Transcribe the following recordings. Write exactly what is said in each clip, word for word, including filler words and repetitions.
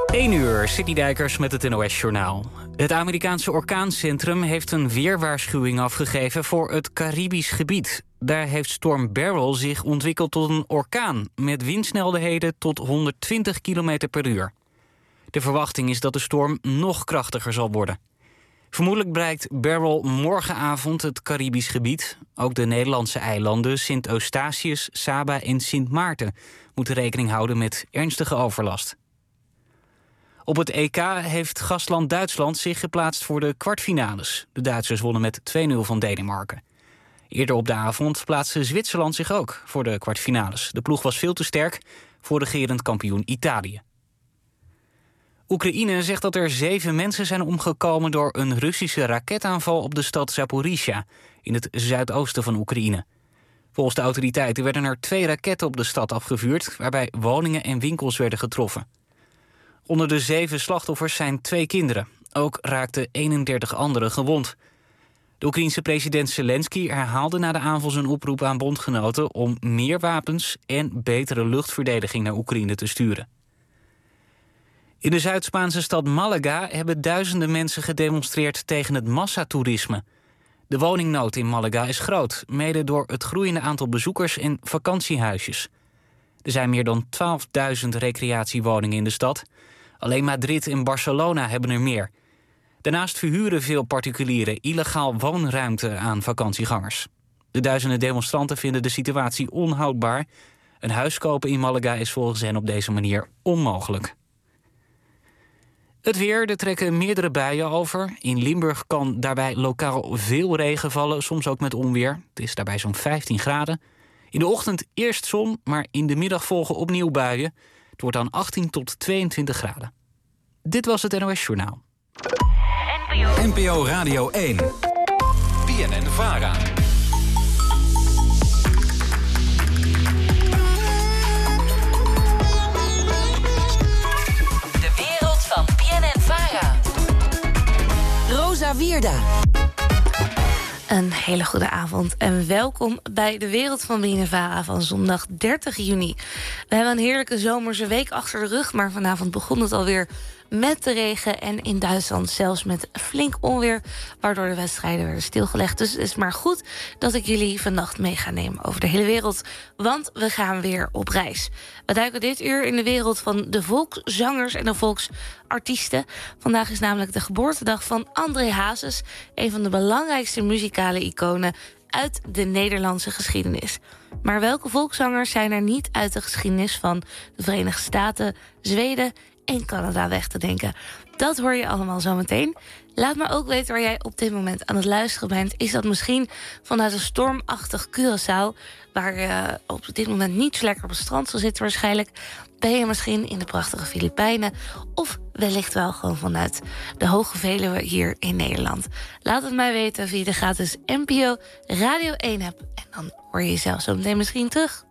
één uur, Sidney Dijkers met het N O S-journaal. Het Amerikaanse orkaancentrum heeft een weerwaarschuwing afgegeven voor het Caribisch gebied. Daar heeft storm Beryl zich ontwikkeld tot een orkaan met windsnelheden tot honderdtwintig kilometer per uur. De verwachting is dat de storm nog krachtiger zal worden. Vermoedelijk bereikt Beryl morgenavond het Caribisch gebied. Ook de Nederlandse eilanden Sint Eustatius, Saba en Sint Maarten moeten rekening houden met ernstige overlast. Op het E K heeft gastland Duitsland zich geplaatst voor de kwartfinales. De Duitsers wonnen met twee nul van Denemarken. Eerder op de avond plaatste Zwitserland zich ook voor de kwartfinales. De ploeg was veel te sterk voor regerend kampioen Italië. Oekraïne zegt dat er zeven mensen zijn omgekomen door een Russische raketaanval op de stad Zaporizhia in het zuidoosten van Oekraïne. Volgens de autoriteiten werden er twee raketten op de stad afgevuurd, waarbij woningen en winkels werden getroffen. Onder de zeven slachtoffers zijn twee kinderen. Ook raakten eenendertig anderen gewond. De Oekraïense president Zelensky herhaalde na de aanval zijn oproep aan bondgenoten om meer wapens en betere luchtverdediging naar Oekraïne te sturen. In de Zuid-Spaanse stad Malaga hebben duizenden mensen gedemonstreerd tegen het massatoerisme. De woningnood in Malaga is groot, mede door het groeiende aantal bezoekers en vakantiehuisjes. Er zijn meer dan twaalfduizend recreatiewoningen in de stad. Alleen Madrid en Barcelona hebben er meer. Daarnaast verhuren veel particulieren illegaal woonruimte aan vakantiegangers. De duizenden demonstranten vinden de situatie onhoudbaar. Een huis kopen in Malaga is volgens hen op deze manier onmogelijk. Het weer, er trekken meerdere buien over. In Limburg kan daarbij lokaal veel regen vallen, soms ook met onweer. Het is daarbij zo'n vijftien graden. In de ochtend eerst zon, maar in de middag volgen opnieuw buien. Het wordt dan achttien tot tweeëntwintig graden. Dit was het N O S-journaal. N P O Radio één. B N N-Vara. De wereld van B N N-Vara. Rosa Wierda. Een hele goede avond en welkom bij de wereld van B N N-Vara van zondag dertig juni. We hebben een heerlijke zomerse week achter de rug, maar vanavond begon het alweer met de regen en in Duitsland zelfs met flink onweer, waardoor de wedstrijden werden stilgelegd. Dus het is maar goed dat ik jullie vannacht mee ga nemen over de hele wereld, want we gaan weer op reis. We duiken dit uur in de wereld van de volkszangers en de volksartiesten. Vandaag is namelijk de geboortedag van André Hazes, een van de belangrijkste muzikale iconen uit de Nederlandse geschiedenis. Maar welke volkszangers zijn er niet uit de geschiedenis van de Verenigde Staten, Zweden en Canada weg te denken? Dat hoor je allemaal zometeen. Laat me ook weten waar jij op dit moment aan het luisteren bent. Is dat misschien vanuit een stormachtig Curaçao, waar je op dit moment niet zo lekker op het strand zal zitten waarschijnlijk? Ben je misschien in de prachtige Filipijnen? Of wellicht wel gewoon vanuit de Hoge Veluwe hier in Nederland? Laat het mij weten via de gratis N P O Radio één app. En dan hoor je jezelf zo meteen misschien terug.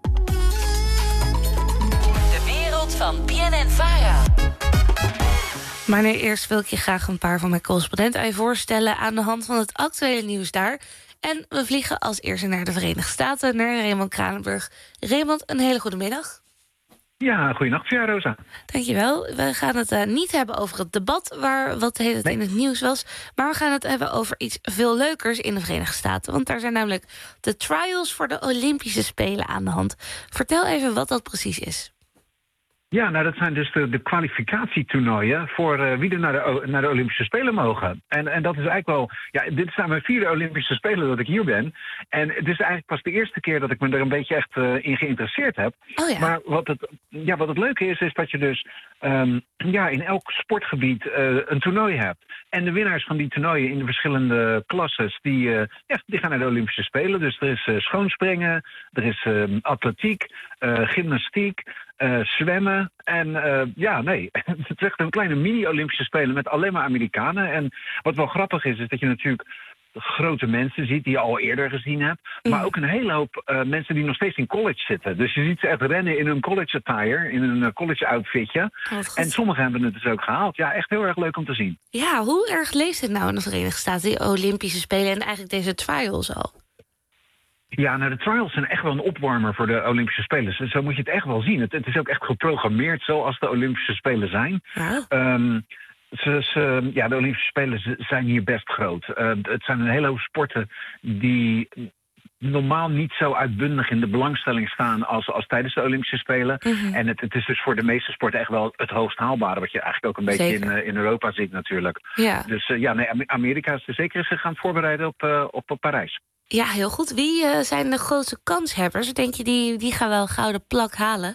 De wereld van B N N-Vara. Maar nu eerst wil ik je graag een paar van mijn correspondenten aan je voorstellen aan de hand van het actuele nieuws daar. En we vliegen als eerste naar de Verenigde Staten, naar Raymond Kranenburg. Raymond, een hele goede middag. Ja, goeienacht, ja, Rosa. Dankjewel. We gaan het uh, niet hebben over het debat waar wat heet het nee. in het nieuws was, maar we gaan het hebben over iets veel leukers in de Verenigde Staten. Want daar zijn namelijk de trials voor de Olympische Spelen aan de hand. Vertel even wat dat precies is. Ja, nou dat zijn dus de, de kwalificatietoernooien voor uh, wie er naar de, naar de Olympische Spelen mogen. En, en dat is eigenlijk wel, ja, dit zijn mijn vierde Olympische Spelen dat ik hier ben. En het is eigenlijk pas de eerste keer dat ik me er een beetje echt uh, in geïnteresseerd heb. Oh ja. Maar wat het, ja, wat het leuke is, is dat je dus um, ja, in elk sportgebied uh, een toernooi hebt. En de winnaars van die toernooien in de verschillende klasses, die, uh, ja, die gaan naar de Olympische Spelen. Dus er is uh, schoonspringen, er is uh, atletiek, uh, gymnastiek, Uh, zwemmen. En uh, ja, nee, het is echt een kleine mini-Olympische Spelen met alleen maar Amerikanen. En wat wel grappig is, is dat je natuurlijk grote mensen ziet die je al eerder gezien hebt. Mm. Maar ook een hele hoop uh, mensen die nog steeds in college zitten. Dus je ziet ze echt rennen in hun college attire, in een uh, college outfitje. Oh, en sommigen hebben het dus ook gehaald. Ja, echt heel erg leuk om te zien. Ja, hoe erg leeft het nou in de Verenigde Staten, die Olympische Spelen en eigenlijk deze trials al? Ja, nou, de trials zijn echt wel een opwarmer voor de Olympische Spelen. Zo, zo moet je het echt wel zien. Het, het is ook echt geprogrammeerd zoals de Olympische Spelen zijn. Ja. Um, ze, ze, ja, de Olympische Spelen zijn hier best groot. Uh, het zijn een hele hoop sporten die normaal niet zo uitbundig in de belangstelling staan als, als tijdens de Olympische Spelen. Mm-hmm. En het, het is dus voor de meeste sporten echt wel het hoogst haalbare, wat je eigenlijk ook een beetje in, uh, in Europa ziet natuurlijk. Ja. Dus uh, ja, nee, Amerika is zeker zich gaan voorbereiden op, uh, op, op Parijs. Ja, heel goed. Wie uh, zijn de grootste kanshebbers? Denk je, die, die gaan wel een gouden plak halen?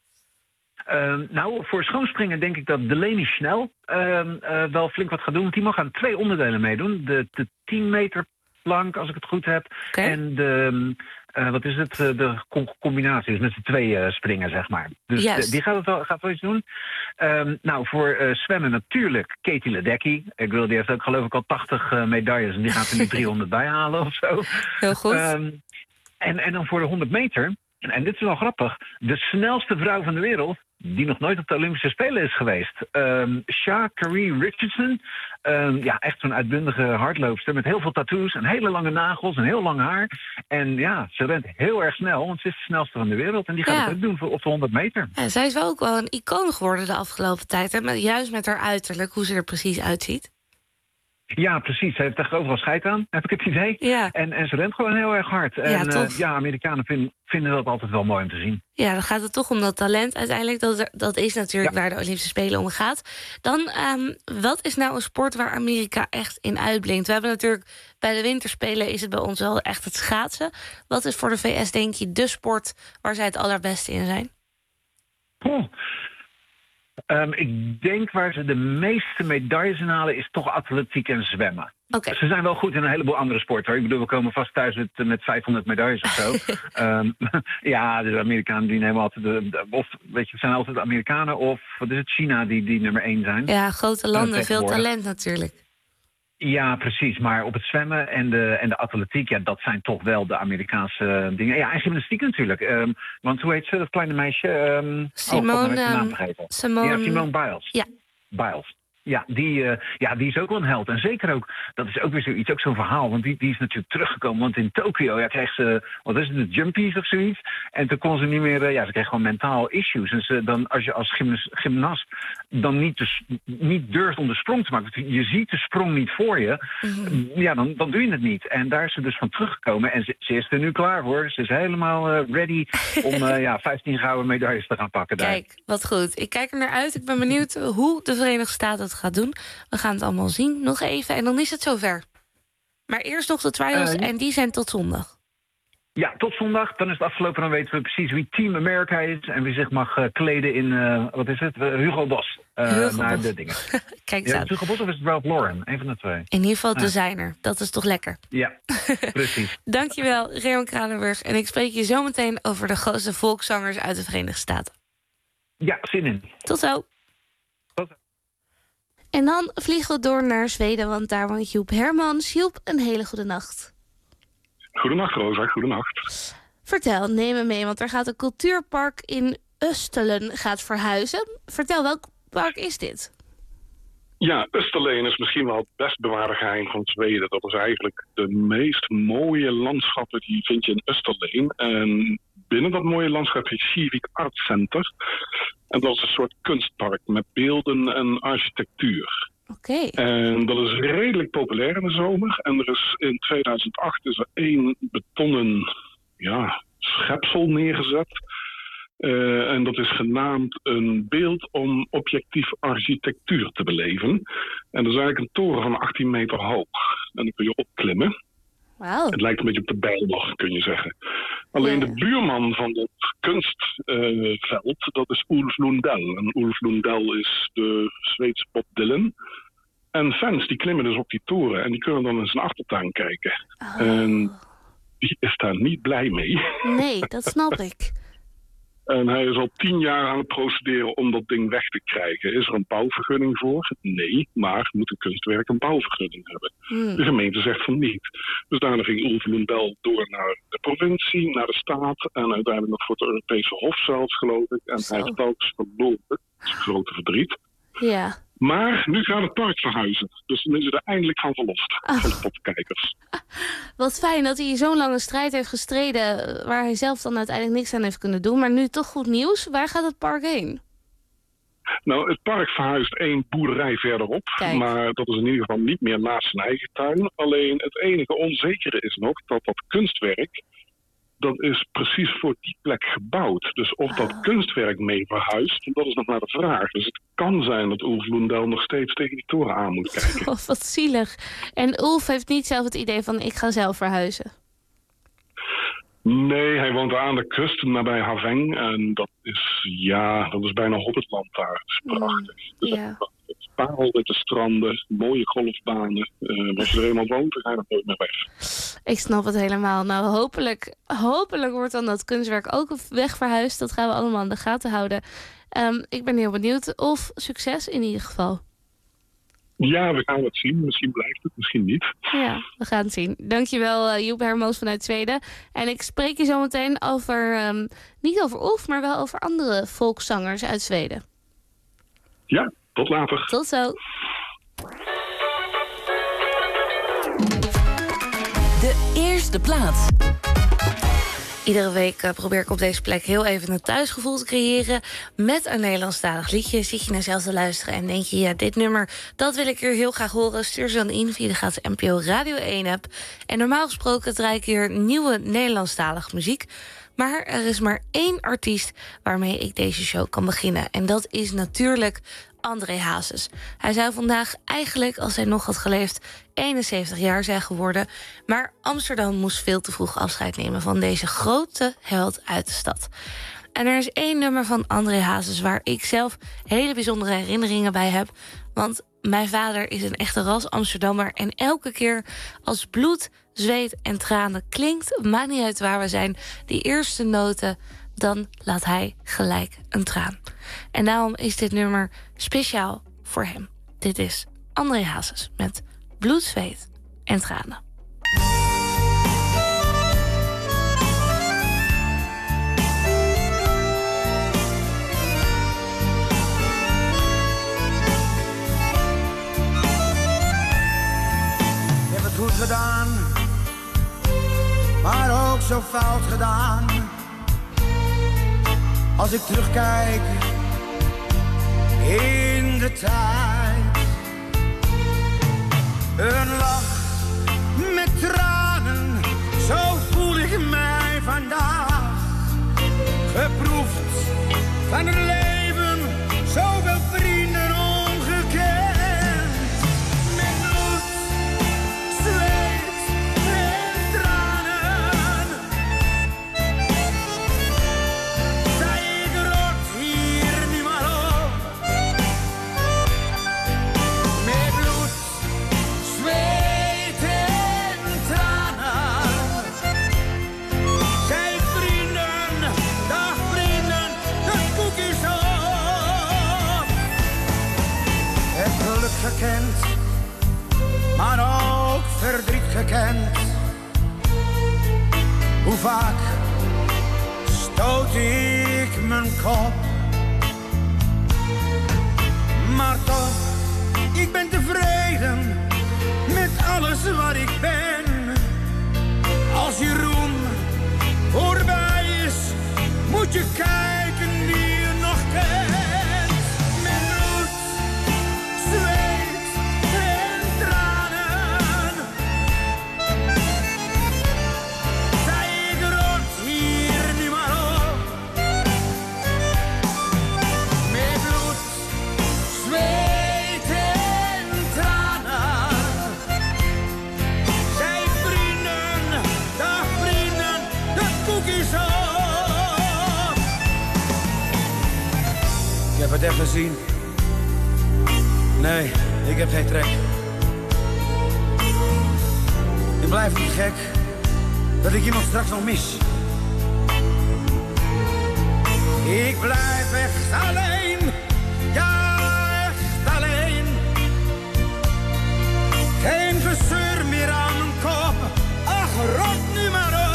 Uh, nou, voor schoonspringen denk ik dat Delaney Schnell uh, uh, wel flink wat gaat doen. Want die mag aan twee onderdelen meedoen. De, de tien meter plank, als ik het goed heb. Okay. En de, uh, wat is het, uh, de combinatie, dus met z'n tweeën uh, springen, zeg maar. Dus yes. uh, die gaat, het wel, gaat wel iets doen. Um, nou, voor uh, zwemmen natuurlijk Katie Ledecky. Ik wil, die heeft ook geloof ik al tachtig uh, medailles. En die gaat er nu driehonderd bij halen of zo. Heel goed. Um, en, en dan voor de honderd meter... En, en dit is wel grappig. De snelste vrouw van de wereld, die nog nooit op de Olympische Spelen is geweest. Um, Sha'Carri Richardson. Um, ja, echt zo'n uitbundige hardloopster met heel veel tattoos en hele lange nagels en heel lang haar. En ja, ze rent heel erg snel, want ze is de snelste van de wereld. En die gaat ja. het ook doen voor, op de honderd meter. Ja, zij is wel ook wel een icoon geworden de afgelopen tijd. Hè? Met, juist met haar uiterlijk, hoe ze er precies uitziet. Ja, precies. Ze heeft echt overal scheid aan, heb ik het idee. Ja. En, en ze rent gewoon heel erg hard. En ja, uh, ja, Amerikanen vind, vinden dat altijd wel mooi om te zien. Ja, dan gaat het toch om dat talent uiteindelijk. Dat, dat is natuurlijk ja. waar de Olympische Spelen om gaat. Dan, um, wat is nou een sport waar Amerika echt in uitblinkt? We hebben natuurlijk bij de winterspelen is het bij ons wel echt het schaatsen. Wat is voor de V S, denk je, de sport waar zij het allerbeste in zijn? Oh. Um, ik denk waar ze de meeste medailles in halen is toch atletiek en zwemmen. Okay. Ze zijn wel goed in een heleboel andere sporten, hoor. Ik bedoel, we komen vast thuis met, met vijfhonderd medailles of zo. um, ja, de Amerikanen die nemen altijd de, de... Of, weet je, het zijn altijd de Amerikanen of wat is het, China die, die nummer één zijn. Ja, grote landen, uh, veel talent natuurlijk. Ja, precies. Maar op het zwemmen en de, en de atletiek, ja, dat zijn toch wel de Amerikaanse dingen. Ja, en gymnastiek natuurlijk. Um, want hoe heet ze, dat kleine meisje? Um, Simone, oh, naam vergeten. Simone... Ja, Simone Biles. Ja. Biles. Ja, die, uh, ja, die is ook wel een held. En zeker ook, dat is ook weer zoiets, ook zo'n verhaal. Want die, die is natuurlijk teruggekomen. Want in Tokio ja, kreeg ze, wat is het, de jumpies of zoiets. En toen kon ze niet meer, uh, ja, ze kreeg gewoon mentaal issues. En ze, dan, als je als gymnas, gymnast dan niet, dus, niet durft om de sprong te maken. Je ziet de sprong niet voor je. Mm-hmm. Ja, dan, dan doe je het niet. En daar is ze dus van teruggekomen. En ze, ze is er nu klaar voor. Ze is helemaal uh, ready om uh, ja, vijftien gouden medailles te gaan pakken. Daar. Kijk, wat goed. Ik kijk er naar uit. Ik ben benieuwd hoe de Verenigde Staten het gaat doen. We gaan het allemaal zien. Nog even en dan is het zover. Maar eerst nog de trials uh, en die zijn tot zondag. Ja, tot zondag. Dan is het afgelopen. Dan weten we precies wie Team America is. En wie zich mag uh, kleden in, uh, wat is het? Uh, Hugo Boss. Uh, Hugo naar Boss. de dingen. Kijk eens ja, aan. Hugo Boss of is het Ralph Lauren? Een van de twee. In ieder geval ah. designer. Dat is toch lekker? Ja, precies. Dankjewel, Raymond Kranenburg. En ik spreek je zo meteen over de grootste volkszangers uit de Verenigde Staten. Ja, zin in. Tot zo. Tot zo. En dan vliegen we door naar Zweden, want daar woont Joep Hermans. Joep, een hele goede nacht. Goedenacht, Rosa. Goedenacht. Vertel, neem me mee, want er gaat een cultuurpark in Österlen gaat verhuizen. Vertel, welk park is dit? Ja, Österlen is misschien wel het best bewaarde geheim van Zweden. Dat is eigenlijk de meest mooie landschappen die vind je in Österlen. En binnen dat mooie landschap heet Civic Art Center. En dat is een soort kunstpark met beelden en architectuur. Oké. Okay. En dat is redelijk populair in de zomer. En er is in tweeduizend acht is er één betonnen ja, schepsel neergezet. Uh, en dat is genaamd een beeld om objectief architectuur te beleven. En dat is eigenlijk een toren van achttien meter hoog. En dan kun je opklimmen. Wow. Het lijkt een beetje op de Bijlmer, kun je zeggen. Alleen yeah. de buurman van het kunstveld, uh, dat is Ulf Lundell. En Ulf Lundell is de Zweedse Bob Dylan. En fans die klimmen dus op die toren en die kunnen dan in zijn achtertuin kijken. Oh. En die is daar niet blij mee. Nee, dat snap ik. En hij is al tien jaar aan het procederen om dat ding weg te krijgen. Is er een bouwvergunning voor? Nee, maar moet een kunstwerk een bouwvergunning hebben? Hmm. De gemeente zegt van niet. Dus daarna ging Ulf Lundell door naar de provincie, naar de staat en uiteindelijk nog voor het Europese Hof zelfs, geloof ik. En Zo. hij heeft telkens verloren. Dat is een grote verdriet. Ja. Maar nu gaat het park verhuizen. Dus dan is het er eindelijk van verlost. Oh. Van de poppenkijkers. Wat fijn dat hij zo'n lange strijd heeft gestreden, waar hij zelf dan uiteindelijk niks aan heeft kunnen doen. Maar nu toch goed nieuws. Waar gaat het park heen? Nou, het park verhuist één boerderij verderop. Kijk. Maar dat is in ieder geval niet meer naast zijn eigen tuin. Alleen het enige onzekere is nog dat dat kunstwerk, dat is precies voor die plek gebouwd. Dus of dat Oh. kunstwerk mee verhuist, dat is nog maar de vraag. Dus het kan zijn dat Ulf Lundell nog steeds tegen die toren aan moet kijken. Oh, wat zielig. En Ulf heeft niet zelf het idee van ik ga zelf verhuizen. Nee, hij woont aan de kust, nabij Haveng. En dat is, ja, dat is bijna Hobbitland daar. Het is prachtig. Dus Ja. het parelwitte stranden, mooie golfbanen. Uh, als je er eenmaal woont, dan ga je nog nooit meer weg. Ik snap het helemaal. Nou, hopelijk, hopelijk wordt dan dat kunstwerk ook wegverhuisd. Dat gaan we allemaal in de gaten houden. Um, ik ben heel benieuwd. Of succes in ieder geval. Ja, we gaan het zien. Misschien blijft het, misschien niet. Ja, we gaan het zien. Dankjewel uh, Joep Hermans vanuit Zweden. En ik spreek je zo meteen over, um, niet over Ulf, maar wel over andere volkszangers uit Zweden. Ja, tot later. Tot zo. De eerste plaats. Iedere week uh, probeer ik op deze plek heel even een thuisgevoel te creëren met een Nederlandstalig liedje. Zit je nou zelf te luisteren en denk je, ja, dit nummer, dat wil ik hier heel graag horen. Stuur ze dan in via de gratis N P O Radio één app. En normaal gesproken draai ik hier nieuwe Nederlandstalige muziek. Maar er is maar één artiest waarmee ik deze show kan beginnen. En dat is natuurlijk André Hazes. Hij zou vandaag eigenlijk, als hij nog had geleefd, eenenzeventig jaar zijn geworden. Maar Amsterdam moest veel te vroeg afscheid nemen van deze grote held uit de stad. En er is één nummer van André Hazes waar ik zelf hele bijzondere herinneringen bij heb. Want mijn vader is een echte ras Amsterdammer. En elke keer als bloed, zweet en tranen klinkt, maakt niet uit waar we zijn, die eerste noten, dan laat hij gelijk een traan. En daarom is dit nummer speciaal voor hem. Dit is André Hazes met bloed, zweet en tranen. Je hebt het goed gedaan, maar ook zo fout gedaan. Als ik terugkijk in de tijd, een lach met tranen, zo voel ik mij vandaag. Geproefd van het leven, zoveel vrienden ongekend. Met bloed, zweet en tranen, sta ik rot hier nu maar op. Met bloed, zweet en tranen, zij vrienden, dag vrienden, de koek is op. Het geluk gekend, maar ook verdriet gekend. Hoe vaak stoot ik mijn kop, maar toch, ik ben tevreden met alles wat ik ben. Als je roem voorbij is, moet je kijken wie je nog kent. Met bloed, zweet en tranen, sta ik rot hier nu maar op. Met bloed, zweet en tranen, zij vrienden, dag vrienden, de koek is op. Ik heb het echt gezien. Nee, ik heb geen trek. Ik blijf niet gek dat ik iemand straks nog mis. Ik blijf echt alleen, ja echt alleen. Geen gezeur meer aan mijn kop, ach rot nu maar op.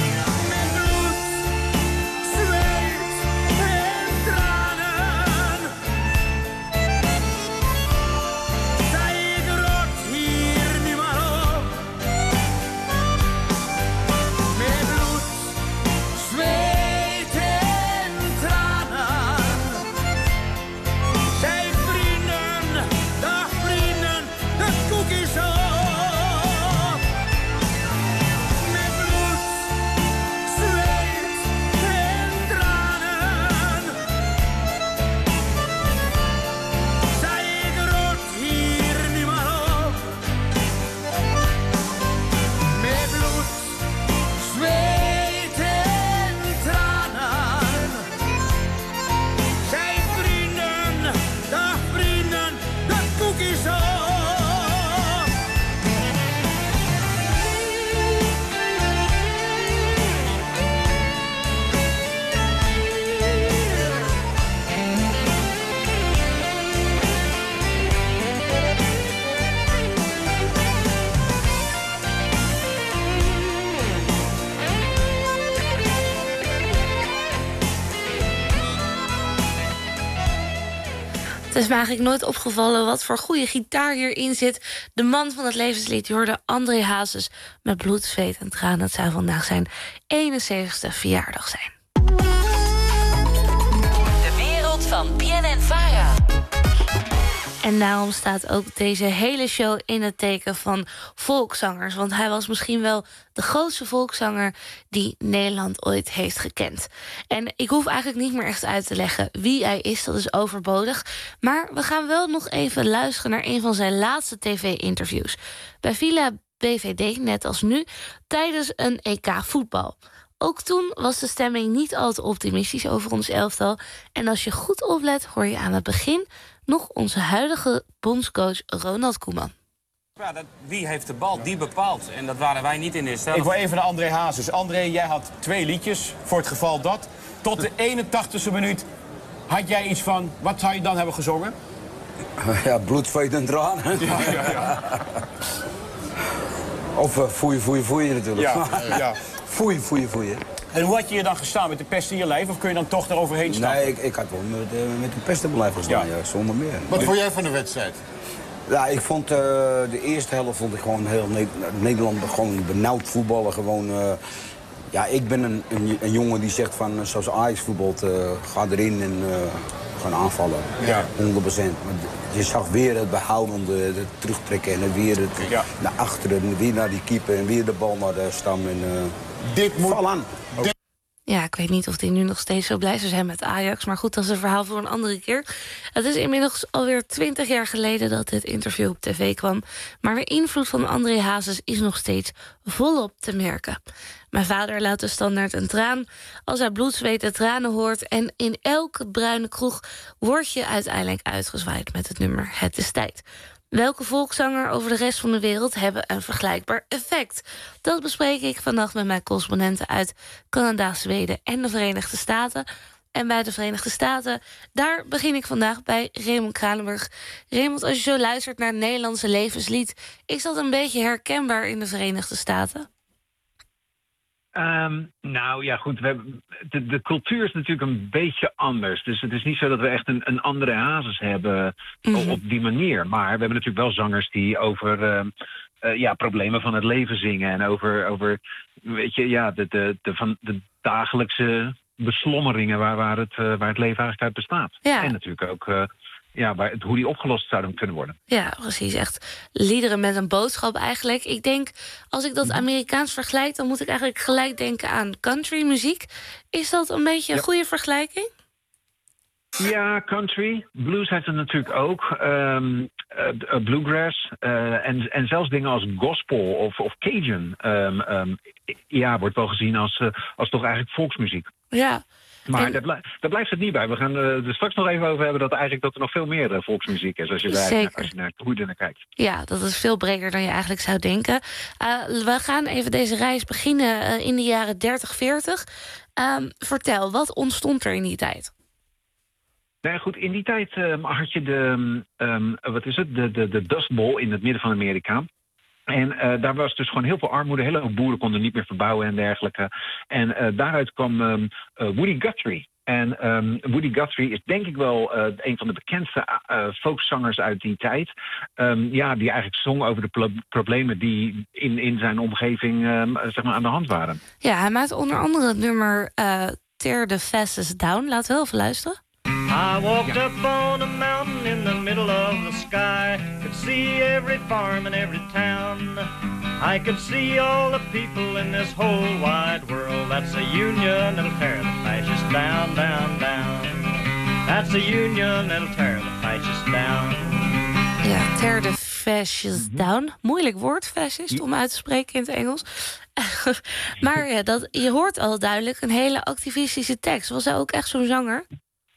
Met bloed, zweet en tranen, Het is me eigenlijk nooit opgevallen wat voor goede gitaar hierin zit. De man van het levenslied, je hoorde André Hazes met bloed, zweet en tranen. Het zou vandaag zijn eenenzeventigste verjaardag zijn. De wereld van B N N Vara. En daarom staat ook deze hele show in het teken van volkszangers. Want hij was misschien wel de grootste volkszanger die Nederland ooit heeft gekend. En ik hoef eigenlijk niet meer echt uit te leggen wie hij is, dat is overbodig. Maar we gaan wel nog even luisteren naar een van zijn laatste tv-interviews. Bij Villa B V D, net als nu, tijdens een E K voetbal. Ook toen was de stemming niet al te optimistisch over ons elftal. En als je goed oplet, hoor je aan het begin nog onze huidige bondscoach Ronald Koeman. Ja, dat, wie heeft de bal? Die bepaalt. En dat waren wij niet in de eerste helft. Ik wil even naar André Hazes. André, jij had twee liedjes voor het geval dat. Tot de eenentachtigste minuut had jij iets van, wat zou je dan hebben gezongen? Ja, bloed, zweet en tranen. Ja, ja, ja. Of uh, foei, foei, foei natuurlijk. Ja, ja. Foei, foei, foei. En hoe had je hier dan gestaan? Met de pest in je lijf? Of kun je dan toch eroverheen stappen? Nee, ik, ik had wel met, uh, met de pest in mijn lijf gestaan, ja. Ja, zonder meer. Wat vond jij van de wedstrijd? Ja, ik vond uh, de eerste helft vond ik gewoon heel ne Nederland gewoon benauwd voetballen. Gewoon, uh, ja, ik ben een, een, een jongen die zegt van, uh, zoals Ajax voetbalt, uh, ga erin en uh, gaan aanvallen. Ja. honderd procent. Maar je zag weer het behouden, de, de terugtrekken en weer het ja. naar achteren. En weer naar die keeper en weer de bal naar de stam. En, uh, Dit moet... val aan. Ja, ik weet niet of hij nu nog steeds zo blij zou zijn met Ajax. Maar goed, dat is een verhaal voor een andere keer. Het is inmiddels alweer twintig jaar geleden dat dit interview op tv kwam. Maar de invloed van André Hazes is nog steeds volop te merken. Mijn vader laat de standaard een traan als hij bloed, zweet en tranen hoort. En in elke bruine kroeg word je uiteindelijk uitgezwaaid met het nummer Het is tijd. Welke volkszanger over de rest van de wereld hebben een vergelijkbaar effect? Dat bespreek ik vannacht met mijn correspondenten uit Canada, Zweden en de Verenigde Staten. En bij de Verenigde Staten, daar begin ik vandaag bij Raymond Kranenburg. Raymond, als je zo luistert naar het Nederlandse levenslied, is dat een beetje herkenbaar in de Verenigde Staten? Um, nou ja, goed. We hebben, de, de cultuur is natuurlijk een beetje anders. Dus het is niet zo dat we echt een, een andere Hazes hebben mm-hmm. op die manier. Maar we hebben natuurlijk wel zangers die over uh, uh, ja, problemen van het leven zingen. En over, over weet je, ja, de, de, de, van de dagelijkse beslommeringen waar, waar, het, uh, waar het leven eigenlijk uit bestaat. Ja. En natuurlijk ook uh, ja, waar, hoe die opgelost zouden kunnen worden. Ja, precies. Echt liederen met een boodschap eigenlijk. Ik denk, als ik dat Amerikaans vergelijk, dan moet ik eigenlijk gelijk denken aan countrymuziek. Is dat een beetje een ja. goede vergelijking? Ja, country. Blues heeft het natuurlijk ook. Um, uh, bluegrass. Uh, en, en zelfs dingen als gospel of, of Cajun. Um, um, ja, wordt wel gezien als, uh, als toch eigenlijk volksmuziek. Ja. Maar en... daar, blijf, daar blijft het niet bij. We gaan uh, er straks nog even over hebben dat, eigenlijk, dat er nog veel meer uh, volksmuziek is. Als je, daar, als je naar hoe je er naar kijkt. Ja, dat is veel breder dan je eigenlijk zou denken. Uh, we gaan even deze reis beginnen uh, in de jaren dertig, veertig. Um, vertel, wat ontstond er in die tijd? Nou ja, goed, in die tijd um, had je de, um, wat is het, de, de, de Dust Bowl in het midden van Amerika. En uh, daar was dus gewoon heel veel armoede. Hele hoop boeren konden niet meer verbouwen en dergelijke. En uh, daaruit kwam um, uh, Woody Guthrie. En um, Woody Guthrie is denk ik wel uh, een van de bekendste uh, folkzangers uit die tijd. Um, ja, die eigenlijk zong over de pro- problemen die in, in zijn omgeving um, zeg maar aan de hand waren. Ja, hij maakt onder andere het nummer uh, Tear the Fastest Down. Laten we wel even luisteren. I walked up on a mountain in the middle of the sky. Could see every farm and every town. I could see all the people in this whole wide world. That's a union that'll tear the fascists down, down, down. That's a union that'll tear the fascists down. Ja, tear the fascists down. Moeilijk woord, fascist, om uit te spreken in het Engels. Maar ja, dat, je hoort al duidelijk een hele activistische tekst. Was hij ook echt zo'n zanger?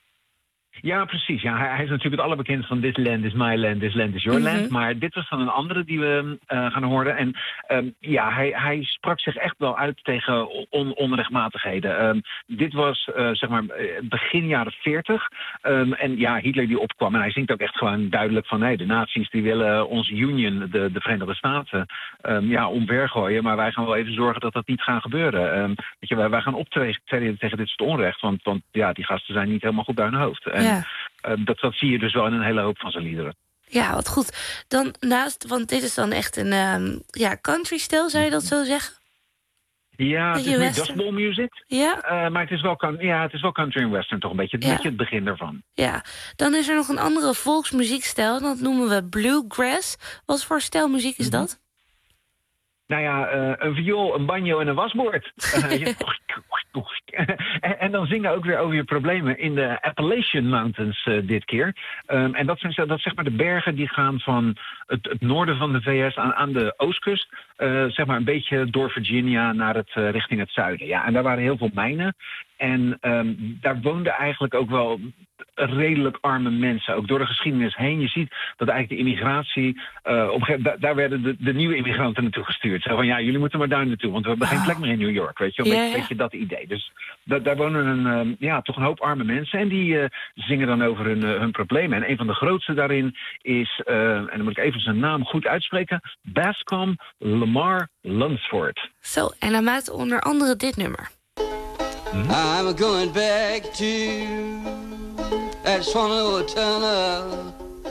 Ja, precies. Ja, hij, hij is natuurlijk het allerbekendst van This Land is My Land, This Land is Your mm-hmm. Land. Maar dit was dan een andere die we uh, gaan horen. En um, ja, hij, hij sprak zich echt wel uit tegen on, onrechtmatigheden. Um, dit was uh, zeg maar begin jaren veertig. Um, en ja, Hitler die opkwam. En hij zingt ook echt gewoon duidelijk van... Hey, de nazi's die willen onze Union, de, de Verenigde Staten, um, ja, omvergooien. Maar wij gaan wel even zorgen dat dat niet gaat gebeuren. Um, weet je, wij, wij gaan optreden tegen dit soort onrecht. Want, want ja, die gasten zijn niet helemaal goed bij hun hoofd. En, ja. uh, dat, dat zie je dus wel in een hele hoop van zijn liederen. Ja, wat goed. Dan naast, want dit is dan echt een um, ja, country-stijl, zou je dat zo zeggen? Ja, het is niet gospel music. Ja? Uh, maar het is, wel, ja, het is wel country en western toch een beetje. Het is ja. een beetje het begin daarvan. Ja, dan is er nog een andere volksmuziekstijl. Dat noemen we bluegrass. Wat voor stijl muziek is dat? Nou ja, uh, een viool, een banjo en een wasboord. Uh, je, en, en dan zingen ook weer over je problemen in de Appalachian Mountains uh, dit keer. Um, en dat zijn dat zeg maar de bergen die gaan van het, het noorden van de V S aan, aan de oostkust. Uh, zeg maar een beetje door Virginia naar het, uh, richting het zuiden. Ja, en daar waren heel veel mijnen. En um, daar woonden eigenlijk ook wel redelijk arme mensen, ook door de geschiedenis heen. Je ziet dat eigenlijk de immigratie, uh, op een gegeven, da- daar werden de, de nieuwe immigranten naartoe gestuurd. Zo van, ja, jullie moeten maar daar naartoe, want we hebben geen plek meer in New York, weet je wel. Een beetje, beetje dat idee. Dus da- daar wonen een, uh, ja, toch een hoop arme mensen en die uh, zingen dan over hun, uh, hun problemen. En een van de grootste daarin is, uh, en dan moet ik even zijn naam goed uitspreken, Bascom Lamar Lunsford. Zo, en hij maakt onder andere dit nummer. Mm-hmm. I'm going back to that Swanee tunnel.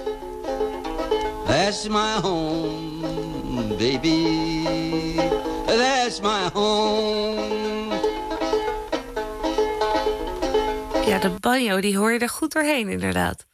That's my home, baby. That's my home. Ja, de banjo, die hoor je er goed doorheen, inderdaad.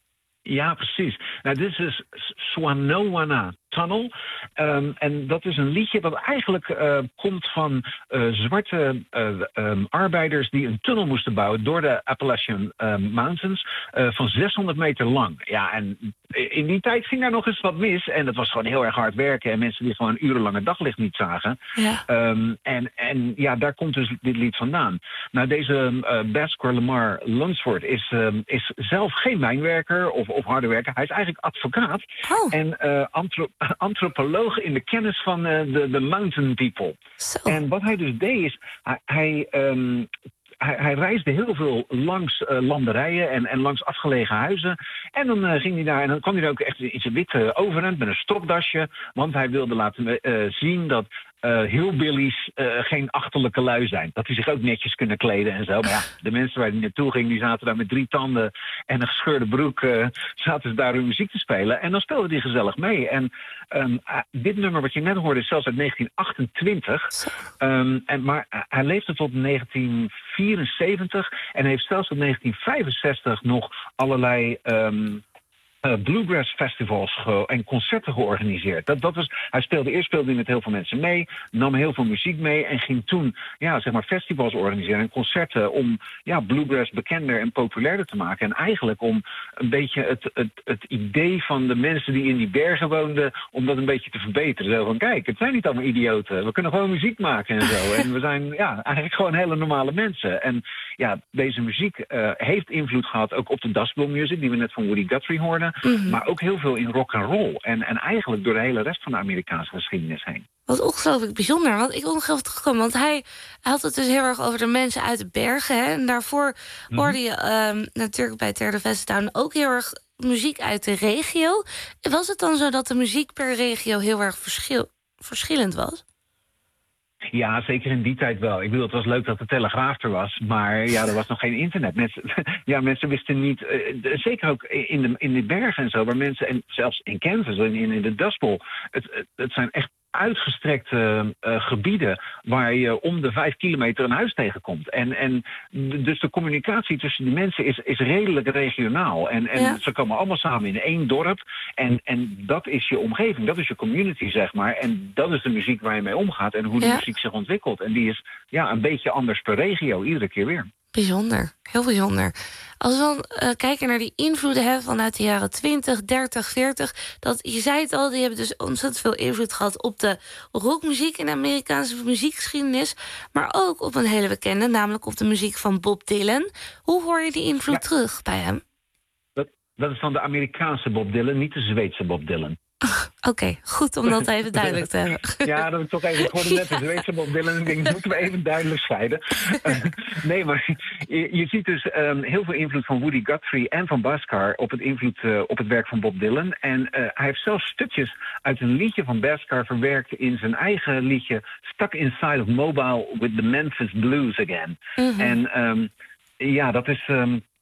Ja, precies. Nou, dit is dus Swannanoa Tunnel. Um, en dat is een liedje dat eigenlijk uh, komt van uh, zwarte uh, um, arbeiders die een tunnel moesten bouwen door de Appalachian uh, Mountains uh, van zeshonderd meter lang. Ja, en in die tijd ging daar nog eens wat mis. En dat was gewoon heel erg hard werken en mensen die gewoon urenlange daglicht niet zagen. Ja. Um, en, en ja, daar komt dus dit lied vandaan. Nou, deze uh, Bascom Lamar Lunsford is, um, is zelf geen mijnwerker of, of harde werker. Hij is eigenlijk advocaat oh. en uh, antro- antropoloog in de kennis van uh, de, de mountain people. Zo. En wat hij dus deed is, hij, hij, um, hij, hij reisde heel veel langs uh, landerijen en, en langs afgelegen huizen. En dan uh, ging hij daar en dan kwam hij er ook echt in zijn witte overhemd met een stropdasje, want hij wilde laten uh, zien dat Uh, hillbillies uh, geen achterlijke lui zijn. Dat die zich ook netjes kunnen kleden en zo. Maar ja, de mensen waar hij naartoe ging, die zaten daar met drie tanden en een gescheurde broek, uh, zaten ze daar hun muziek te spelen. En dan speelde hij gezellig mee. En um, uh, dit nummer wat je net hoorde is zelfs uit negentien achtentwintig. Um, en, maar uh, hij leefde tot negentien vierenzeventig en heeft zelfs tot negentien vijfenzestig nog allerlei Um, Uh, bluegrass festivals ge- en concerten georganiseerd. Dat, dat was, hij speelde eerst speelde hij met heel veel mensen mee, nam heel veel muziek mee en ging toen ja, zeg maar festivals organiseren en concerten om ja, bluegrass bekender en populairder te maken. En eigenlijk om een beetje het, het, het idee van de mensen die in die bergen woonden, om dat een beetje te verbeteren. Zo van, kijk, het zijn niet allemaal idioten. We kunnen gewoon muziek maken en zo. En we zijn ja, eigenlijk gewoon hele normale mensen. En ja, deze muziek uh, heeft invloed gehad ook op de dustbowl music die we net van Woody Guthrie hoorden. Mm-hmm. Maar ook heel veel in rock and roll. En, en eigenlijk door de hele rest van de Amerikaanse geschiedenis heen. Wat ongelooflijk bijzonder. Want ik wil nog even terugkomen. Want hij had het dus heel erg over de mensen uit de bergen. Hè? En daarvoor mm-hmm. hoorde je um, natuurlijk bij Tear the Vest Down ook heel erg muziek uit de regio. Was het dan zo dat de muziek per regio heel erg verschil, verschillend was? Ja, zeker in die tijd wel. Ik bedoel, het was leuk dat de Telegraaf er was, maar ja, er was nog geen internet. Mensen, ja, mensen wisten niet, uh, zeker ook in de, in de bergen en zo, waar mensen, en zelfs in Kansas, in, in de Dust Bowl, het, het zijn echt uitgestrekte uh, gebieden waar je om de vijf kilometer een huis tegenkomt. En, en dus de communicatie tussen die mensen is, is redelijk regionaal. En, en ja. ze komen allemaal samen in één dorp. En, en dat is je omgeving, dat is je community, zeg maar. En dat is de muziek waar je mee omgaat en hoe de ja. muziek zich ontwikkelt. En die is ja, een beetje anders per regio, iedere keer weer. Bijzonder, heel bijzonder. Als we dan uh, kijken naar die invloeden hè, vanuit de jaren twintig, dertig, veertig... dat, je zei het al, die hebben dus ontzettend veel invloed gehad op de rockmuziek in de Amerikaanse muziekgeschiedenis, maar ook op een hele bekende, namelijk op de muziek van Bob Dylan. Hoe hoor je die invloed ja. terug bij hem? Dat, dat is van de Amerikaanse Bob Dylan, niet de Zweedse Bob Dylan. Oké, okay, goed om dat even duidelijk te hebben. Ja, dat ik toch even, ik hoorde net de Zweedse Bob Dylan, ik denk, dat moeten we even duidelijk scheiden. Uh, nee, maar je, je ziet dus um, heel veel invloed van Woody Guthrie en van Bhaskar op het invloed uh, op het werk van Bob Dylan. En uh, hij heeft zelfs stukjes uit een liedje van Bhaskar verwerkt in zijn eigen liedje Stuck Inside of Mobile with the Memphis Blues Again. Mm-hmm. En um, ja, dat is Um,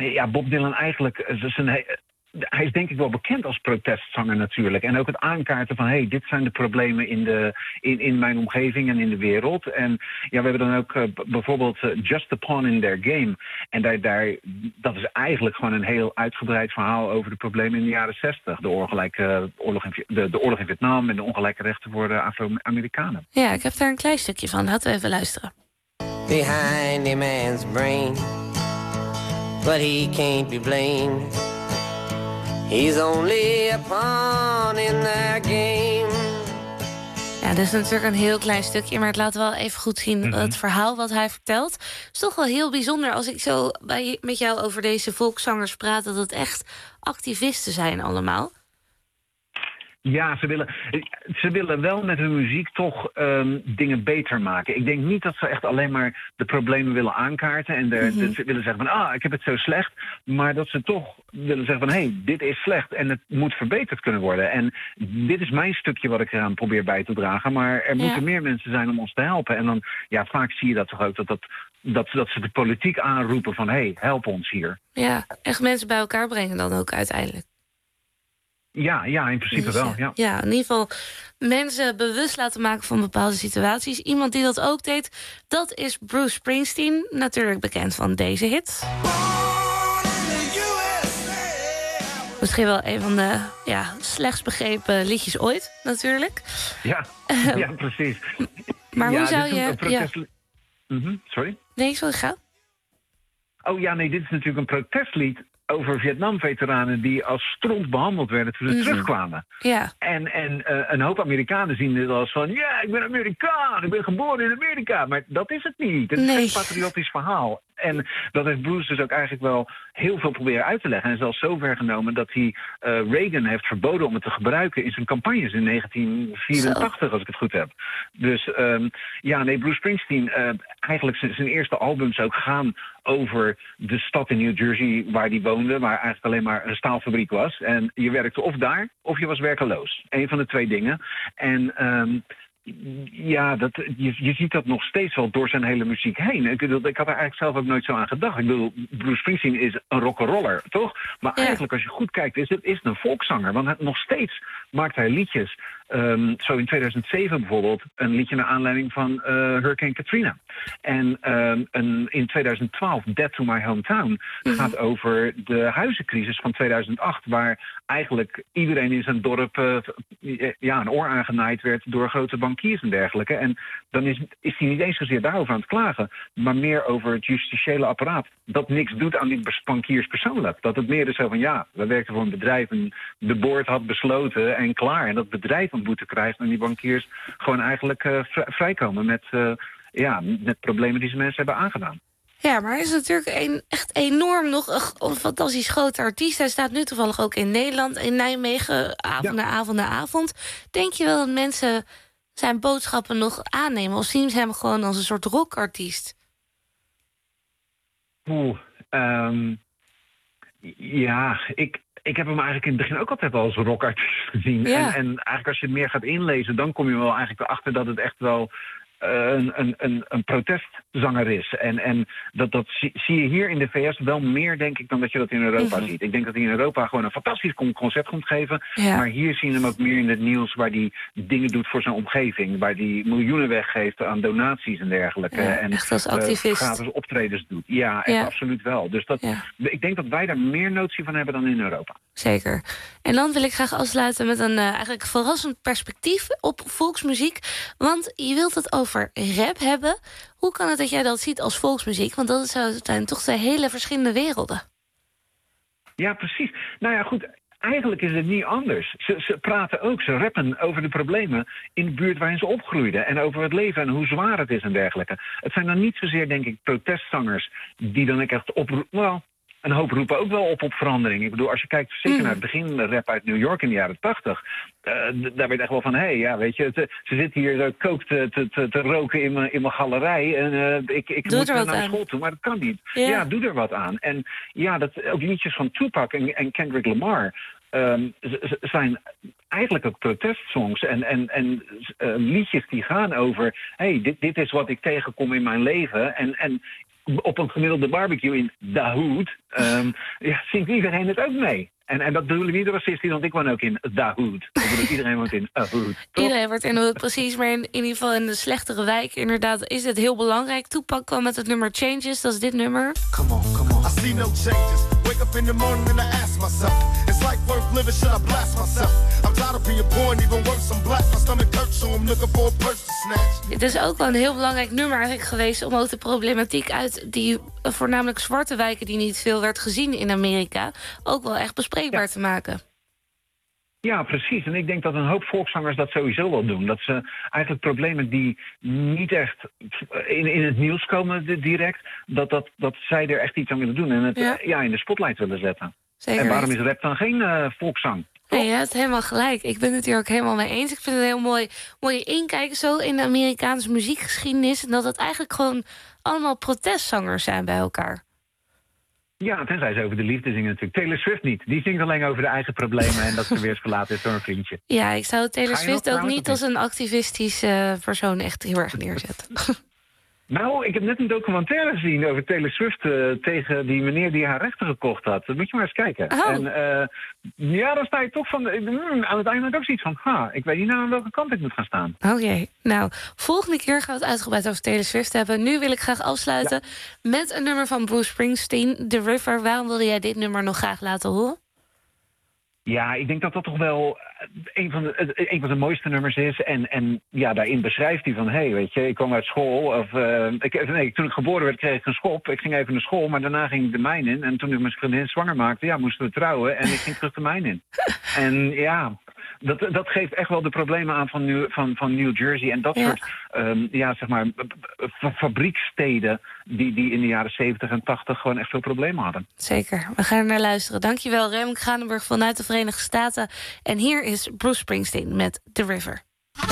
Ja, Bob Dylan eigenlijk... Is een, hij is denk ik wel bekend als protestzanger natuurlijk. En ook het aankaarten van, hé, hey, dit zijn de problemen in, de, in, in mijn omgeving en in de wereld. En ja, we hebben dan ook uh, b- bijvoorbeeld uh, Just a Pawn in Their Game. En daar, daar, dat is eigenlijk gewoon een heel uitgebreid verhaal over de problemen in de jaren zestig. De, ongelijke, oorlog in, de, de oorlog in Vietnam en de ongelijke rechten voor de Afro-Amerikanen. Ja, ik heb daar een klein stukje van. Laten we even luisteren. Behind a man's brain, but he can't be blamed. He's only a pawn in their game. Ja, dit is natuurlijk een heel klein stukje, maar het laat wel even goed zien mm-hmm. het verhaal wat hij vertelt. Het is toch wel heel bijzonder als ik zo bij, met jou over deze volkszangers praat, dat het echt activisten zijn allemaal. Ja, ze willen, ze willen wel met hun muziek toch um, dingen beter maken. Ik denk niet dat ze echt alleen maar de problemen willen aankaarten en de, mm-hmm. de, willen zeggen van, ah, ik heb het zo slecht. Maar dat ze toch willen zeggen van, hé, hey, dit is slecht en het moet verbeterd kunnen worden. En dit is mijn stukje wat ik eraan probeer bij te dragen. Maar er ja. moeten meer mensen zijn om ons te helpen. En dan, ja, vaak zie je dat toch ook, dat, dat, dat, dat ze de politiek aanroepen van, hé, hey, help ons hier. Ja, echt mensen bij elkaar brengen dan ook uiteindelijk. Ja, ja, in principe dus, wel. Ja. ja, in ieder geval mensen bewust laten maken van bepaalde situaties. Iemand die dat ook deed, dat is Bruce Springsteen. Natuurlijk bekend van deze hit. Misschien wel een van de ja, slechtst begrepen liedjes ooit, natuurlijk. Ja, ja precies. Maar ja, hoe zou je... je... Protest... Ja. Mm-hmm, sorry? Nee, sorry, ga. Oh ja, nee, dit is natuurlijk een protestlied over Vietnam-veteranen die als stront behandeld werden toen ze mm-hmm. terugkwamen. Ja. En, en uh, een hoop Amerikanen zien dit als van, ja, ik ben Amerikaan, ik ben geboren in Amerika. Maar dat is het niet. Het is nee. geen patriotisch verhaal. En dat heeft Bruce dus ook eigenlijk wel heel veel proberen uit te leggen. En zelfs zo ver genomen dat hij uh, Reagan heeft verboden om het te gebruiken in zijn campagnes in negentien vierentachtig, zo. Als ik het goed heb. Dus um, ja, nee, Bruce Springsteen, uh, eigenlijk zijn, zijn eerste albums ook gaan over de stad in New Jersey waar hij woonde, waar eigenlijk alleen maar een staalfabriek was. En je werkte of daar, of je was werkeloos. Eén van de twee dingen. En um, ja, dat, je, je ziet dat nog steeds wel door zijn hele muziek heen. Ik, ik had er eigenlijk zelf ook nooit zo aan gedacht. Ik bedoel, Bruce Springsteen is een rock'n'roller, toch? Maar ja. eigenlijk, als je goed kijkt, is het is een volkszanger. Want hij, nog steeds maakt hij liedjes. Um, zo in tweeduizend zeven bijvoorbeeld een liedje naar aanleiding van uh, Hurricane Katrina. En um, een, in tweeduizend twaalf, Dead to My Hometown, mm-hmm. gaat over de huizencrisis van tweeduizend acht... waar eigenlijk iedereen in zijn dorp uh, ja, een oor aangenaaid werd door grote bankiers en dergelijke. En dan is, is hij niet eens zozeer daarover aan het klagen, maar meer over het justitiële apparaat. Dat niks doet aan die bankiers persoonlijk. Dat het meer is zo van, ja, we werkten voor een bedrijf en de board had besloten en klaar. En dat bedrijf een boete krijgt en die bankiers gewoon eigenlijk uh, vrijkomen met, uh, ja, met problemen die ze mensen hebben aangedaan. Ja, maar hij is natuurlijk een, echt enorm nog een, een fantastisch grote artiest. Hij staat nu toevallig ook in Nederland, in Nijmegen, avond na avond na avond. Denk je wel dat mensen zijn boodschappen nog aannemen? Of zien ze hem gewoon als een soort rockartiest? Oeh, um, ja, ik... Ik heb hem eigenlijk in het begin ook altijd wel als rockartiest gezien. Ja. En, en eigenlijk als je het meer gaat inlezen, dan kom je wel eigenlijk erachter dat het echt wel uh, een, een, een, een protestzanger is. En, en dat, dat zie, zie je hier in de V S wel meer, denk ik, dan dat je dat in Europa mm-hmm. ziet. Ik denk dat hij in Europa gewoon een fantastisch concert komt geven. Ja. Maar hier zie je hem ook meer in het nieuws waar hij dingen doet voor zijn omgeving. Waar hij miljoenen weggeeft aan donaties en dergelijke. Ja, en echt als activist. Uh, gratis optredens doet. Ja, echt ja. absoluut wel. Dus dat, ja. ik denk dat wij daar meer notie van hebben dan in Europa. Zeker. En dan wil ik graag afsluiten met een uh, eigenlijk verrassend perspectief op volksmuziek. Want je wilt het over rap hebben. Hoe kan het dat jij dat ziet als volksmuziek? Want dat zijn toch twee hele verschillende werelden. Ja, precies. Nou ja, goed. Eigenlijk is het niet anders. Ze, ze praten ook, ze rappen over de problemen in de buurt waarin ze opgroeiden. En over het leven en hoe zwaar het is en dergelijke. Het zijn dan niet zozeer, denk ik, protestzangers die dan echt op... Well, een hoop roepen ook wel op op verandering. Ik bedoel, als je kijkt zeker mm. naar het begin de rap uit New York in de jaren tachtig... Uh, daar werd echt wel van, hé, hey, ja, weet je, het, ze zitten hier zo kook te, te, te, te roken in mijn, in mijn galerij. En uh, ik, ik moet naar aan. school toe, maar dat kan niet. Yeah. Ja, doe er wat aan. En ja, dat, ook liedjes van Tupac en, en Kendrick Lamar... Um, z- zijn eigenlijk ook protestsongs en, en, en uh, liedjes die gaan over... hey, dit, dit is wat ik tegenkom in mijn leven. En, en op een gemiddelde barbecue in The Hood, um, ja, zingt iedereen het ook mee. En, en dat bedoel ik niet racistisch, want ik woon ook in The Hood. Ik bedoel, iedereen woont in A Hood. Toch? Iedereen wordt in de hood, precies. Maar in, in ieder geval in de slechtere wijk, inderdaad, is het heel belangrijk. Tupac kwam met het nummer Changes, dat is dit nummer. Come on, come on. I see no changes. Wake up in the morning and I ask myself, it's life worth living, should I blast myself? I'm tired of being poor and even worse, I'm black. My stomach hurts, so I'm looking for a purse to snatch. Het is ook wel een heel belangrijk nummer eigenlijk geweest om ook de problematiek uit die voornamelijk zwarte wijken die niet veel werd gezien in Amerika ook wel echt bespreekbaar ja. te maken. Ja, precies. En ik denk dat een hoop volkszangers dat sowieso wel doen. Dat ze eigenlijk problemen die niet echt in, in het nieuws komen direct, dat, dat, dat zij er echt iets aan willen doen en het ja. Ja, in de spotlight willen zetten. Zeker. En waarom is rap dan geen uh, volkszang? Nee, je hebt helemaal gelijk. Ik ben het hier ook helemaal mee eens. Ik vind het heel mooi, mooie inkijken zo in de Amerikaanse muziekgeschiedenis. En dat het eigenlijk gewoon allemaal protestzangers zijn bij elkaar. Ja, tenzij ze over de liefde zingen natuurlijk. Taylor Swift niet. Die zingt alleen over de eigen problemen en dat ze weer eens verlaten is door een vriendje. Ja, ik zou Taylor Swift ook niet als een activistische persoon echt heel erg neerzetten. Nou, ik heb net een documentaire gezien over Taylor Swift uh, tegen die meneer die haar rechten gekocht had. Dat moet je maar eens kijken. Oh. En uh, ja, dan sta je toch van, uh, aan het einde ook zoiets van, ha, ik weet niet nou aan welke kant ik moet gaan staan. Oké, okay. Nou, volgende keer gaan we het uitgebreid over Taylor Swift hebben. Nu wil ik graag afsluiten ja. met een nummer van Bruce Springsteen, The River. Waarom wilde jij dit nummer nog graag laten horen? Ja, ik denk dat dat toch wel een van de, een van de mooiste nummers is. En, en ja, daarin beschrijft hij van, hé, hey, weet je, ik kwam uit school. Of, uh, ik, nee, toen ik geboren werd, kreeg ik een schop. Ik ging even naar school, maar daarna ging ik de mijn in. En toen ik mijn vriendin zwanger maakte, ja, moesten we trouwen. En ik ging terug de mijn in. En ja, dat, dat geeft echt wel de problemen aan van New, van, van New Jersey. En dat ja. soort, um, ja, zeg maar, fabrieksteden die, die in de jaren zeventig en tachtig gewoon echt veel problemen hadden. Zeker, we gaan er naar luisteren. Dankjewel, Remco Kranenburg vanuit de Verenigde Staten. En hier is Bruce Springsteen met The River.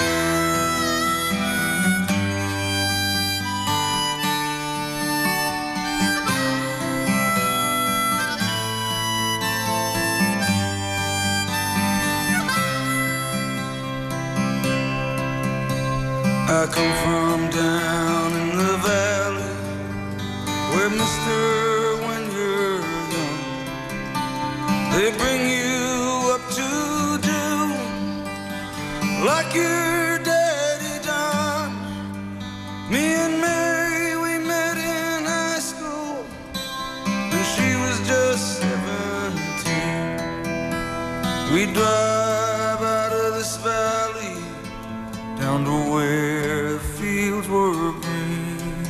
I come from down in the valley where, mister, when you're young, they bring you up to do like your daddy done. Me and Mary, we met in high school, and she was just seventeen. We drive out of this valley down to where the fields were green.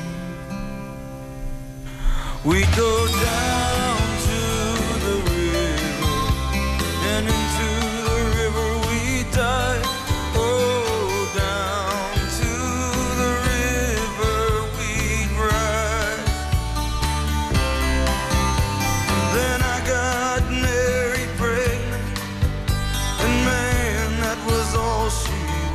We go down to the river, and into the river we dive. Oh, down to the river we ride. Then I got Mary pregnant, and man, that was all she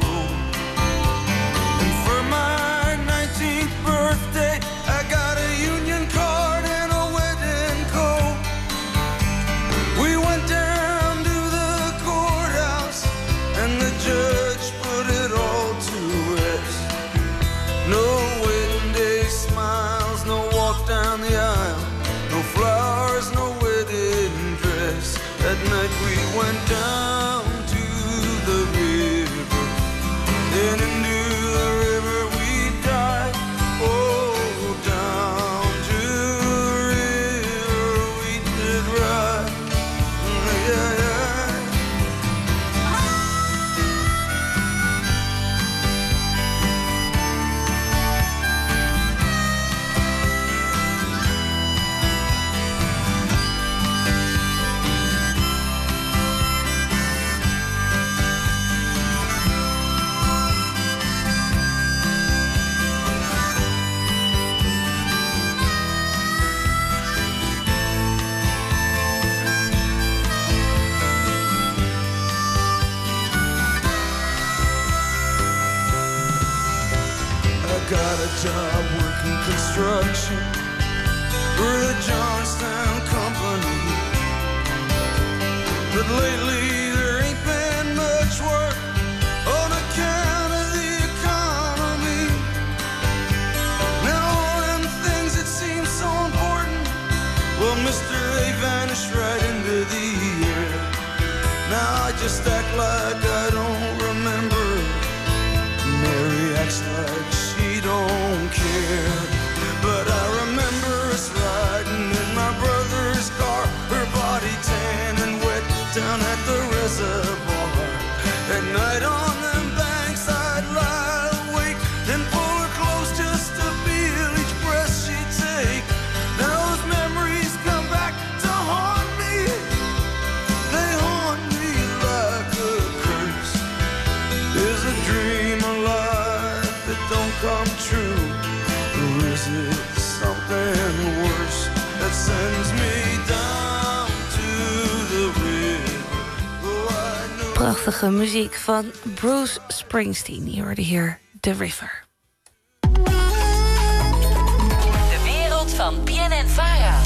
birthday, I got a union card and a wedding coat. We went down to the courthouse and the judge put it all to rest. No wedding day smiles, no walk down the aisle, no flowers, no wedding dress. That night we went down to the river, then into the river we died. Oh, down to the river we did ride. Yeah, yeah. Got a job working construction for the Johnstown Company, but lately there ain't been much work on account of the economy. Now all them things that seem just act like I don't remember. Mary acts like she don't care. But I remember us riding in my brother's car, her body tan and wet down at the reservoir. At night on them banks I'd lie awake, then pull her close just to feel each breath she'd take. Now those memories come back to haunt me. They haunt me like a curse. Is a dream alive that don't come true? Or is it something worse that sends me down to the river? Oh, I know. Prachtige muziek van Bruce Springsteen. Je hoorde hier The River. De wereld van B N N Vara.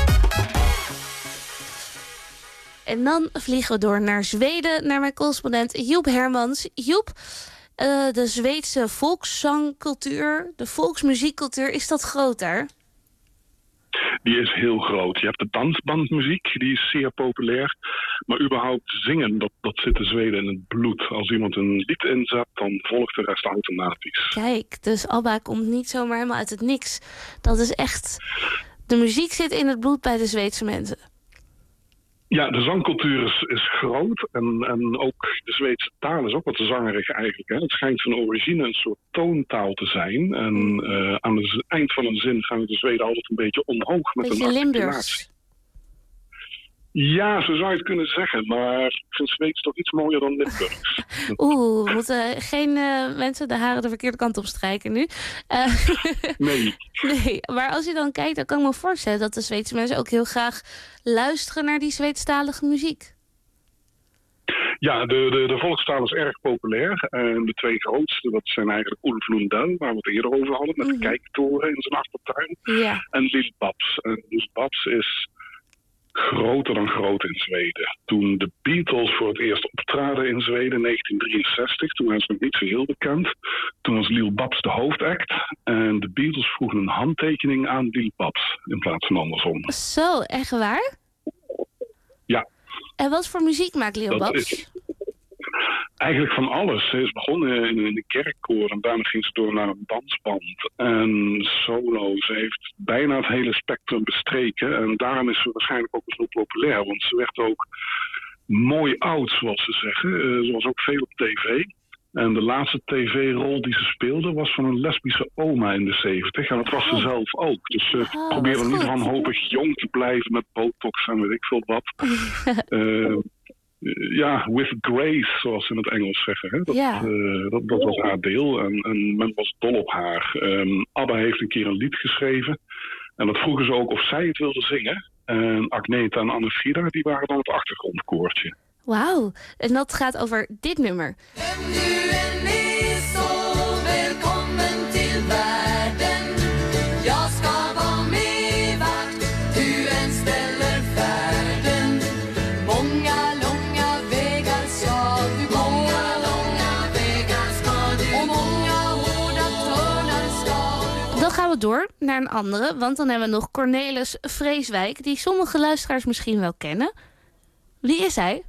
En dan vliegen we door naar Zweden, naar mijn correspondent Joep Hermans. Joep, uh, de Zweedse volkszangcultuur, de volksmuziekcultuur, is dat groot daar? Die is heel groot. Je hebt de dansbandmuziek, die is zeer populair. Maar überhaupt zingen, dat, dat zit de Zweden in het bloed. Als iemand een lied inzet, dan volgt de rest automatisch. Kijk, dus ABBA komt niet zomaar helemaal uit het niks. Dat is echt... De muziek zit in het bloed bij de Zweedse mensen. Ja, de zangcultuur is, is groot. En, en ook de Zweedse taal is ook wat zangerig eigenlijk. Hè. Het schijnt van origine een soort toontaal te zijn. En uh, aan het eind van een zin gaan de Zweden altijd een beetje omhoog met beetje een Limburgs. articulatie. Ja, zo zou je het kunnen zeggen. Maar ik vind Zweeds toch iets mooier dan Limburgs. Oeh, we moeten geen uh, mensen de haren de verkeerde kant op strijken nu. Uh, nee. Nee, maar als je dan kijkt, dan kan ik me voorstellen dat de Zweedse mensen ook heel graag luisteren naar die Zweedstalige muziek. Ja, de, de, de volkstaal is erg populair. En de twee grootste, dat zijn eigenlijk Ulf Lundell, waar we het eerder over hadden, met de Mm-hmm. kijktoren in zijn achtertuin. Ja. En Lill Babs. En Lill Babs is groter dan groot in Zweden. Toen de Beatles voor het eerst optraden in Zweden in negentien drieënzestig, toen was het nog niet zo heel bekend, toen was Lill Babs de hoofdact. En de Beatles vroegen een handtekening aan Lill Babs in plaats van andersom. Zo, echt waar? Ja. En wat voor muziek maakt Lill Dat Babs? is eigenlijk van alles. Ze is begonnen in een kerkkoor en daarna ging ze door naar een dansband. En solo. Ze heeft bijna het hele spectrum bestreken. En daarom is ze waarschijnlijk ook zo populair. Want ze werd ook mooi oud, zoals ze zeggen. Uh, ze was ook veel op tv. En de laatste tv-rol die ze speelde was van een lesbische oma in de zeventig. En dat was ze zelf ook. Dus ze Oh, probeerde wat niet goed. wanhopig jong te blijven met botox en weet ik veel wat. Uh, ja, with grace, zoals ze in het Engels zeggen. Hè? Dat, Ja. uh, dat, dat was haar deel en, en men was dol op haar. Um, ABBA heeft een keer een lied geschreven. En dat vroegen ze ook of zij het wilde zingen. En Agneta en Anne Frida, die waren dan het achtergrondkoortje. Wauw, en dat gaat over dit nummer. Du än är så välkommen till världen. Jag ska vara med vart du än ställer färden. Många långa vägar ska du gå. Många långa vägar ska du gå. Och många hårda törnar ska du gå. Dan gaan we door naar een andere, want dan hebben we nog Cornelis Vreeswijk, die sommige luisteraars misschien wel kennen. Wie is hij?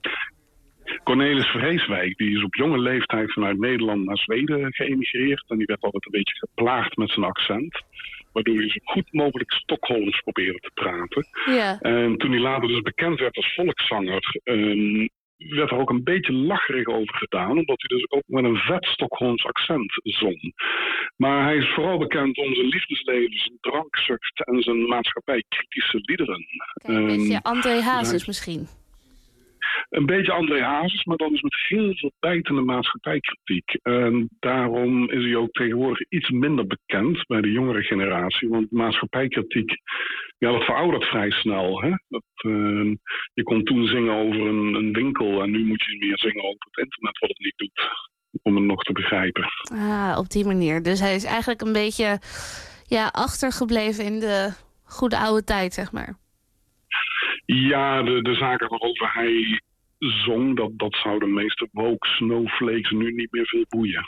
Cornelis Vreeswijk, die is op jonge leeftijd vanuit Nederland naar Zweden geëmigreerd. En die werd altijd een beetje geplaagd met zijn accent. Waardoor hij zo goed mogelijk Stockholms probeerde te praten. Ja. En toen hij later dus bekend werd als volkszanger, um, werd er ook een beetje lacherig over gedaan. Omdat hij dus ook met een vet Stockholms accent zong. Maar hij is vooral bekend om zijn liefdesleven, zijn drankzucht en zijn maatschappijkritische liederen. Kijk, een beetje Um, André Hazes hij- misschien. Een beetje André Hazes, maar dan is met heel veel bijtende maatschappijkritiek. En daarom is hij ook tegenwoordig iets minder bekend bij de jongere generatie. Want maatschappijkritiek, ja, dat veroudert vrij snel. Hè? Dat, uh, je kon toen zingen over een, een winkel en nu moet je meer zingen over het internet wat het niet doet. Om het nog te begrijpen. Ah, op die manier. Dus hij is eigenlijk een beetje ja, achtergebleven in de goede oude tijd, zeg maar. Ja, de, de zaken waarover hij zong, dat, dat zou de meeste woke snowflakes nu niet meer veel boeien.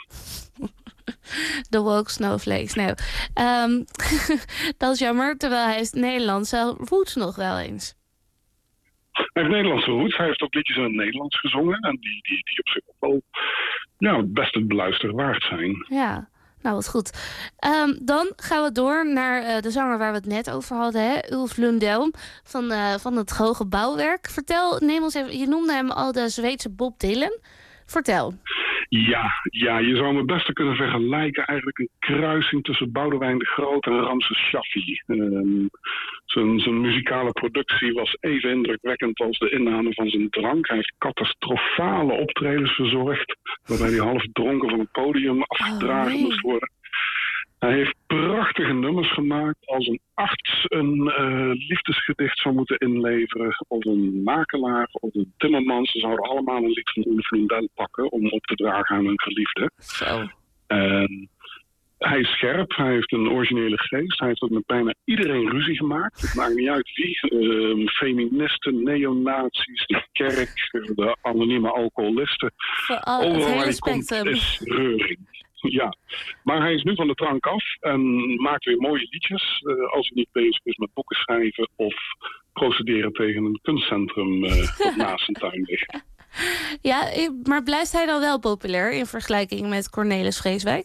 De woke snowflakes. Nou, um, dat is jammer, terwijl hij is Nederlands. Zijn roots nog wel eens. Hij heeft Nederlandse roots. Hij heeft ook liedjes in het Nederlands gezongen. En die, die, die op zich ook wel ja, best het beluisteren waard zijn. Ja, nou wat goed. Um, dan gaan we door naar uh, de zanger waar we het net over hadden. Hè? Ulf Lundell van, uh, van het Hoge Bouwwerk. Vertel, neem ons even, je noemde hem al de Zweedse Bob Dylan. Vertel. Ja, ja, je zou hem het beste kunnen vergelijken. Eigenlijk een kruising tussen Boudewijn de Groot en Ramses Shaffi. Um, zijn, zijn muzikale productie was even indrukwekkend als de inname van zijn drank. Hij heeft catastrofale optredens verzorgd, waarbij hij half dronken van het podium afgedragen oh, nee. moest worden. Hij heeft prachtige nummers gemaakt. Als een arts een uh, liefdesgedicht zou moeten inleveren, of een makelaar, of een timmerman, ze zouden allemaal een lied van Ulf Lundell pakken om op te dragen aan hun geliefde. Zo. En hij is scherp, hij heeft een originele geest. Hij heeft ook met bijna iedereen ruzie gemaakt. Het maakt niet uit wie. Uh, feministen, neonazies, de kerk, de anonieme alcoholisten. Al, Overal waar hij komt is reuring. Ja, maar hij is nu van de drank af en maakt weer mooie liedjes uh, als hij niet bezig is met boeken schrijven of procederen tegen een kunstcentrum uh, dat naast zijn tuin ligt. Ja, maar blijft hij dan wel populair in vergelijking met Cornelis Vreeswijk?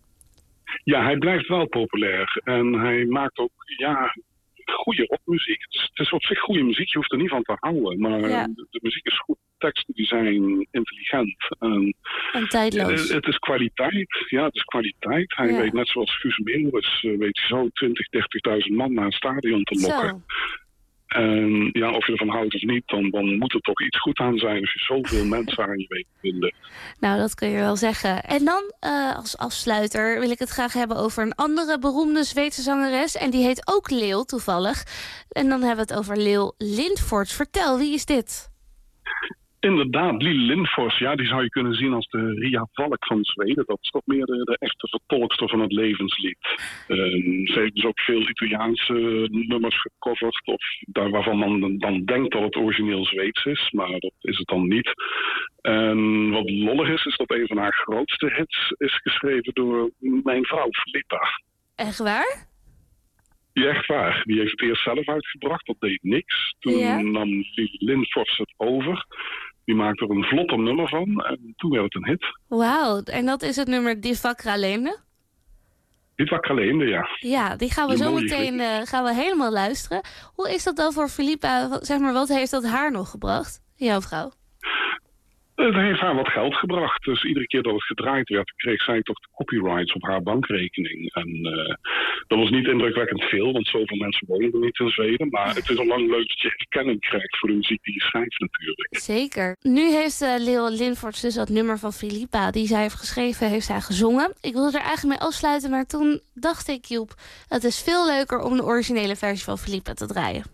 Ja, hij blijft wel populair en hij maakt ook ja, goede rockmuziek. Het is, het is op zich goede muziek, je hoeft er niet van te houden, maar ja. de, de muziek is goed. Teksten die zijn intelligent. En, en tijdloos. Het, het is kwaliteit. Ja, het is kwaliteit. Hij ja. weet net zoals Guus Meeuwis, uh, weet hij zo twintig, dertigduizend man naar een stadion te lokken. Zo. En ja, of je ervan houdt of niet, dan, dan moet er toch iets goed aan zijn als je zoveel mensen aan je weet te vinden. Nou, dat kun je wel zeggen. En dan uh, als afsluiter wil ik het graag hebben over een andere beroemde Zweedse zangeres. En die heet ook Leeuw, toevallig. En dan hebben we het over Leeuw Lindfors. Vertel, wie is dit? Inderdaad, Liel Lindfors, ja, die zou je kunnen zien als de Ria Valk van Zweden. Dat is toch meer de, de echte vertolkster van het levenslied. Um, ze heeft dus ook veel Italiaanse nummers gecoverd, of daar waarvan man dan denkt dat het origineel Zweeds is, maar dat is het dan niet. En wat lollig is, is dat een van haar grootste hits is geschreven door mijn vrouw Filippa. Echt waar? Ja, echt waar. Die heeft het eerst zelf uitgebracht, dat deed niks. Toen ja? nam Liel Lindfors het over. Die maakte er een vlotter nummer van en toen werd het een hit. Wauw, en dat is het nummer Die Vackra Leende? Die Vackra Leende, ja. Ja, die gaan we die zo meteen uh, gaan we helemaal luisteren. Hoe is dat dan voor Filippa? Zeg maar, wat heeft dat haar nog gebracht, jouw vrouw? Het heeft haar wat geld gebracht. Dus iedere keer dat het gedraaid werd, kreeg zij toch de copyrights op haar bankrekening. En uh, dat was niet indrukwekkend veel, want zoveel mensen wonen er niet in Zweden. Maar het is al lang leuk dat je erkenning krijgt voor de muziek die je schrijft natuurlijk. Zeker. Nu heeft uh, Leeuw Lindfors dus dat nummer van Filippa die zij heeft geschreven, heeft zij gezongen. Ik wilde er eigenlijk mee afsluiten, maar toen dacht ik, Joep, het is veel leuker om de originele versie van Filippa te draaien.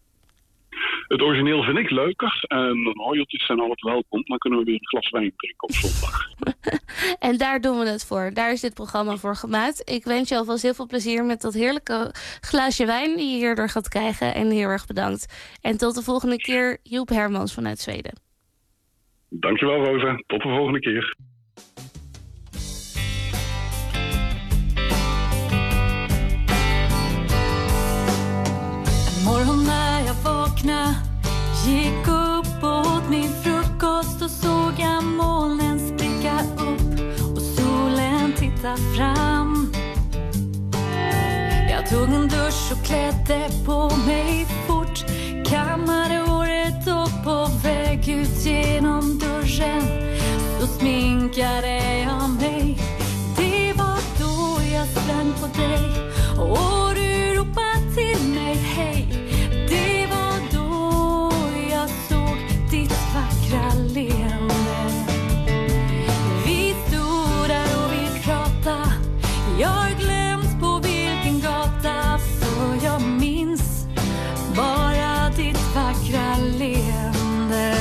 Het origineel vind ik leuker. En royalties zijn altijd welkom. Dan kunnen we weer een glas wijn drinken op zondag. En daar doen we het voor. Daar is dit programma voor gemaakt. Ik wens je alvast heel veel plezier met dat heerlijke glaasje wijn die je hierdoor gaat krijgen. En heel erg bedankt. En tot de volgende keer, Joep Hermans vanuit Zweden. Dankjewel, Rosa. Tot de volgende keer. Morgon när jag vaknade, gick upp och åt min frukost och såg jag molnen spricka upp och solen titta fram. Jag tog en dusch och klädde på mig fort, kammade håret och på väg ut genom dörren så sminkade jag mig. Det var då jag sprang på dig och du ropade till mig hej. Det var då jag såg ditt vackra leende. Vi stod där och vi pratade. Jag har glömt på vilken gata, för jag minns bara ditt vackra leende.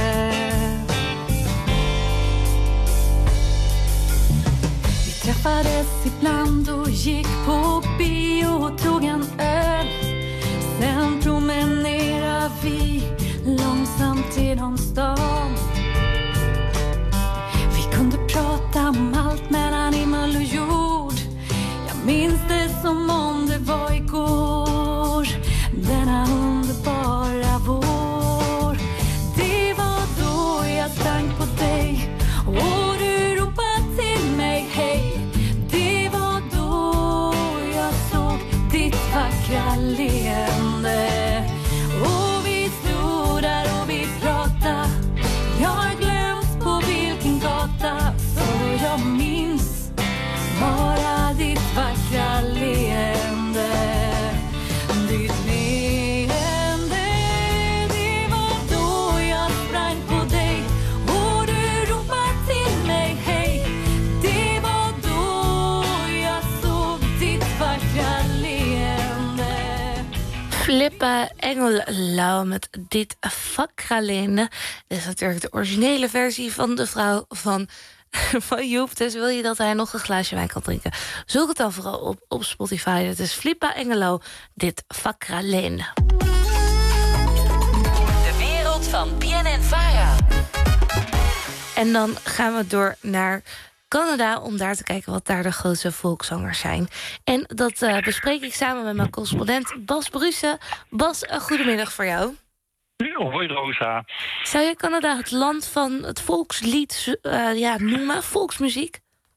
Vi träffades ibland och gick på bio och tog en öl. Sen promenerar vi långsamt genom stan. Vi kunde prata om allt mellan himmel och jord. Jag minns det som om det var igår, denna underbara vår. Flippa Engelo met Dit Vakralene. Dit is natuurlijk de originele versie van de vrouw van, van Joep. Dus wil je dat hij nog een glaasje wijn kan drinken, zoek het dan vooral op op Spotify. Het is Flippa Engelo, Dit Vakralene. De wereld van B N N Vara. En dan gaan we door naar Canada om daar te kijken wat daar de grootste volkszangers zijn. En dat uh, bespreek ik samen met mijn correspondent Bas Brussen. Bas, een goedemiddag voor jou. Hoi Rosa. Zou je Canada het land van het volkslied uh, ja, noemen, volksmuziek?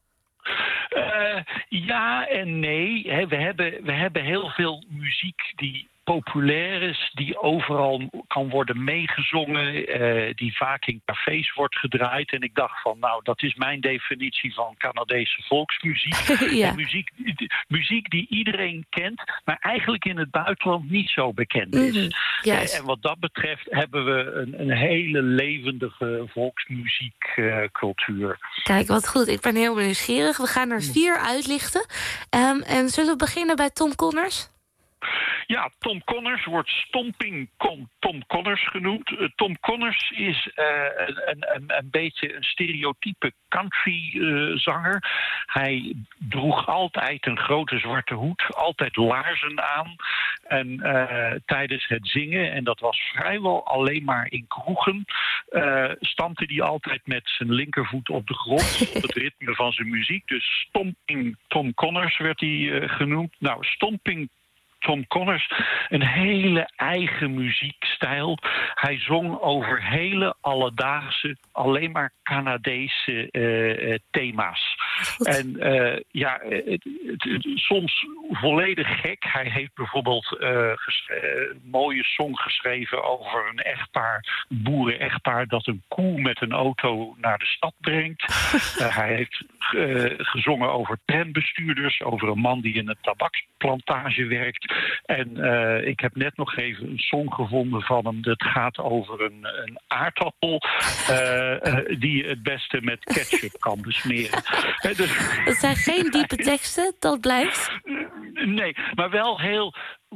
Uh, ja en nee. He, we, hebben, we hebben heel veel muziek die populair is, die overal kan worden meegezongen, uh, die vaak in cafés wordt gedraaid. En ik dacht van, nou, dat is mijn definitie van Canadese volksmuziek. Ja. En muziek, muziek die iedereen kent, maar eigenlijk in het buitenland niet zo bekend is. Mm-hmm. Yes. Uh, en wat dat betreft hebben we een, een hele levendige volksmuziekcultuur. Uh, Kijk, wat goed. Ik ben heel nieuwsgierig. We gaan er vier uitlichten. Um, en zullen we beginnen bij Tom Connors? Ja, Tom Connors wordt Stomping Tom Connors genoemd. Uh, Tom Connors is uh, een, een, een beetje een stereotype countryzanger. Uh, Hij droeg altijd een grote zwarte hoed, altijd laarzen aan. En uh, tijdens het zingen, en dat was vrijwel alleen maar in kroegen, uh, stampte hij altijd met zijn linkervoet op de grond, op het ritme van zijn muziek. Dus Stomping Tom Connors werd hij uh, genoemd. Nou, Stomping Tom Connors, een hele eigen muziekstijl. Hij zong over hele alledaagse, alleen maar Canadese uh, uh, thema's. En uh, ja, het, het, het, soms volledig gek. Hij heeft bijvoorbeeld uh, een mooie song geschreven over een echtpaar, een boeren-echtpaar, dat een koe met een auto naar de stad brengt. uh, hij heeft uh, gezongen over trambestuurders, over een man die in een tabaksplantage werkt. En uh, ik heb net nog even een song gevonden van hem. Dat gaat over een, een aardappel uh, uh, die je het beste met ketchup kan besmeren. Uh, dus... Het zijn geen diepe teksten, dat blijkt. Nee, maar wel heel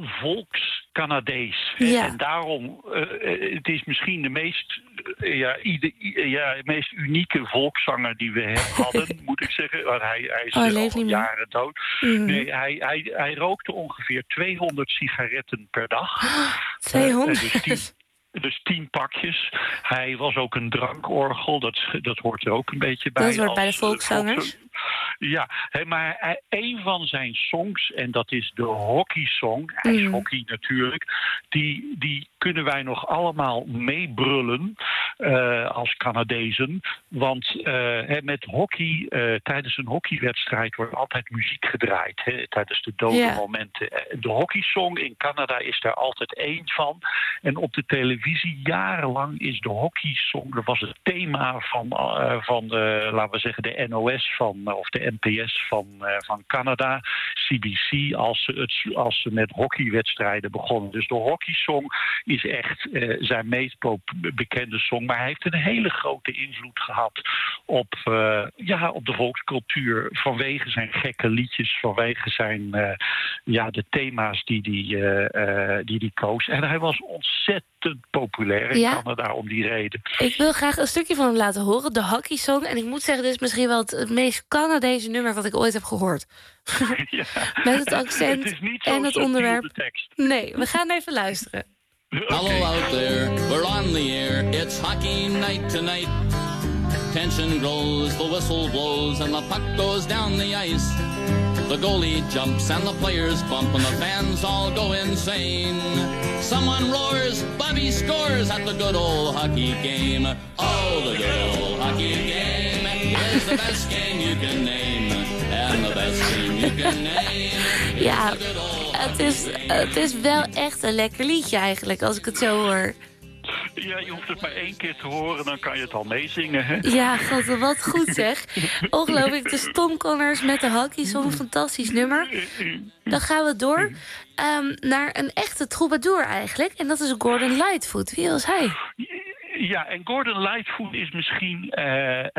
volks-Canadees. Ja. En daarom, uh, het is misschien de meest, uh, ja, ide, ja, meest unieke volkszanger die we hadden, moet ik zeggen. Want hij, hij is oh, al jaren dood. Mm-hmm. Nee, hij, hij, hij rookte ongeveer tweehonderd sigaretten per dag. tweehonderd? Uh, dus tien, Dus tien pakjes. Hij was ook een drankorgel, dat, dat hoort er ook een beetje bij. Dat hoort als, bij de volkszangers. Ja, maar hij, een van zijn songs, en dat is de hockeysong, ijshockey mm. natuurlijk, die, die kunnen wij nog allemaal meebrullen uh, als Canadezen. Want uh, met hockey, uh, tijdens een hockeywedstrijd wordt altijd muziek gedraaid, he, tijdens de dode yeah. momenten. De hockeysong in Canada is daar altijd één van. En op de televisie jarenlang is de hockeysong, dat was het thema van, uh, van uh, laten we zeggen, de N O S van, of de N P S van, uh, van Canada, C B C, als ze, het, als ze met hockeywedstrijden begonnen. Dus de hockeysong is echt uh, zijn meest bekende song. Maar hij heeft een hele grote invloed gehad op, uh, ja, op de volkscultuur vanwege zijn gekke liedjes, vanwege zijn, uh, ja, de thema's die hij die, uh, uh, die die koos. En hij was ontzettend populair in ja. Canada om die reden. Ik wil graag een stukje van hem laten horen, de hockeysong. En ik moet zeggen, dit is misschien wel het, het meest Canadese nummer wat ik ooit heb gehoord. Ja. Met het accent het en het onderwerp. Nee, we gaan even luisteren. Okay. Hello out there, we're on the air. It's hockey night tonight. Tension grows, the whistle blows, and the puck goes down the ice. The goalie jumps and the players bump and the fans all go insane. Someone roars, Bobby scores at the good old hockey game. Oh, the good old hockey game is the best game you can name. And the best game you can name. Ja, het is, het is wel echt een lekker liedje eigenlijk, als ik het zo hoor. Ja, je hoeft het maar één keer te horen, dan kan je het al meezingen, hè? Ja, god, wat goed zeg. Ongelooflijk, de Tom Connors met de hockeysong, fantastisch nummer. Dan gaan we door um, naar een echte troubadour eigenlijk. En dat is Gordon Lightfoot. Wie was hij? Ja, en Gordon Lightfoot is misschien uh, uh,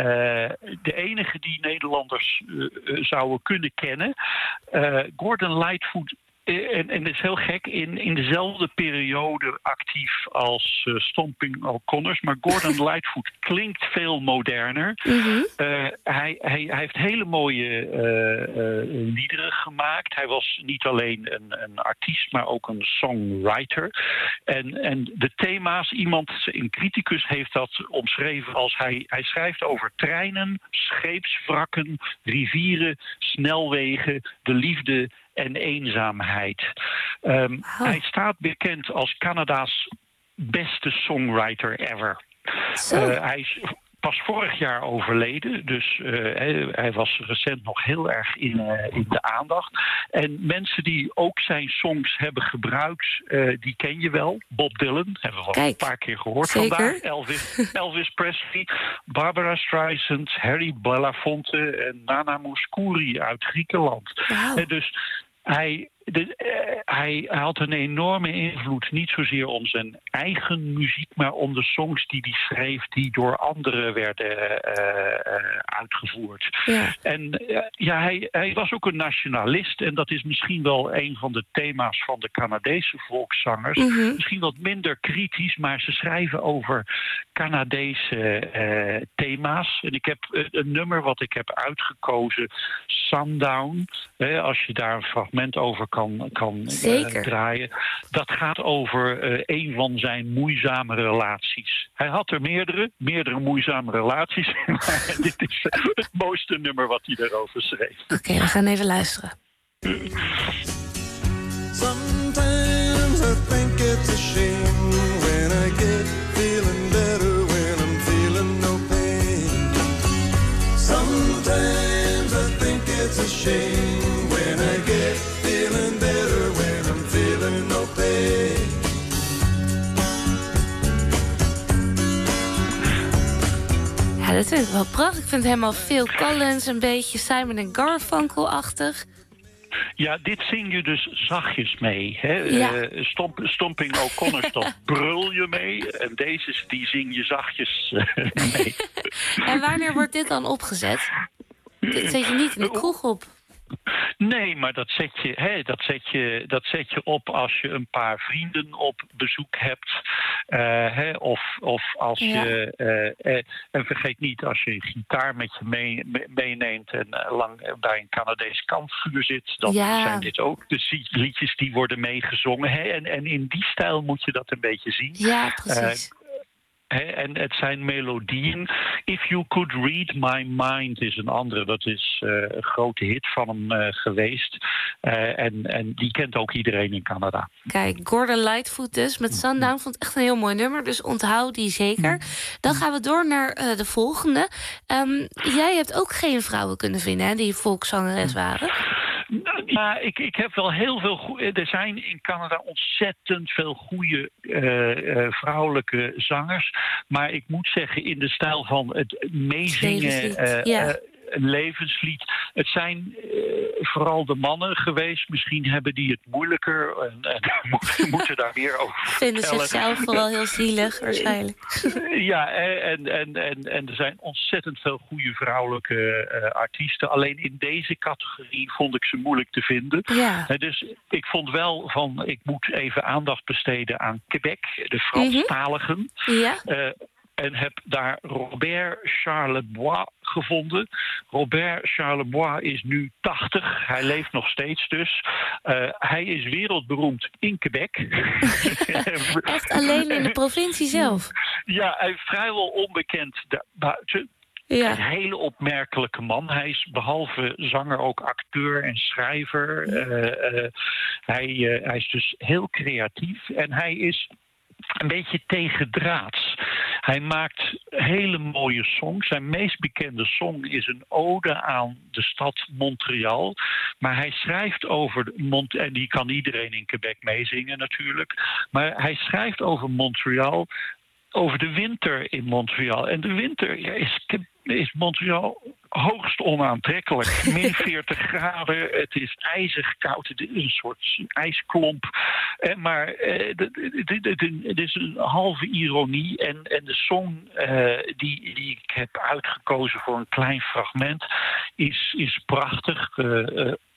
de enige die Nederlanders uh, zouden kunnen kennen. Uh, Gordon Lightfoot En, en dat is heel gek, in, in dezelfde periode actief als uh, Stomping O'Connors. Maar Gordon Lightfoot klinkt veel moderner. Mm-hmm. uh, hij, hij, hij heeft hele mooie uh, uh, liederen gemaakt. Hij was niet alleen een, een artiest, maar ook een songwriter. En, en de thema's, iemand, een criticus heeft dat omschreven als hij, hij schrijft over treinen, scheepswrakken, rivieren, snelwegen, de liefde en eenzaamheid. Um, oh. Hij staat bekend als Canada's beste songwriter ever. Uh, hij is pas vorig jaar overleden, dus uh, hij, hij was recent nog heel erg in, uh, in de aandacht. En mensen die ook zijn songs hebben gebruikt, uh, die ken je wel. Bob Dylan, hebben we al een paar keer gehoord Zeker. vandaag. Elvis, Elvis Presley, Barbara Streisand, Harry Belafonte en Nana Mouskouri uit Griekenland. Wow. En dus hij... De, uh, hij had een enorme invloed, niet zozeer om zijn eigen muziek, maar om de songs die hij schreef, die door anderen werden uh, uh, uitgevoerd. Ja. En uh, ja, hij, hij was ook een nationalist en dat is misschien wel een van de thema's van de Canadese volkszangers. Mm-hmm. Misschien wat minder kritisch, maar ze schrijven over Canadese uh, thema's. En ik heb uh, een nummer wat ik heb uitgekozen, Sundown. Uh, als je daar een fragment over kan, kan uh, draaien. Dat gaat over uh, een van zijn moeizame relaties. Hij had er meerdere, meerdere moeizame relaties. Maar dit is het mooiste nummer wat hij daarover schreef. Oké, okay, we gaan even luisteren. Sometimes I think it's a shame when I get feeling better when I'm feeling no pain. Sometimes I think it's a shame when I get feeling better when I'm feeling no pain. Ja, dat vind ik wel prachtig. Ik vind helemaal Phil Collins, een beetje Simon en Garfunkel-achtig. Ja, dit zing je dus zachtjes mee. Hè? Ja. Uh, stomp, Stomping O'Connors, dan brul je mee. En deze, die zing je zachtjes uh, mee. En wanneer wordt dit dan opgezet? Dit zet je niet in de kroeg op. Nee, maar dat zet, je, hè, dat, zet je, dat zet je op als je een paar vrienden op bezoek hebt. Uh, hè, of, of als ja. je... Uh, uh, en vergeet niet, als je een gitaar met je mee, me, meeneemt en uh, lang bij een Canadees kampvuur zit, dan ja. zijn dit ook de liedjes die worden meegezongen. Hè, en, en in die stijl moet je dat een beetje zien. Ja, precies. Uh, He, en het zijn melodieën. If You Could Read My Mind is een andere. Dat is uh, een grote hit van hem uh, geweest. Uh, en, en die kent ook iedereen in Canada. Kijk, Gordon Lightfoot dus met Sundown. Vond het echt een heel mooi nummer. Dus onthoud die zeker. Dan gaan we door naar uh, de volgende. Um, jij hebt ook geen vrouwen kunnen vinden, hè, die volkszangeres waren. Ja, ik, ik heb wel heel veel goede. Er zijn in Canada ontzettend veel goede uh, uh, vrouwelijke zangers. Maar ik moet zeggen, in de stijl van het meezingen. Uh, ja. uh, een levenslied. Het zijn uh, vooral de mannen geweest. Misschien hebben die het moeilijker en, en moeten, moeten daar meer over vinden vertellen. Zichzelf vooral heel zielig, waarschijnlijk. Ja, en, en, en, en er zijn ontzettend veel goede vrouwelijke uh, artiesten. Alleen in deze categorie vond ik ze moeilijk te vinden. Ja. Uh, dus ik vond wel van, ik moet even aandacht besteden aan Quebec, de Franstaligen. Mm-hmm. Ja. Uh, En heb daar Robert Charlebois gevonden. Robert Charlebois is nu tachtig. Hij leeft nog steeds dus. Uh, hij is wereldberoemd in Quebec. Echt alleen in de provincie zelf? Ja, hij is vrijwel onbekend daarbuiten. Ja. Een hele opmerkelijke man. Hij is behalve zanger ook acteur en schrijver. Uh, uh, hij, uh, hij is dus heel creatief. En hij is een beetje tegendraads. Hij maakt hele mooie songs. Zijn meest bekende song is een ode aan de stad Montreal. Maar hij schrijft over de Mont- en die kan iedereen in Quebec meezingen natuurlijk. Maar hij schrijft over Montreal, over de winter in Montreal. En de winter ja, is, is Montreal hoogst onaantrekkelijk. Min veertig graden, het is ijzig koud, het is een soort ijsklomp. Eh, maar eh, het is een halve ironie. En, en de song eh, die, die ik heb uitgekozen voor een klein fragment is, is prachtig. Uh, uh,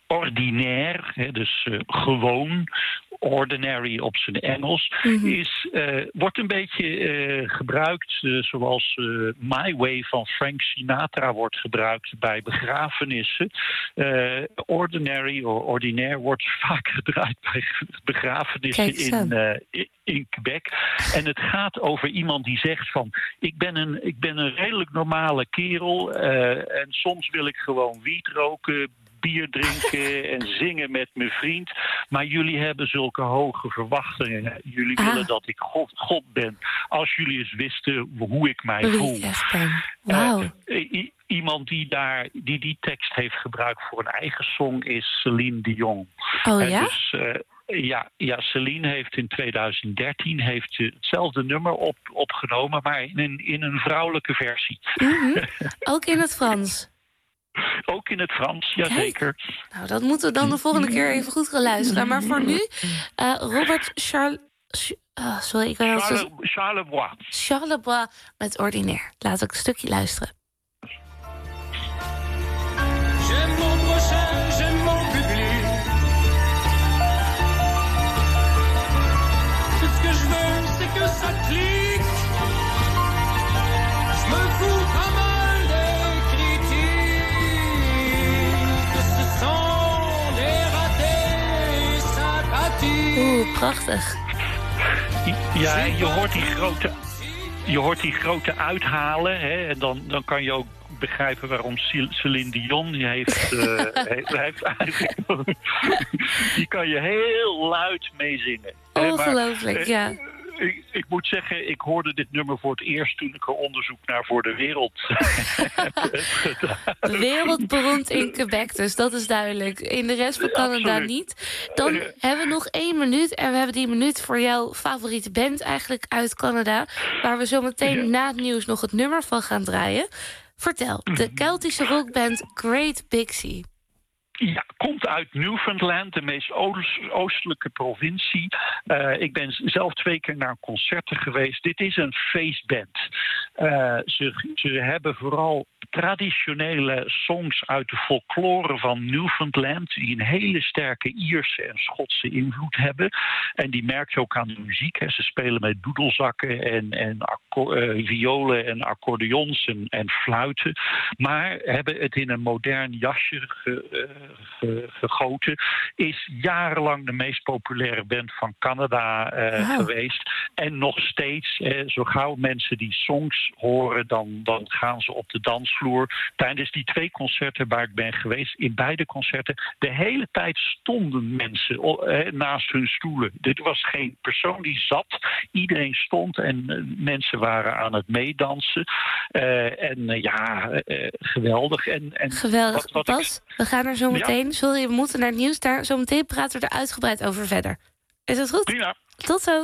ordinair, hè, dus uh, gewoon, ordinary op zijn Engels, mm-hmm. is, uh, wordt een beetje uh, gebruikt uh, zoals uh, My Way van Frank Sinatra wordt gebruikt bij begrafenissen. Uh, ordinary of ordinair wordt vaak gebruikt bij begrafenissen in, uh, in Quebec. En het gaat over iemand die zegt van, ik ben een, ik ben een redelijk normale kerel uh, en soms wil ik gewoon wiet roken, bier drinken en zingen met mijn vriend. Maar jullie hebben zulke hoge verwachtingen. Jullie ah. willen dat ik God, God ben. Als jullie eens wisten hoe ik mij Wie voel. Wow. Uh, i- iemand die, daar, die die tekst heeft gebruikt voor een eigen song is Celine Dion. Oh en ja? Dus, uh, Ja, ja, Celine heeft in tweeduizend dertien heeft hetzelfde nummer op, opgenomen, maar in een, in een vrouwelijke versie. Mm-hmm. Ook in het Frans? Ook in het Frans, jazeker. Nou, dat moeten we dan de volgende keer even goed gaan luisteren. Maar voor nu, uh, Robert Charles... Oh, sorry, ik ben Charles, Charlebois. Charlebois met Ordinaire. Laat ik een stukje luisteren. J'aime mon prochain, j'aime mon public. Tout ce que je veux, c'est que ça clique. Je me fous pas mal des critiques. Ce sont des ratés sympathiques. Oeh, prachtig. Ja, je hoort die grote, je hoort die grote uithalen. Hè, en dan, dan kan je ook begrijpen waarom Celine Dion die heeft, uh, heeft, heeft eigenlijk... die kan je heel luid meezingen. Ongelooflijk, maar, ja. Ik, ik moet zeggen, ik hoorde dit nummer voor het eerst toen ik er onderzoek naar Voor de Wereld heb gedaan. Wereldberoemd in Quebec, dus dat is duidelijk. In de rest van Canada Absoluut. niet. Dan uh, hebben we nog één minuut. En we hebben die minuut voor jouw favoriete band eigenlijk uit Canada. Waar we zo meteen ja. na het nieuws nog het nummer van gaan draaien. Vertel, de Keltische rockband Great Big Sea. Ja, komt uit Newfoundland, de meest oostelijke provincie. Uh, ik ben zelf twee keer naar concerten geweest. Dit is een feestband. Uh, ze, ze hebben vooral traditionele songs uit de folklore van Newfoundland, die een hele sterke Ierse en Schotse invloed hebben. En die merk je ook aan de muziek. Hè. Ze spelen met doedelzakken en, en acco- uh, violen en accordeons en, en fluiten. Maar hebben het in een modern jasje ge, uh, ge, gegoten. Is jarenlang de meest populaire band van Canada uh, wow. geweest. En nog steeds, uh, zo gauw mensen die songs horen, dan, dan gaan ze op de dansvloer. Tijdens die twee concerten waar ik ben geweest, in beide concerten, de hele tijd stonden mensen uh, naast hun stoelen. Dit was geen persoon die zat. Iedereen stond en uh, mensen waren aan het meedansen. Uh, en uh, ja, uh, geweldig. En, en geweldig. Wat, wat Bas, ik... we gaan er zo meteen, ja. sorry, we moeten naar het nieuws. Daar, zo meteen praten we er uitgebreid over verder. Is dat goed? Prima. Tot zo.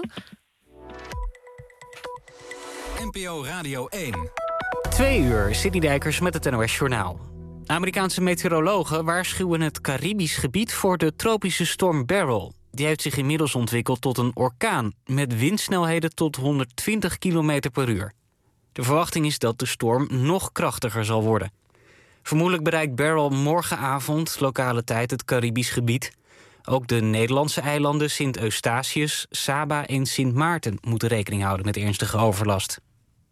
N P O Radio één. Twee uur, Sidney Dijkers met het N O S Journaal. Amerikaanse meteorologen waarschuwen het Caribisch gebied voor de tropische storm Beryl. Die heeft zich inmiddels ontwikkeld tot een orkaan met windsnelheden tot honderdtwintig kilometer per uur. De verwachting is dat de storm nog krachtiger zal worden. Vermoedelijk bereikt Beryl morgenavond lokale tijd het Caribisch gebied. Ook de Nederlandse eilanden Sint Eustatius, Saba en Sint Maarten moeten rekening houden met ernstige overlast.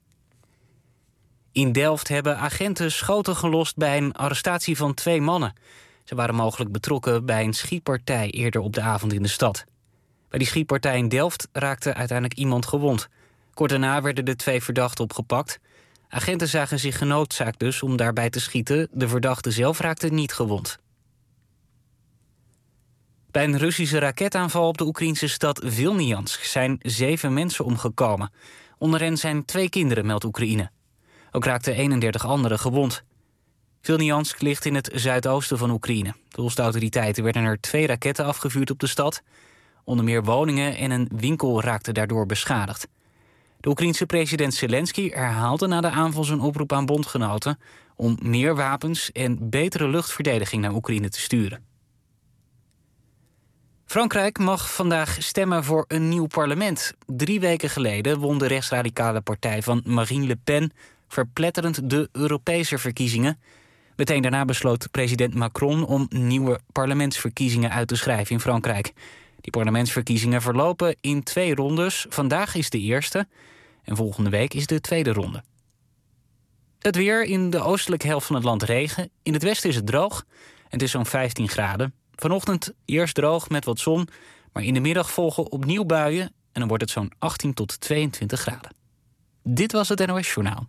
In Delft hebben agenten schoten gelost bij een arrestatie van twee mannen. Ze waren mogelijk betrokken bij een schietpartij eerder op de avond in de stad. Bij die schietpartij in Delft raakte uiteindelijk iemand gewond. Kort daarna werden de twee verdachten opgepakt. Agenten zagen zich genoodzaakt dus om daarbij te schieten. De verdachte zelf raakte niet gewond. Bij een Russische raketaanval op de Oekraïnse stad Vilniansk zijn zeven mensen omgekomen. Onder hen zijn twee kinderen, meldt Oekraïne. Ook raakten eenendertig anderen gewond. Vilniansk ligt in het zuidoosten van Oekraïne. Volgens de autoriteiten werden er twee raketten afgevuurd op de stad. Onder meer woningen en een winkel raakten daardoor beschadigd. De Oekraïense president Zelensky herhaalde na de aanval zijn oproep aan bondgenoten om meer wapens en betere luchtverdediging naar Oekraïne te sturen. Frankrijk mag vandaag stemmen voor een nieuw parlement. Drie weken geleden won de rechtsradicale partij van Marine Le Pen verpletterend de Europese verkiezingen. Meteen daarna besloot president Macron om nieuwe parlementsverkiezingen uit te schrijven in Frankrijk. Die parlementsverkiezingen verlopen in twee rondes. Vandaag is de eerste en volgende week is de tweede ronde. Het weer: in de oostelijke helft van het land regen. In het westen is het droog en het is zo'n vijftien graden. Vanochtend eerst droog met wat zon, maar in de middag volgen opnieuw buien en dan wordt het zo'n achttien tot tweeëntwintig graden. Dit was het N O S Journaal.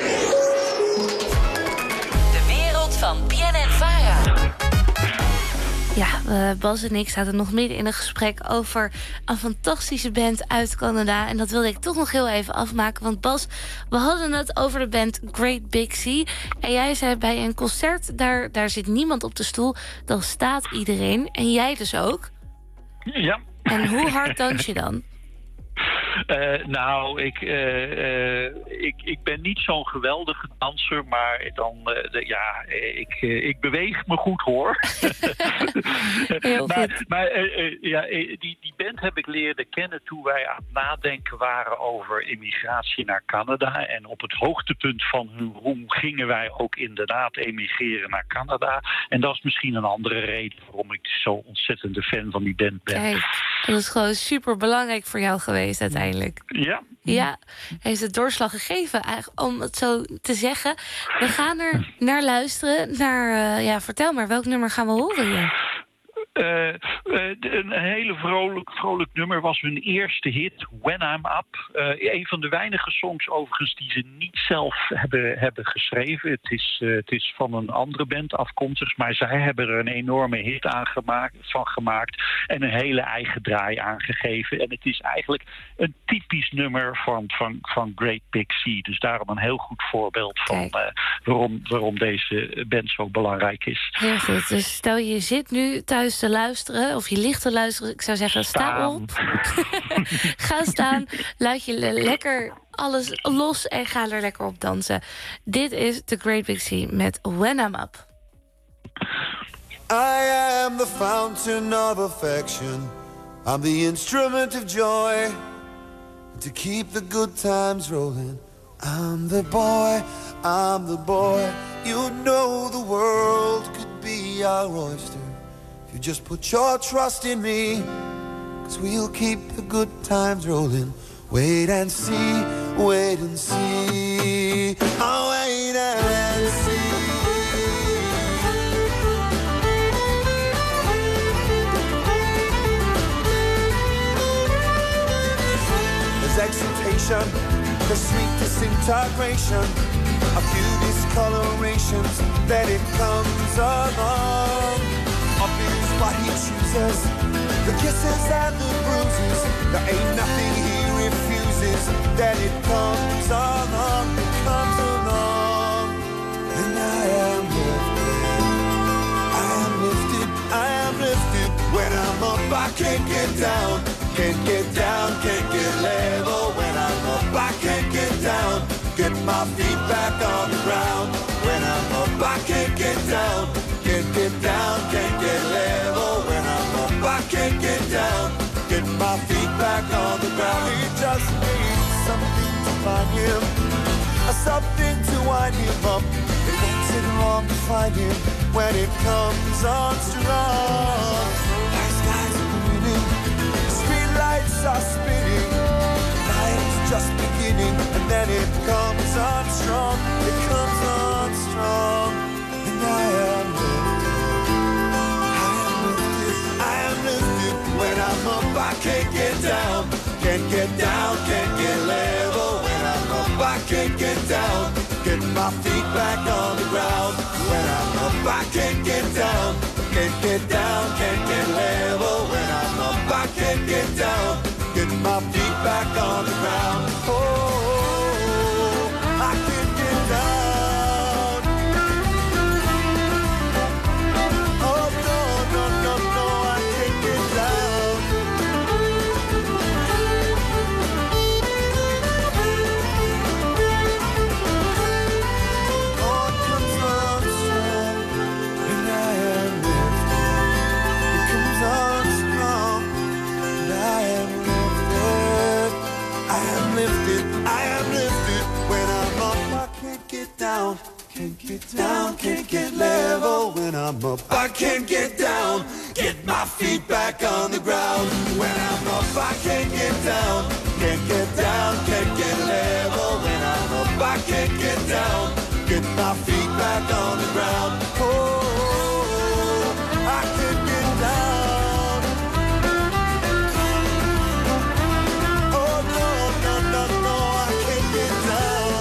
De wereld van B N N Vara. Ja, uh, Bas en ik zaten nog midden in een gesprek over een fantastische band uit Canada. En dat wilde ik toch nog heel even afmaken. Want Bas, we hadden het over de band Great Big Sea. En jij zei bij een concert, daar, daar zit niemand op de stoel. Dan staat iedereen. En jij dus ook. Ja. En hoe hard dans je dan? Uh, nou, ik, uh, uh, ik, ik ben niet zo'n geweldige danser, maar dan, uh, de, ja, ik, uh, ik beweeg me goed, hoor. Heel maar goed. maar uh, uh, ja, die, die band heb ik leren kennen toen wij aan het nadenken waren over immigratie naar Canada. En op het hoogtepunt van hun roem gingen wij ook inderdaad emigreren naar Canada. En dat is misschien een andere reden waarom ik zo ontzettende fan van die band ben. Kijk, dat is gewoon super belangrijk voor jou geweest uiteindelijk. Ja. Ja, heeft het doorslag gegeven, eigenlijk, om het zo te zeggen. We gaan er naar luisteren. Naar, uh, ja, vertel maar, welk nummer gaan we horen hier? Uh, uh, een hele vrolijk, vrolijk nummer was hun eerste hit, When I'm Up. Uh, een van de weinige songs overigens die ze niet zelf hebben, hebben geschreven. Het is, uh, het is van een andere band afkomstig, maar zij hebben er een enorme hit aan gemaakt, van gemaakt en een hele eigen draai aangegeven. En het is eigenlijk een typisch nummer van, van, van Great Big Sea. Dus daarom een heel goed voorbeeld van uh, waarom, waarom deze band zo belangrijk is. Heel goed, dus stel je zit nu thuis te luisteren, of je ligt te luisteren, ik zou zeggen, sta op. Ga staan, laat je le- lekker alles los en ga er lekker op dansen. Dit is The Great Big Sea met When I'm Up. I am the fountain of affection. I'm the instrument of joy. To keep the good times rolling. I'm the boy, I'm the boy. You know the world could be our oyster. You just put your trust in me, 'cause we'll keep the good times rolling. Wait and see, wait and see. Oh, wait and see. There's exultation, there's sweet disintegration, a few discolorations, then it comes along. Up is what he chooses, the kisses and the bruises. There ain't nothing he refuses. Then it comes along, it comes along. And I am lifted, I am lifted, I am lifted. When I'm up, I can't get down, can't get down, can't get level. When I'm up, I can't get down, get my feet back on the ground. When I'm up, I can't get down, can't get down, can't get level. When I'm up, I can't get down, get my feet back on the ground. He just needs something to find him, something to wind him up. It won't take long to find him when it comes on strong. Black skies are gleaming, street lights are spinning. Night is just beginning, and then it comes on strong. It comes on strong, and I am when I'm up, I can't get down, can't get down, can't get level. When I'm up, I can't get down, get my feet back on the ground. When I'm up, I can't get down, can't get down, can't get level. When I'm up, I can't get down, get my feet back on the ground. Oh, I can't get down. Oh, no, no, no, no, I can't get down. can't get down, can't get level when I'm up. I can't get down, get my feet back on the ground. When I'm up, I can't get down, can't get down, can't get level when I'm up. I can't get down, get my feet back on the ground. Oh, I can't get down. Oh no, no, no, no, I can't get down.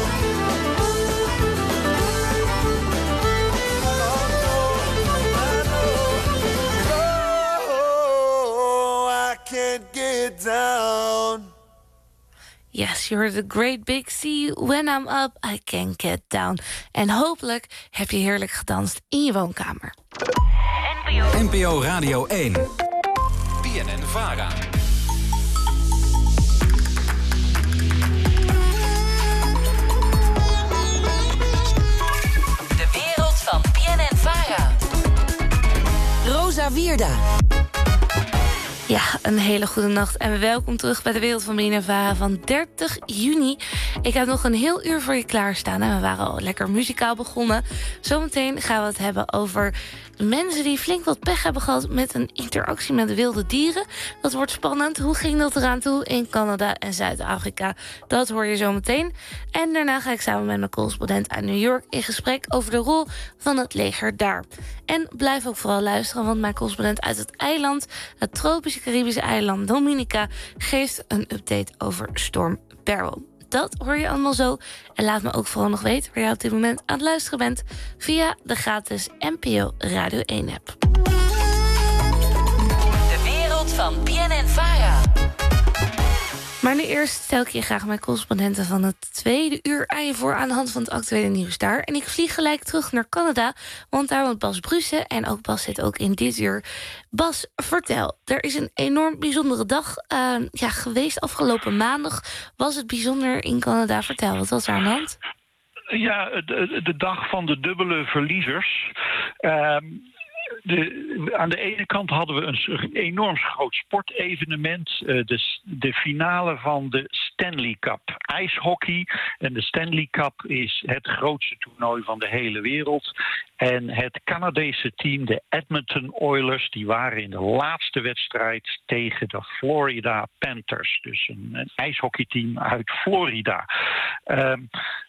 Can't get down. Yes, you're the great big sea. When I'm up, I can't get down. En hopelijk heb je heerlijk gedanst in je woonkamer. N P O Radio één. B N N-Vara. De wereld van B N N-Vara. Rosa Wierda. Ja, een hele goede nacht en welkom terug bij de wereld van B N N-Vara van dertig juni. Ik heb nog een heel uur voor je klaarstaan en we waren al lekker muzikaal begonnen. Zometeen gaan we het hebben over mensen die flink wat pech hebben gehad met een interactie met wilde dieren. Dat wordt spannend. Hoe ging dat eraan toe in Canada en Zuid-Afrika? Dat hoor je zometeen. En daarna ga ik samen met mijn correspondent uit New York in gesprek over de rol van het leger daar. En blijf ook vooral luisteren, want mijn correspondent uit het eiland, het tropische Caribische eiland Dominica, geeft een update over storm Beryl. Dat hoor je allemaal zo. En laat me ook vooral nog weten waar je op dit moment aan het luisteren bent via de gratis N P O Radio één app. De wereld van B N N-Vara. Maar nu eerst stel ik je graag mijn correspondenten van het tweede uur aan je voor aan de hand van het actuele nieuws daar. En ik vlieg gelijk terug naar Canada, want daar woont Bas Brussen. En ook Bas zit ook in dit uur. Bas, vertel. Er is een enorm bijzondere dag uh, ja, geweest afgelopen maandag. Was het bijzonder in Canada? Vertel, wat was er aan de hand? Ja, de, de dag van de dubbele verliezers. Uh, De, aan de ene kant hadden we een enorm groot sportevenement. Uh, de, de finale van de Stanley Cup. IJshockey. En de Stanley Cup is het grootste toernooi van de hele wereld. En het Canadese team, de Edmonton Oilers, die waren in de laatste wedstrijd tegen de Florida Panthers. Dus een, een ijshockeyteam uit Florida. Um,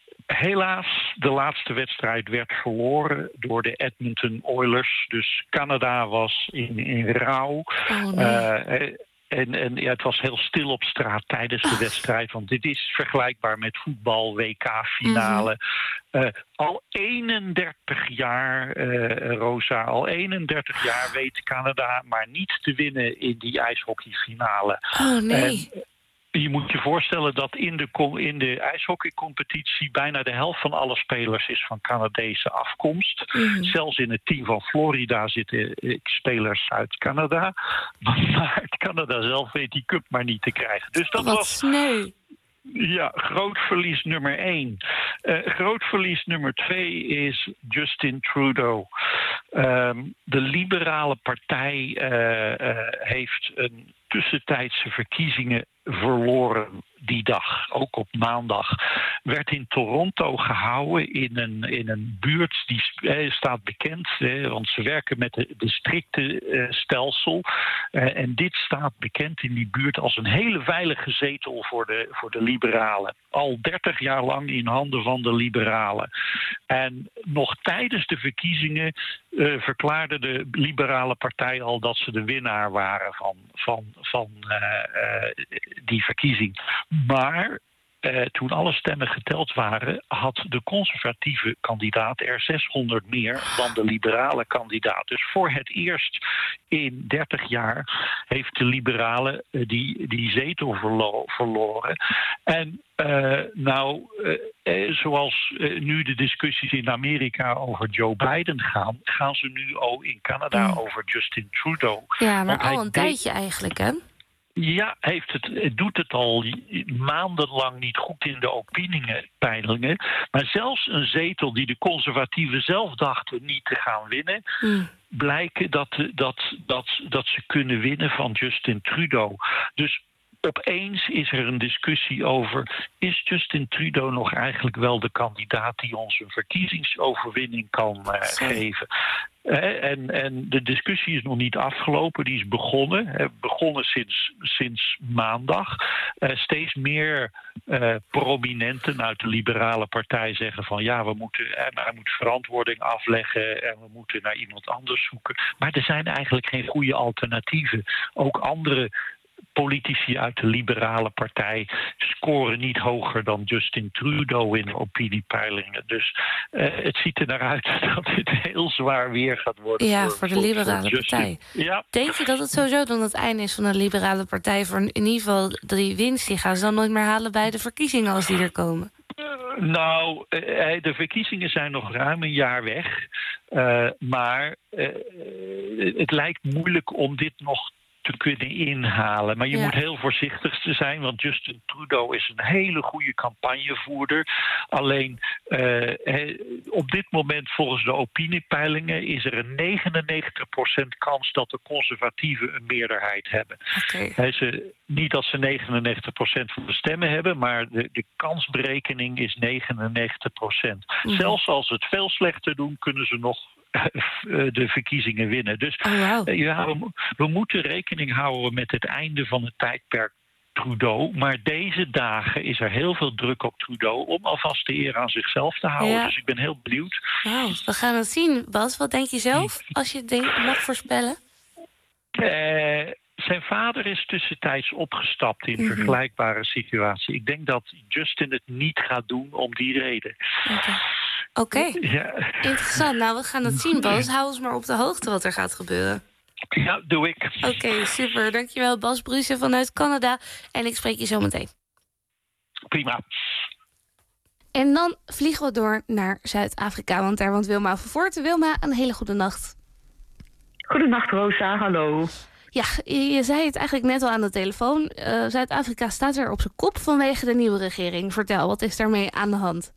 Helaas, de laatste wedstrijd werd verloren door de Edmonton Oilers. Dus Canada was in, in rouw. Oh, nee. uh, en en ja, het was heel stil op straat tijdens de wedstrijd. Want dit is vergelijkbaar met voetbal, W K-finale. Mm-hmm. Uh, al eenendertig jaar, uh, Rosa, al eenendertig jaar weet Canada maar niet te winnen in die ijshockeyfinale. Oh nee. Uh, Je moet je voorstellen dat in de, in de ijshockeycompetitie bijna de helft van alle spelers is van Canadese afkomst. Mm. Zelfs in het team van Florida zitten spelers uit Canada. Maar Canada zelf weet die cup maar niet te krijgen. Dus dat Wat was sneu. Ja, groot verlies nummer één. Uh, groot verlies nummer twee is Justin Trudeau. Um, de liberale partij uh, uh, heeft een tussentijdse verkiezingen verloren die dag, ook op maandag. Werd in Toronto gehouden in een, in een buurt die eh, staat bekend, eh, want ze werken met het districtenstelsel. Uh, en dit staat bekend in die buurt als een hele veilige zetel voor de, voor de liberalen. Al dertig jaar lang in handen van de liberalen. En nog tijdens de verkiezingen uh, verklaarde de liberale partij al dat ze de winnaar waren van, van, van uh, uh, die verkiezing. Maar uh, toen alle stemmen geteld waren, had de conservatieve kandidaat er zeshonderd meer dan de liberale kandidaat. Dus voor het eerst in dertig jaar heeft de liberalen uh, die, die zetel verlo- verloren. En uh, nou, uh, uh, zoals uh, nu de discussies in Amerika over Joe Biden gaan, gaan ze nu ook in Canada mm. over Justin Trudeau. Ja, maar Want al een deed... tijdje eigenlijk, hè? Ja, heeft het, het doet het al maandenlang niet goed in de opiniepeilingen. Maar zelfs een zetel die de conservatieven zelf dachten niet te gaan winnen, mm. blijken dat, dat, dat, dat ze kunnen winnen van Justin Trudeau. Dus opeens is er een discussie over, is Justin Trudeau nog eigenlijk wel de kandidaat die ons een verkiezingsoverwinning kan uh, geven? Uh, en, en de discussie is nog niet afgelopen, die is begonnen. Uh, begonnen sinds, sinds maandag. Uh, steeds meer uh, prominenten uit de liberale partij zeggen van ja, we moeten, uh, hij moet verantwoording afleggen en we moeten naar iemand anders zoeken. Maar er zijn eigenlijk geen goede alternatieven. Ook andere politici uit de liberale partij scoren niet hoger dan Justin Trudeau in opiniepeilingen. Dus uh, het ziet er naar uit dat dit heel zwaar weer gaat worden. Ja, voor, voor de voor, liberale voor partij. Ja. Denk je dat het sowieso dan het einde is van de liberale partij? Voor in ieder geval die winst, die gaan ze dan nooit meer halen bij de verkiezingen als die er komen? Uh, nou, uh, de verkiezingen zijn nog ruim een jaar weg. Uh, maar uh, het lijkt moeilijk om dit nog te kunnen inhalen. Maar je ja. moet heel voorzichtig zijn, want Justin Trudeau is een hele goede campagnevoerder. Alleen uh, he, op dit moment volgens de opiniepeilingen is er een negenennegentig procent kans dat de conservatieven een meerderheid hebben. Okay. He, ze, niet dat ze negenennegentig procent van de stemmen hebben, maar de, de kansberekening is negenennegentig procent. Mm. Zelfs als ze het veel slechter doen, kunnen ze nog de verkiezingen winnen. Dus oh, wow. ja, we, we moeten rekening houden met het einde van het tijdperk Trudeau. Maar deze dagen is er heel veel druk op Trudeau om alvast de eer aan zichzelf te houden. Ja. Dus ik ben heel benieuwd. Wow, we gaan het zien. Bas, wat denk je zelf als je het denk, mag voorspellen? Uh, zijn vader is tussentijds opgestapt in een mm-hmm. vergelijkbare situatie. Ik denk dat Justin het niet gaat doen om die reden. Okay. Oké, okay. ja. Interessant. Nou, we gaan het zien, Bas. Hou ons maar op de hoogte wat er gaat gebeuren. Ja, doe ik. Oké, okay, super. Dankjewel, Bas Brussen vanuit Canada. En ik spreek je zo meteen. Prima. En dan vliegen we door naar Zuid-Afrika, want daar woont Wilma Vervoort. Wilma, een hele goede nacht. Goedenacht, Rosa. Hallo. Ja, je zei het eigenlijk net al aan de telefoon. Uh, Zuid-Afrika staat weer op zijn kop vanwege de nieuwe regering. Vertel, wat is daarmee aan de hand?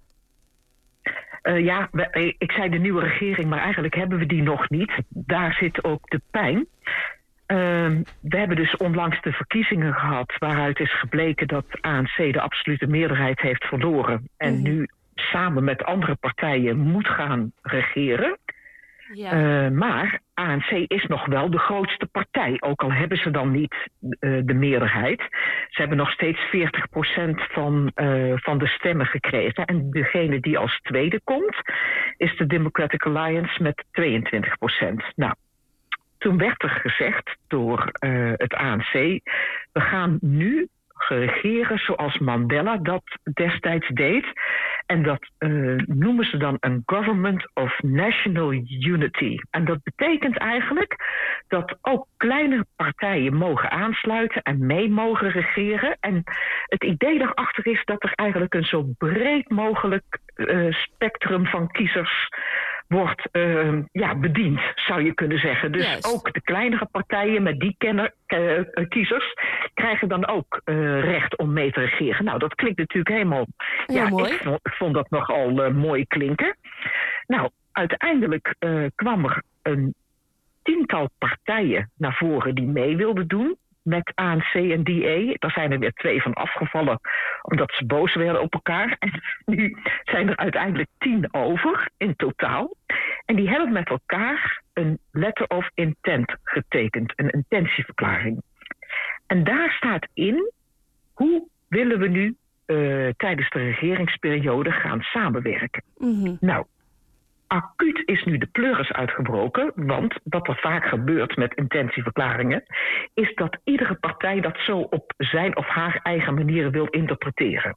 Uh, ja, we, ik zei de nieuwe regering, maar eigenlijk hebben we die nog niet. Daar zit ook de pijn. Uh, we hebben dus onlangs de verkiezingen gehad waaruit is gebleken dat A N C de absolute meerderheid heeft verloren. En mm-hmm. nu samen met andere partijen moet gaan regeren. Ja. Uh, maar A N C is nog wel de grootste partij, ook al hebben ze dan niet uh, de meerderheid. Ze hebben nog steeds veertig procent van, uh, van de stemmen gekregen. En degene die als tweede komt, is de Democratic Alliance met tweeëntwintig procent. Nou, toen werd er gezegd door uh, het A N C, we gaan nu regeren zoals Mandela dat destijds deed. En dat uh, noemen ze dan een Government of National Unity. En dat betekent eigenlijk dat ook kleine partijen mogen aansluiten en mee mogen regeren. En het idee daarachter is dat er eigenlijk een zo breed mogelijk uh, spectrum van kiezers wordt uh, ja, bediend, zou je kunnen zeggen. Dus yes. ook de kleinere partijen met die kenner, uh, kiezers krijgen dan ook uh, recht om mee te regeren. Nou, dat klinkt natuurlijk helemaal... Ja, ja mooi. Ik, vond, ik vond dat nogal uh, mooi klinken. Nou, uiteindelijk uh, kwam er een tiental partijen naar voren die mee wilden doen met A N C en D A. Daar zijn er weer twee van afgevallen omdat ze boos werden op elkaar. En nu zijn er uiteindelijk tien over in totaal. En die hebben met elkaar een letter of intent getekend, een intentieverklaring. En daar staat in hoe willen we nu uh, tijdens de regeringsperiode gaan samenwerken. Mm-hmm. Nou, acuut is nu de pleuris uitgebroken, want wat er vaak gebeurt met intentieverklaringen is dat iedere partij dat zo op zijn of haar eigen manier wil interpreteren.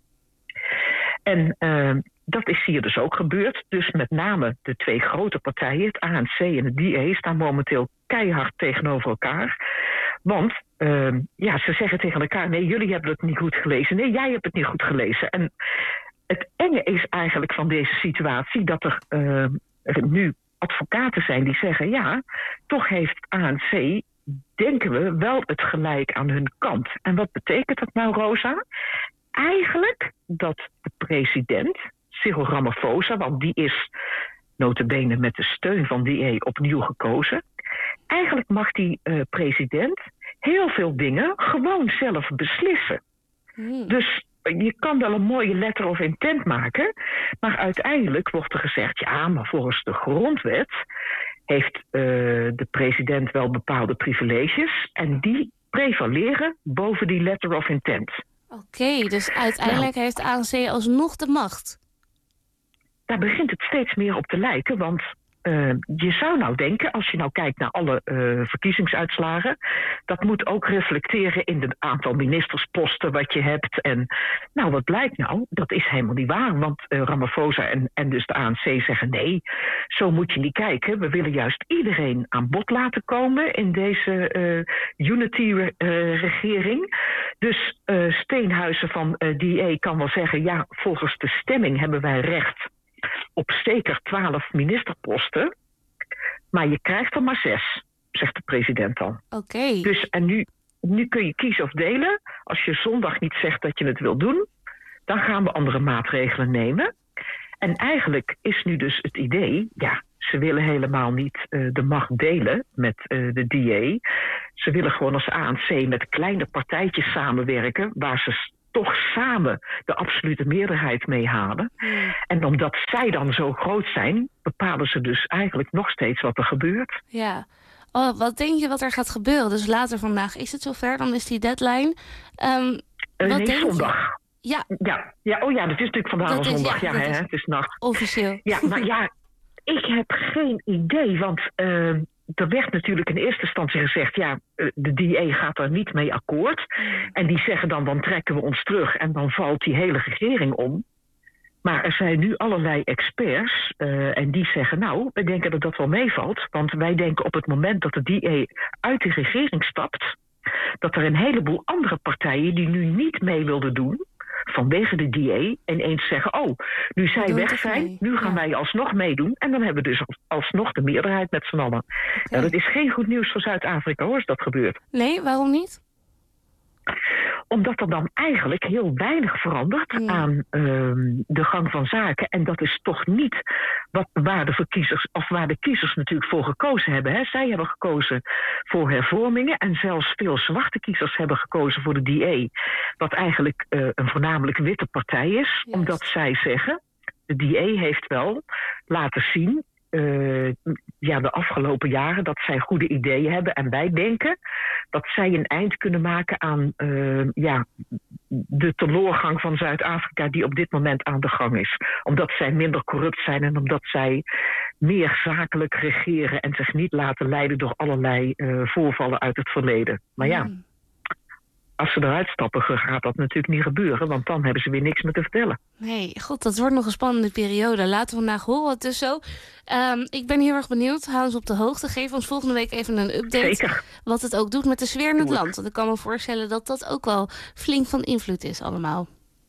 En uh, dat is hier dus ook gebeurd. Dus met name de twee grote partijen, het A N C en het D A, staan momenteel keihard tegenover elkaar. Want uh, ja, ze zeggen tegen elkaar, nee, jullie hebben het niet goed gelezen. Nee, jij hebt het niet goed gelezen. En het enge is eigenlijk van deze situatie dat er uh, nu advocaten zijn die zeggen, ja, toch heeft A N C, denken we, wel het gelijk aan hun kant. En wat betekent dat nou, Rosa? Eigenlijk dat de president, Cyril Ramaphosa, want die is nota bene met de steun van D A opnieuw gekozen. Eigenlijk mag die uh, president heel veel dingen gewoon zelf beslissen. Hmm. Dus je kan wel een mooie letter of intent maken, maar uiteindelijk wordt er gezegd, ja, maar volgens de grondwet heeft uh, de president wel bepaalde privileges en die prevaleren boven die letter of intent. Oké, okay, dus uiteindelijk nou, heeft de A N C alsnog de macht. Daar begint het steeds meer op te lijken, want Uh, je zou nou denken, als je nou kijkt naar alle uh, verkiezingsuitslagen, dat moet ook reflecteren in het aantal ministersposten wat je hebt. En nou, wat blijkt nou? Dat is helemaal niet waar, want uh, Ramaphosa en, en dus de A N C zeggen nee, zo moet je niet kijken. We willen juist iedereen aan bod laten komen in deze uh, unity-regering. Uh, dus uh, Steenhuizen van uh, D A kan wel zeggen, ja, volgens de stemming hebben wij recht op zeker twaalf ministerposten, maar je krijgt er maar zes, zegt de president dan. Oké. Okay. Dus en nu, nu kun je kiezen of delen. Als je zondag niet zegt dat je het wil doen, dan gaan we andere maatregelen nemen. En eigenlijk is nu dus het idee, ja, ze willen helemaal niet uh, de macht delen met uh, de D A. Ze willen gewoon als A N C met kleine partijtjes samenwerken, waar ze toch samen de absolute meerderheid mee halen. Hmm. En omdat zij dan zo groot zijn, bepalen ze dus eigenlijk nog steeds wat er gebeurt. Ja. Oh, wat denk je wat er gaat gebeuren? Dus later vandaag is het zover, dan is die deadline. Um, uh, wat nee, denk zondag. Je? Ja. Ja, ja. Oh ja, dat is natuurlijk vandaag al zondag. Ja, ja hè, het is nacht. Officieel. Ja, maar ja, ik heb geen idee, want Uh, er werd natuurlijk in eerste instantie gezegd, ja, de D A gaat er niet mee akkoord. En die zeggen dan, dan trekken we ons terug en dan valt die hele regering om. Maar er zijn nu allerlei experts uh, en die zeggen, nou, wij denken dat dat wel meevalt. Want wij denken op het moment dat de D A uit de regering stapt, dat er een heleboel andere partijen die nu niet mee wilden doen vanwege de D A ineens zeggen, oh, nu zij weg zijn, nu gaan ja. wij alsnog meedoen. En dan hebben we dus alsnog de meerderheid met z'n allen. Okay. Nou, dat is geen goed nieuws voor Zuid-Afrika, hoor, als dat gebeurt. Nee, waarom niet? Omdat er dan eigenlijk heel weinig verandert ja. aan uh, de gang van zaken. En dat is toch niet wat, waar de verkiezers, of waar de kiezers natuurlijk voor gekozen hebben. Hè. Zij hebben gekozen voor hervormingen. En zelfs veel zwarte kiezers hebben gekozen voor de D A. Wat eigenlijk uh, een voornamelijk witte partij is. Yes. Omdat zij zeggen, de D A heeft wel laten zien Uh, ja, de afgelopen jaren dat zij goede ideeën hebben. En wij denken dat zij een eind kunnen maken aan uh, ja, de teloorgang van Zuid-Afrika die op dit moment aan de gang is. Omdat zij minder corrupt zijn en omdat zij meer zakelijk regeren en zich niet laten leiden door allerlei uh, voorvallen uit het verleden. Maar ja, mm. als ze eruit stappen, gaat dat natuurlijk niet gebeuren, want dan hebben ze weer niks meer te vertellen. Nee, god, dat wordt nog een spannende periode. Laten we vandaag horen. Dus zo. Um, ik ben heel erg benieuwd. Hou ons op de hoogte. Geef ons volgende week even een update. Zeker. Wat het ook doet met de sfeer in het land. Want ik kan me voorstellen dat dat ook wel flink van invloed is allemaal.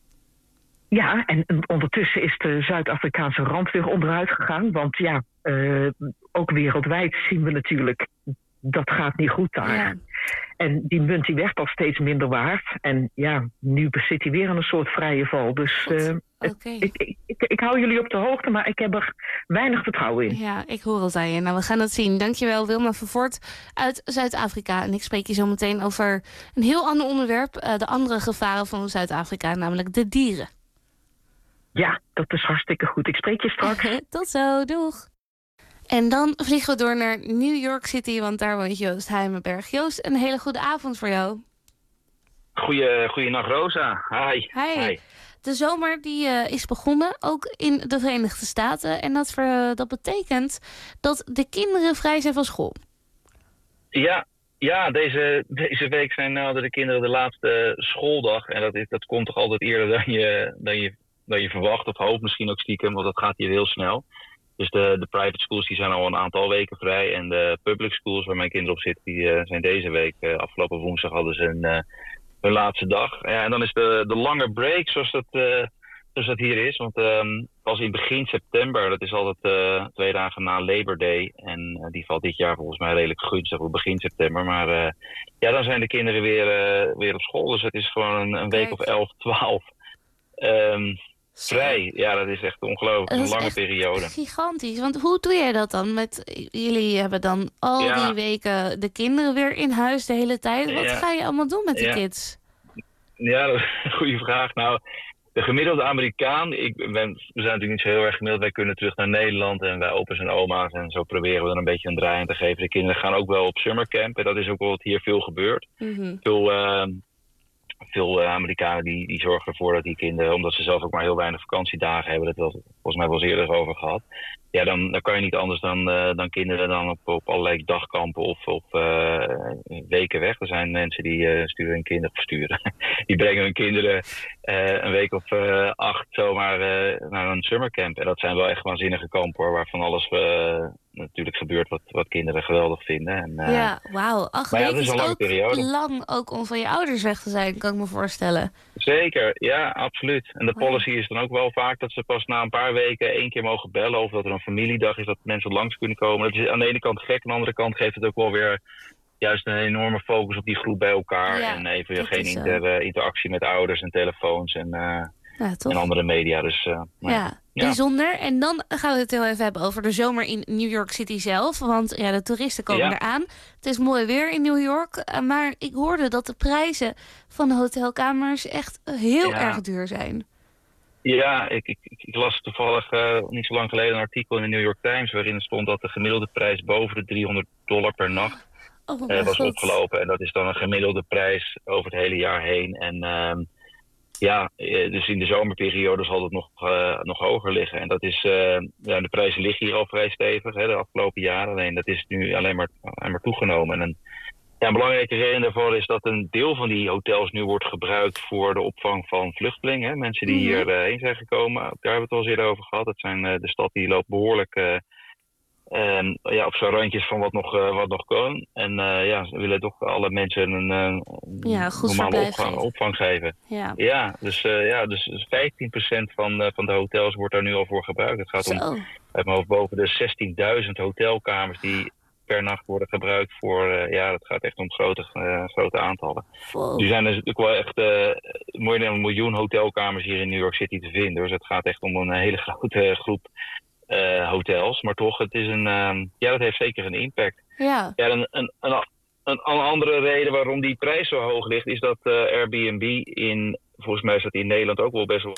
Ja, en ondertussen is de Zuid-Afrikaanse rand weer onderuit gegaan. Want ja, uh, ook wereldwijd zien we natuurlijk, dat gaat niet goed daar. Ja. En die munt die werd al steeds minder waard. En ja, nu zit hij weer in een soort vrije val. Dus uh, okay. ik, ik, ik, ik hou jullie op de hoogte, maar ik heb er weinig vertrouwen in. Ja, ik hoor het aan je. Nou, we gaan het zien. Dankjewel, Wilma Vervoort uit Zuid-Afrika. En ik spreek je zo meteen over een heel ander onderwerp. Uh, de andere gevaren van Zuid-Afrika, namelijk de dieren. Ja, dat is hartstikke goed. Ik spreek je straks. Tot zo, doeg. En dan vliegen we door naar New York City, want daar woont Joost Heimenberg. Joost, een hele goede avond voor jou. Goeie, goeienacht, Rosa. Hi. Hi. Hi. De zomer die, uh, is begonnen, ook in de Verenigde Staten. En dat, uh, dat betekent dat de kinderen vrij zijn van school. Ja, ja deze, deze week zijn nou de kinderen de laatste schooldag. En dat, is, dat komt toch altijd eerder dan je, dan, je, dan je verwacht of hoopt. Misschien ook stiekem, want dat gaat hier heel snel. Dus de, de private schools die zijn al een aantal weken vrij. En de public schools waar mijn kinderen op zitten, die uh, zijn deze week. Uh, afgelopen woensdag hadden ze een, uh, hun laatste dag. Ja, en dan is de, de lange break, zoals dat, uh, zoals dat hier is. Want um, pas in begin september, dat is altijd uh, twee dagen na Labor Day. En uh, die valt dit jaar volgens mij redelijk gunstig op begin september. Maar uh, ja, dan zijn de kinderen weer, uh, weer op school. Dus het is gewoon een, een week of elf, twaalf. Um, vrij. Ja, dat is echt ongelooflijk. Dat Een is lange echt periode. Gigantisch. Want hoe doe jij dat dan? Met, jullie hebben dan al Ja. die weken de kinderen weer in huis de hele tijd. Wat Ja. ga je allemaal doen met die Ja. kids? Ja, dat is een goede vraag. Nou, de gemiddelde Amerikaan, ik ben, we zijn natuurlijk niet zo heel erg gemiddeld. Wij kunnen terug naar Nederland en wij opa's en oma's. En zo proberen we er een beetje een draai aan te geven. De kinderen gaan ook wel op summercamp. En dat is ook wel wat hier veel gebeurt. Mhm. Veel, uh, veel uh, Amerikanen die, die zorgen ervoor dat die kinderen, omdat ze zelf ook maar heel weinig vakantiedagen hebben, dat hebben we het volgens mij wel eens eerder over gehad. Ja, dan, dan kan je niet anders dan, uh, dan kinderen dan op, op allerlei dagkampen of op uh, weken weg. Er zijn mensen die uh, sturen hun kinderen, of sturen, die brengen hun kinderen uh, een week of uh, acht zomaar uh, naar een summercamp. En dat zijn wel echt waanzinnige kampen hoor, waarvan alles uh, natuurlijk gebeurt wat, wat kinderen geweldig vinden. En, uh, Ja, wauw. Acht maar ja, weken dat is is een lange ook periode. lang ook om van je ouders weg te zijn, kan ik me voorstellen. Zeker, ja, absoluut. En de policy is dan ook wel vaak dat ze pas na een paar weken één keer mogen bellen of dat er een familiedag is dat mensen langs kunnen komen. Dat is aan de ene kant gek, aan de andere kant geeft het ook wel weer juist een enorme focus op die groep bij elkaar. Ja, en even dat geen is zo. inter, uh, interactie met ouders en telefoons en, uh, Ja, toch? en andere media. Dus, uh, maar, Ja, bijzonder. En dan gaan we het heel even hebben over de zomer in New York City zelf. Want ja, de toeristen komen Ja. eraan. Het is mooi weer in New York. eh, Maar ik hoorde dat de prijzen van de hotelkamers echt heel Ja. erg duur zijn. Ja, ik, ik, ik las toevallig uh, niet zo lang geleden een artikel in de New York Times waarin stond dat de gemiddelde prijs boven de driehonderd dollar per nacht Oh, uh, mijn was God. opgelopen. En dat is dan een gemiddelde prijs over het hele jaar heen. En uh, ja, uh, dus in de zomerperiode zal het nog, uh, nog hoger liggen. En dat is, uh, ja, de prijzen liggen hier al vrij stevig hè, de afgelopen jaren. Alleen dat is nu alleen maar, alleen maar toegenomen. En een, ja, een belangrijke reden daarvoor is dat een deel van die hotels nu wordt gebruikt voor de opvang van vluchtelingen. Hè, mensen die Mhm. hierheen zijn gekomen. Ook daar hebben we het al eens eerder over gehad. Dat zijn, uh, de stad die loopt behoorlijk uh, um, ja, op zo'n randjes van wat nog, uh, wat nog kan. En uh, ja, ze willen toch alle mensen een, uh, Ja, goed normale verblijf opvang, geven. opvang geven. Ja. Ja, dus, uh, ja, dus vijftien procent van, uh, van de hotels wordt daar nu al voor gebruikt. Het gaat Zo. om uit mijn hoofd boven de zestienduizend hotelkamers die per nacht worden gebruikt voor, uh, ja, dat gaat echt om grote, uh, grote aantallen. Wow. Nu zijn er natuurlijk wel echt uh, meer dan een miljoen hotelkamers hier in New York City te vinden. Dus het gaat echt om een hele grote groep uh, hotels. Maar toch, het is een, um, ja, dat heeft zeker een impact. Ja. Ja, een, een, een, een, een andere reden waarom die prijs zo hoog ligt, is dat uh, Airbnb in, volgens mij is dat in Nederland ook wel best wel...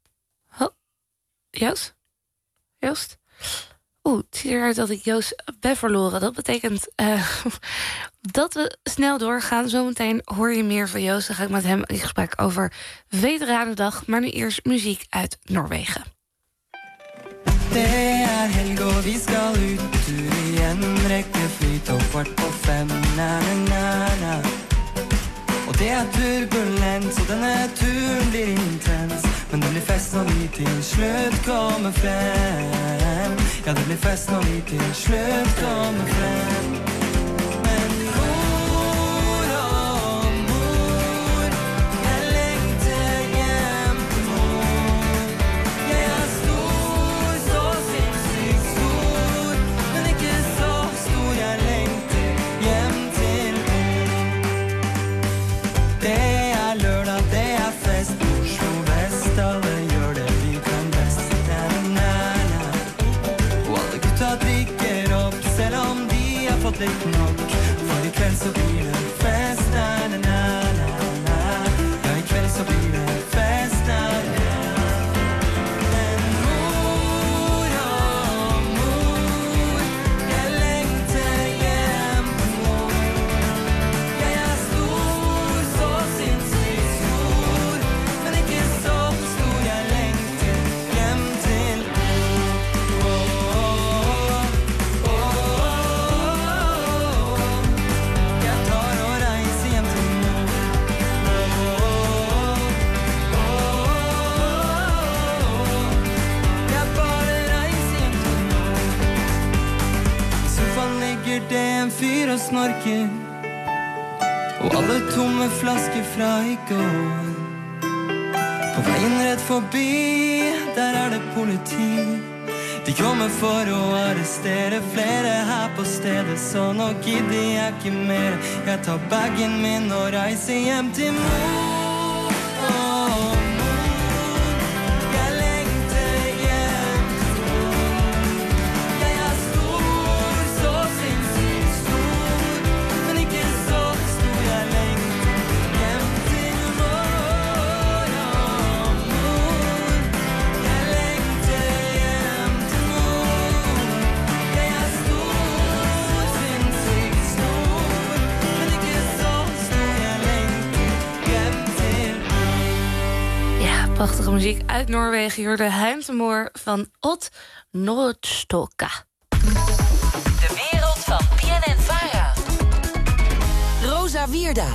Joost? Joost? Oeh, het ziet eruit dat ik Joost ben verloren. Dat betekent uh, dat we snel doorgaan. Zometeen hoor je meer van Joost. Dan ga ik met hem in gesprek over Veteranendag. Maar nu eerst muziek uit Noorwegen. Det er helg og vi skal ut på tur igjen. Rekke flyt og kvart på fem, na-na-na-na. Og det er turbulent, så denne turen blir intens. Men det blir fest når vi til slutt kommer frem. Ja, det blir fest når vi til slutt kommer frem. Men mor og mor, jeg lengter hjem til mor. Jeg er stor, så sinnssykt stor, men ikke så stor, jeg lengter hjem til mor. Det er lørdag, det er fest, Oslo vest, alle gjør det vi kan best. Na-na-na. Og alle gutta drikker opp, selv om de har fått litt nok. For i kveld så blir det fest, na-na-na-na. Ja, i kveld så blir det fest, na-na-na. Men mor og mor, jeg lengter hjem til mor. Jeg er stor, så sinnssykt stor, men ikke så stor, jeg lengter hjem til mor. Åh, åh, åh, jeg tar og reiser hjem til mor. Åh, åh, jeg bare reiser hjem til mor. I sofaen ligger det en fyr og snorker, og alle tomme flasker fra i går. På veien rett forbi, der er det politi. De kommer for å arrestere flere her på stedet, så nå gidder jeg ikke mer. Jeg tar bagen min og reiser hjem til mor. Åh, mor, jeg Prachtige muziek uit Noorwegen. Je hoorde Huimtemoor van Odd Nordstoka. De wereld van P N N-Vara. Rosa Wierda.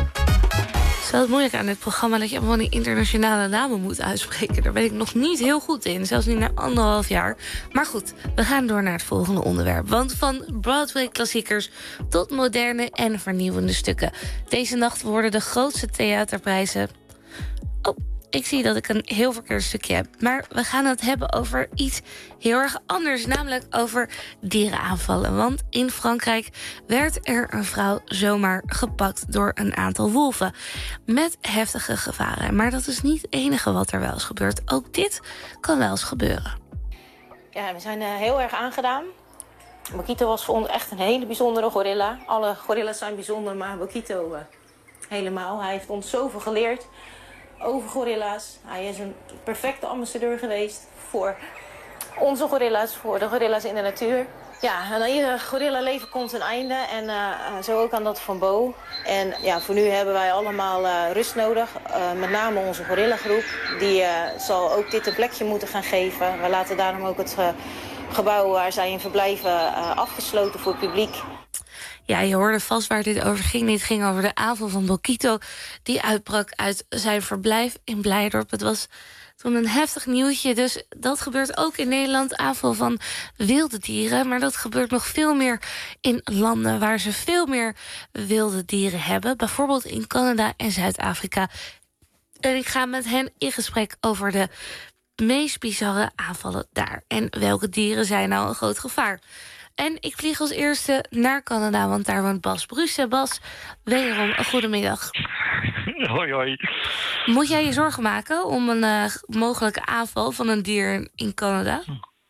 Het is wel het moeilijk aan dit programma dat je allemaal die internationale namen moet uitspreken. Daar ben ik nog niet heel goed in, zelfs niet na anderhalf jaar. Maar goed, we gaan door naar het volgende onderwerp. Want van Broadway-klassiekers tot moderne en vernieuwende stukken. Deze nacht worden de grootste theaterprijzen... Oh, ik zie dat ik een heel verkeerd stukje heb. Maar we gaan het hebben over iets heel erg anders. Namelijk over dierenaanvallen. Want in Frankrijk werd er een vrouw zomaar gepakt door een aantal wolven. Met heftige gevaren. Maar dat is niet het enige wat er wel eens gebeurt. Ook dit kan wel eens gebeuren. Ja, we zijn uh, heel erg aangedaan. Bokito was voor ons echt een hele bijzondere gorilla. Alle gorilla's zijn bijzonder, maar Bokito uh, helemaal. Hij heeft ons zoveel geleerd over gorilla's. Hij is een perfecte ambassadeur geweest voor onze gorilla's, voor de gorilla's in de natuur. Ja, aan ieder gorilla-leven komt een einde en uh, zo ook aan dat van Bo. En ja, voor nu hebben wij allemaal uh, rust nodig, uh, met name onze gorillagroep. Die uh, zal ook dit een plekje moeten gaan geven. We laten daarom ook het uh, gebouw waar zij in verblijven uh, afgesloten voor het publiek. Ja, je hoorde vast waar dit over ging. Dit ging over de aanval van Bokito die uitbrak uit zijn verblijf in Blijdorp. Het was toen een heftig nieuwtje. Dus dat gebeurt ook in Nederland, aanval van wilde dieren. Maar dat gebeurt nog veel meer in landen waar ze veel meer wilde dieren hebben. Bijvoorbeeld in Canada en Zuid-Afrika. En ik ga met hen in gesprek over de meest bizarre aanvallen daar. En welke dieren zijn nou een groot gevaar? En ik vlieg als eerste naar Canada, want daar woont Bas Brussen. Bas, wederom een goedemiddag. Hoi, hoi. Moet jij je zorgen maken om een uh, mogelijke aanval van een dier in Canada?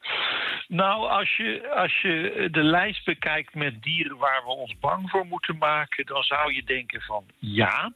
Nou, als je, als je de lijst bekijkt met dieren waar we ons bang voor moeten maken, dan zou je denken van ja.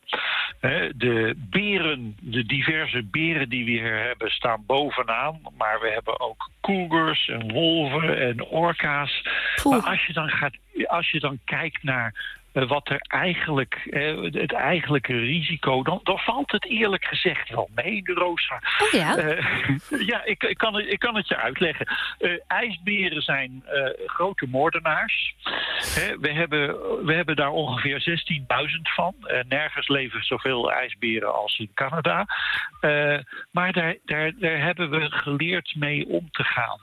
De beren, de diverse beren die we hier hebben, staan bovenaan. Maar we hebben ook cougars en wolven en orka's. Poeh. Maar als je dan gaat, als je dan kijkt naar Uh, wat er eigenlijk, uh, het eigenlijke risico, dan, dan valt het eerlijk gezegd wel mee, de Rosa. Oh ja? Uh, ja, ik, ik, kan het, ik kan het je uitleggen. Uh, ijsberen zijn uh, grote moordenaars. Uh, we, hebben, we hebben daar ongeveer zestienduizend van. Uh, nergens leven zoveel ijsberen als in Canada. Uh, maar daar, daar, daar hebben we geleerd mee om te gaan.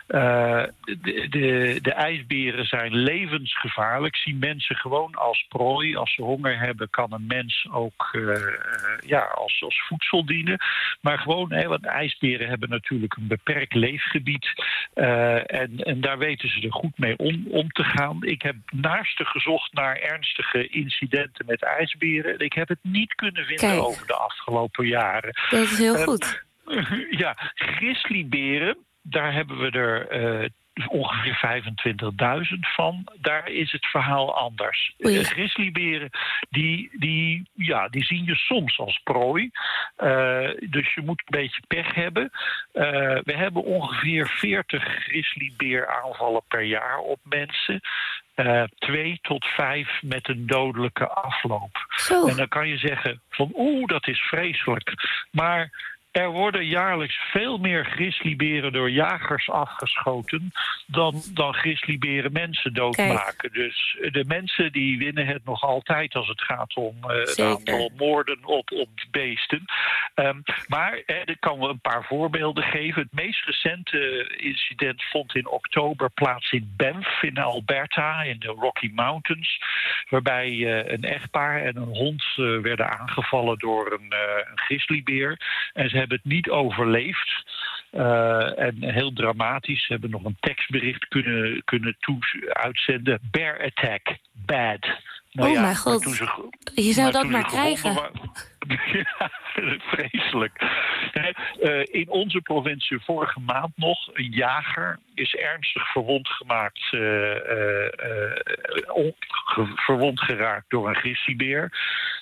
Uh, de, de, de ijsberen zijn levensgevaarlijk. Zien mensen gewoon als prooi. Als ze honger hebben, kan een mens ook uh, ja, als, als voedsel dienen. Maar gewoon, hè, want ijsberen hebben natuurlijk een beperkt leefgebied. Uh, en, en daar weten ze er goed mee om, om te gaan. Ik heb naarstig gezocht naar ernstige incidenten met ijsberen. Ik heb het niet kunnen vinden Kijk. over de afgelopen jaren. Dat is heel uh, goed. Ja, grizzlyberen, daar hebben we er Uh, ongeveer vijfentwintigduizend van. Daar is het verhaal anders. De grizzlyberen, die, die, ja, die zien je soms als prooi. Uh, dus je moet een beetje pech hebben. Uh, we hebben ongeveer veertig grizzlybeeraanvallen per jaar op mensen. Uh, twee tot vijf met een dodelijke afloop. Zo. En dan kan je zeggen van oeh, dat is vreselijk. Maar er worden jaarlijks veel meer grizzlyberen door jagers afgeschoten dan, dan grizzlyberen mensen doodmaken. Kijk. Dus de mensen die winnen het nog altijd als het gaat om uh, het aantal moorden op, op beesten. Um, maar eh, ik kan wel een paar voorbeelden geven. Het meest recente incident vond in oktober plaats in Banff in Alberta, in de Rocky Mountains, waarbij uh, een echtpaar en een hond uh, werden aangevallen door een, uh, een grizzlybeer. En ze hebben het niet overleefd. Uh, en heel dramatisch. Ze hebben nog een tekstbericht kunnen, kunnen toe- uitzenden. Bear attack, bad. Nou oh ja, mijn god. Ze, je zou maar dat maar krijgen. Wa- ja, vreselijk. Uh, in onze provincie vorige maand nog, een jager is ernstig verwond gemaakt, uh, uh, uh, on- ge- verwond geraakt door een grizzlybeer.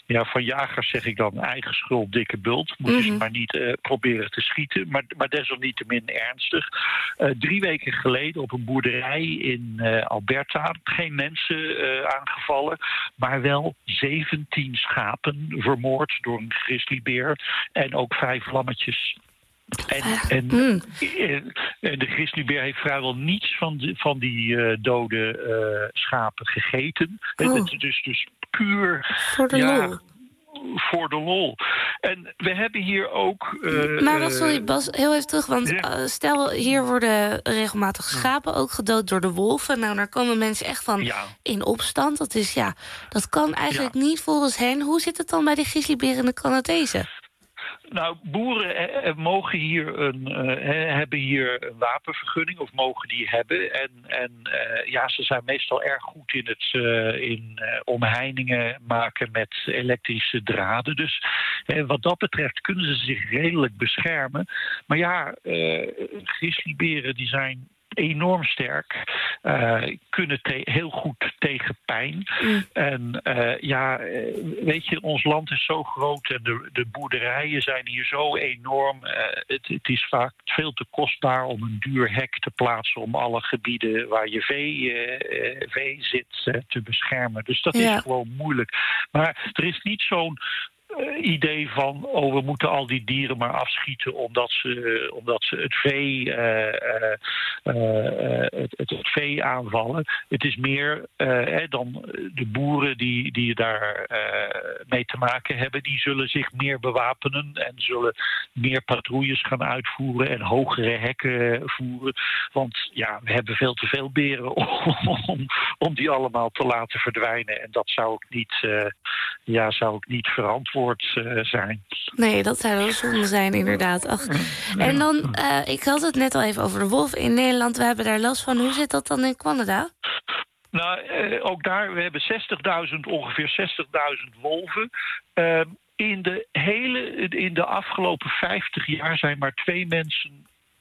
ja, van jagers zeg ik dan eigen schuld, dikke bult. Moeten Mhm. ze maar niet uh, proberen te schieten. Maar, maar desalniettemin ernstig. Uh, drie weken geleden op een boerderij in uh, Alberta. Geen mensen uh, aangevallen. Maar wel zeventien schapen vermoord door een grizzlybeer. En ook vijf lammetjes. En, en, Mm. en de grizzlybeer heeft vrijwel niets van, de, van die uh, dode uh, schapen gegeten. Oh. Het, dus, dus puur Voor de ja, lol. voor de lol. En we hebben hier ook... Uh, Maar wacht, sorry Bas, heel even terug. Want ja. uh, stel, hier worden regelmatig schapen ook gedood door de wolven. Nou, daar komen mensen echt van Ja. in opstand. Dat is, ja, dat kan eigenlijk niet volgens hen. Hoe zit het dan bij de grizzlyberen en de Canadezen? Nou, boeren eh, mogen hier een, eh, hebben hier een wapenvergunning, of mogen die hebben. En, en eh, ja, ze zijn meestal erg goed in het uh, in, uh, omheiningen maken met elektrische draden. Dus eh, wat dat betreft kunnen ze zich redelijk beschermen. Maar ja, uh, grizzlyberen die zijn enorm sterk, uh, kunnen te- heel goed tegen pijn. Mm. En uh, ja, weet je, ons land is zo groot en de, de boerderijen zijn hier zo enorm. Uh, het, het is vaak veel te kostbaar om een duur hek te plaatsen om alle gebieden waar je vee, uh, vee zit uh, te beschermen. Dus dat Ja. is gewoon moeilijk. Maar er is niet zo'n Uh, idee van, oh, we moeten al die dieren maar afschieten omdat ze, uh, omdat ze het vee uh, uh, uh, het, het, het vee aanvallen. Het is meer uh, eh, dan de boeren die, die daar uh, mee te maken hebben, die zullen zich meer bewapenen en zullen meer patrouilles gaan uitvoeren en hogere hekken voeren. Want ja, we hebben veel te veel beren om, om die allemaal te laten verdwijnen. En dat zou ook niet, uh, ja, zou ook niet verantwoord Uh, zijn. Nee, dat zou wel zonde zijn, inderdaad. Ach. En dan, uh, ik had het net al even over de wolf in Nederland. We hebben daar last van. Hoe zit dat dan in Canada? Nou, uh, ook daar, we hebben zestigduizend, ongeveer zestigduizend wolven. Uh, in de hele, in de afgelopen vijftig jaar zijn maar twee mensen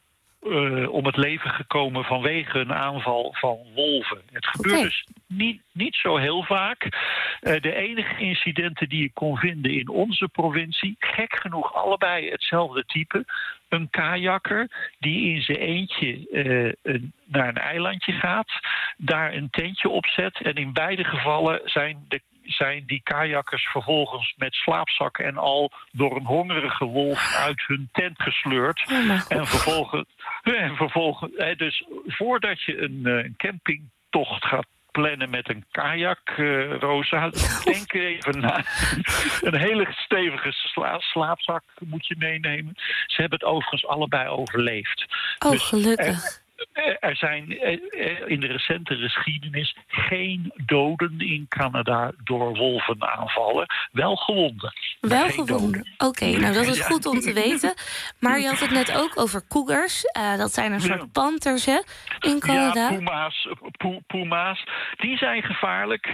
Uh, om het leven gekomen vanwege een aanval van wolven. Het gebeurt Okay. dus niet, niet zo heel vaak. Uh, de enige incidenten die ik kon vinden in onze provincie, gek genoeg allebei hetzelfde type. Een kajakker die in zijn eentje uh, een, naar een eilandje gaat, daar een tentje opzet. En in beide gevallen zijn de zijn die kajakkers vervolgens met slaapzakken en al door een hongerige wolf uit hun tent gesleurd. Oh en vervolgens, en vervolgens, dus voordat je een, een campingtocht gaat plannen met een kajak, uh, Rosa, denk even na. Een hele stevige sla- slaapzak moet je meenemen. Ze hebben het overigens allebei overleefd. Oh, dus gelukkig. Er, er zijn in de recente geschiedenis geen doden in Canada door wolven aanvallen. Wel gewonden. Wel gewonden. Oké, okay, nou dat is goed om te weten. Maar je had het net ook over cougars. Uh, dat zijn een soort ja. panthers, hè, in Canada. Ja, puma's, pu- puma's. Die zijn gevaarlijk.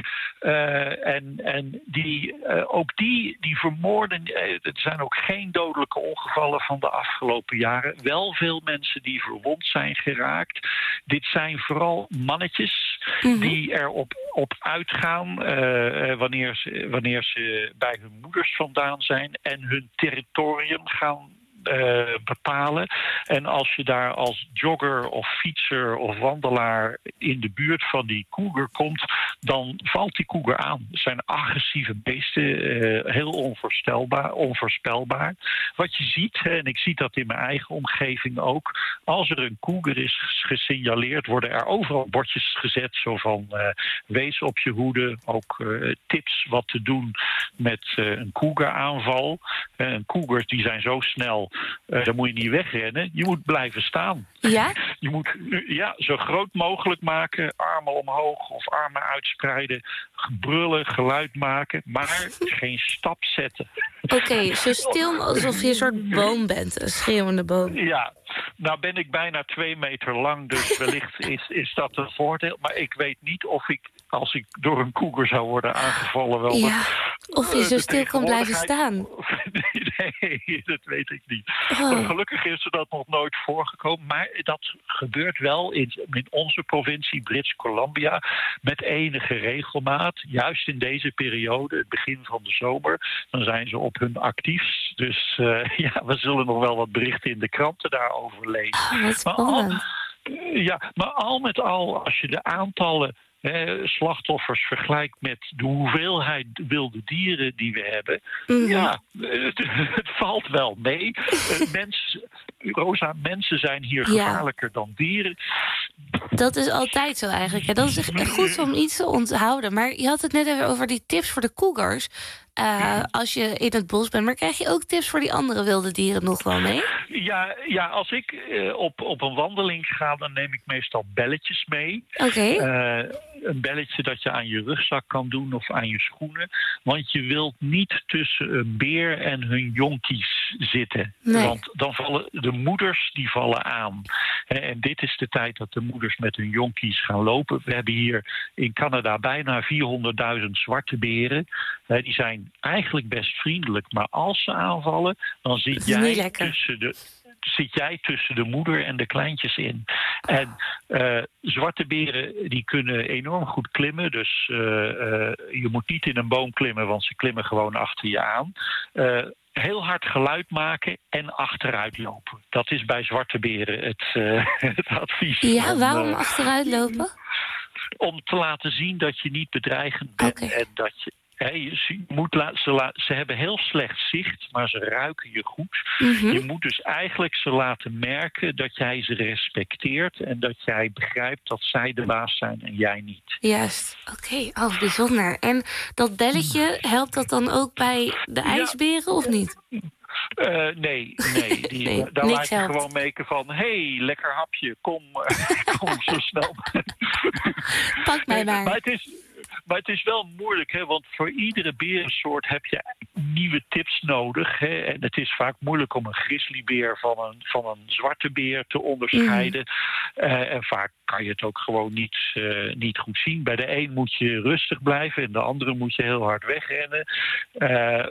Uh, en en die, uh, ook die, die vermoorden. Uh, er zijn ook geen dodelijke ongevallen van de afgelopen jaren. Wel veel mensen die verwond zijn geraakt. Dit zijn vooral mannetjes mm-hmm. die erop op uitgaan uh, wanneer, ze, wanneer ze bij hun moeders vandaan zijn en hun territorium gaan Uh, bepalen. En als je daar als jogger of fietser of wandelaar in de buurt van die cougar komt, dan valt die cougar aan. Het zijn agressieve beesten, uh, heel onvoorspelbaar, onvoorspelbaar. Wat je ziet, en ik zie dat in mijn eigen omgeving ook, als er een cougar is gesignaleerd, worden er overal bordjes gezet, zo van uh, wees op je hoede, ook uh, tips wat te doen met uh, een cougar-aanval. Uh, een cougars die zijn zo snel, Uh, dan moet je niet wegrennen. Je moet blijven staan. Ja? Je moet uh, ja, zo groot mogelijk maken. Armen omhoog of armen uitspreiden. Brullen, geluid maken. Maar geen stap zetten. Oké, okay, zo stil alsof je een soort boom bent. Een schreeuwende boom. Ja, nou ben ik bijna twee meter lang. Dus wellicht is, is dat een voordeel. Maar ik weet niet of ik als ik door een cougar zou worden aangevallen. Wel Ja, dat, of je uh, zo de stil kan blijven staan. Nee, dat weet ik niet. Oh. Maar gelukkig is er dat nog nooit voorgekomen. Maar dat gebeurt wel in, in onze provincie British Columbia met enige regelmaat. Juist in deze periode, het begin van de zomer, dan zijn ze op hun actief. Dus uh, ja, we zullen nog wel wat berichten in de kranten daarover lezen. Oh, wat maar al, spannend. ja, maar al met al, als je de aantallen Eh, slachtoffers vergelijkt met de hoeveelheid wilde dieren die we hebben. Mm-hmm. Ja, het, het valt wel mee. Uh, mensen, Rosa, mensen zijn hier Ja. gevaarlijker dan dieren. Dat is altijd zo eigenlijk. Hè. Dat is echt goed om iets te onthouden. Maar je had het net even over die tips voor de cougars. Uh, als je in het bos bent. Maar krijg je ook tips voor die andere wilde dieren nog wel mee? Ja, ja als ik uh, op, op een wandeling ga, dan neem ik meestal belletjes mee. Oké. Okay. Uh, een belletje dat je aan je rugzak kan doen of aan je schoenen. Want je wilt niet tussen een beer en hun jonkies zitten. Nee. Want dan vallen de moeders die vallen aan. En dit is de tijd dat de moeders met hun jonkies gaan lopen. We hebben hier in Canada bijna vierhonderdduizend zwarte beren. Die zijn eigenlijk best vriendelijk. Maar als ze aanvallen, dan zit jij tussen de... zit jij tussen de moeder en de kleintjes in. En uh, zwarte beren die kunnen enorm goed klimmen. Dus uh, uh, je moet niet in een boom klimmen, want ze klimmen gewoon achter je aan. Uh, heel hard geluid maken en achteruit lopen. Dat is bij zwarte beren het, uh, het advies. Ja, om, waarom uh, achteruit lopen? Om te laten zien dat je niet bedreigend bent. Okay. En dat je... He, je moet la- ze, la- ze hebben heel slecht zicht, maar ze ruiken je goed. Mm-hmm. Je moet dus eigenlijk ze laten merken dat jij ze respecteert en dat jij begrijpt dat zij de baas zijn en jij niet. Juist, oké. Okay. Oh, bijzonder. En dat belletje, helpt dat dan ook bij de ijsberen ja. of niet? Uh, nee, nee. Die, nee daar laat je helpt. gewoon meken van... hé, hey, lekker hapje, kom, kom zo snel. Pak mij maar. Maar het is... Maar het is wel moeilijk, hè, want voor iedere berensoort heb je nieuwe tips nodig. Hè, en het is vaak moeilijk om een grizzlybeer van een, van een zwarte beer te onderscheiden. Mm. Uh, en vaak kan je het ook gewoon niet, uh, niet goed zien. Bij de een moet je rustig blijven en de andere moet je heel hard wegrennen. Uh,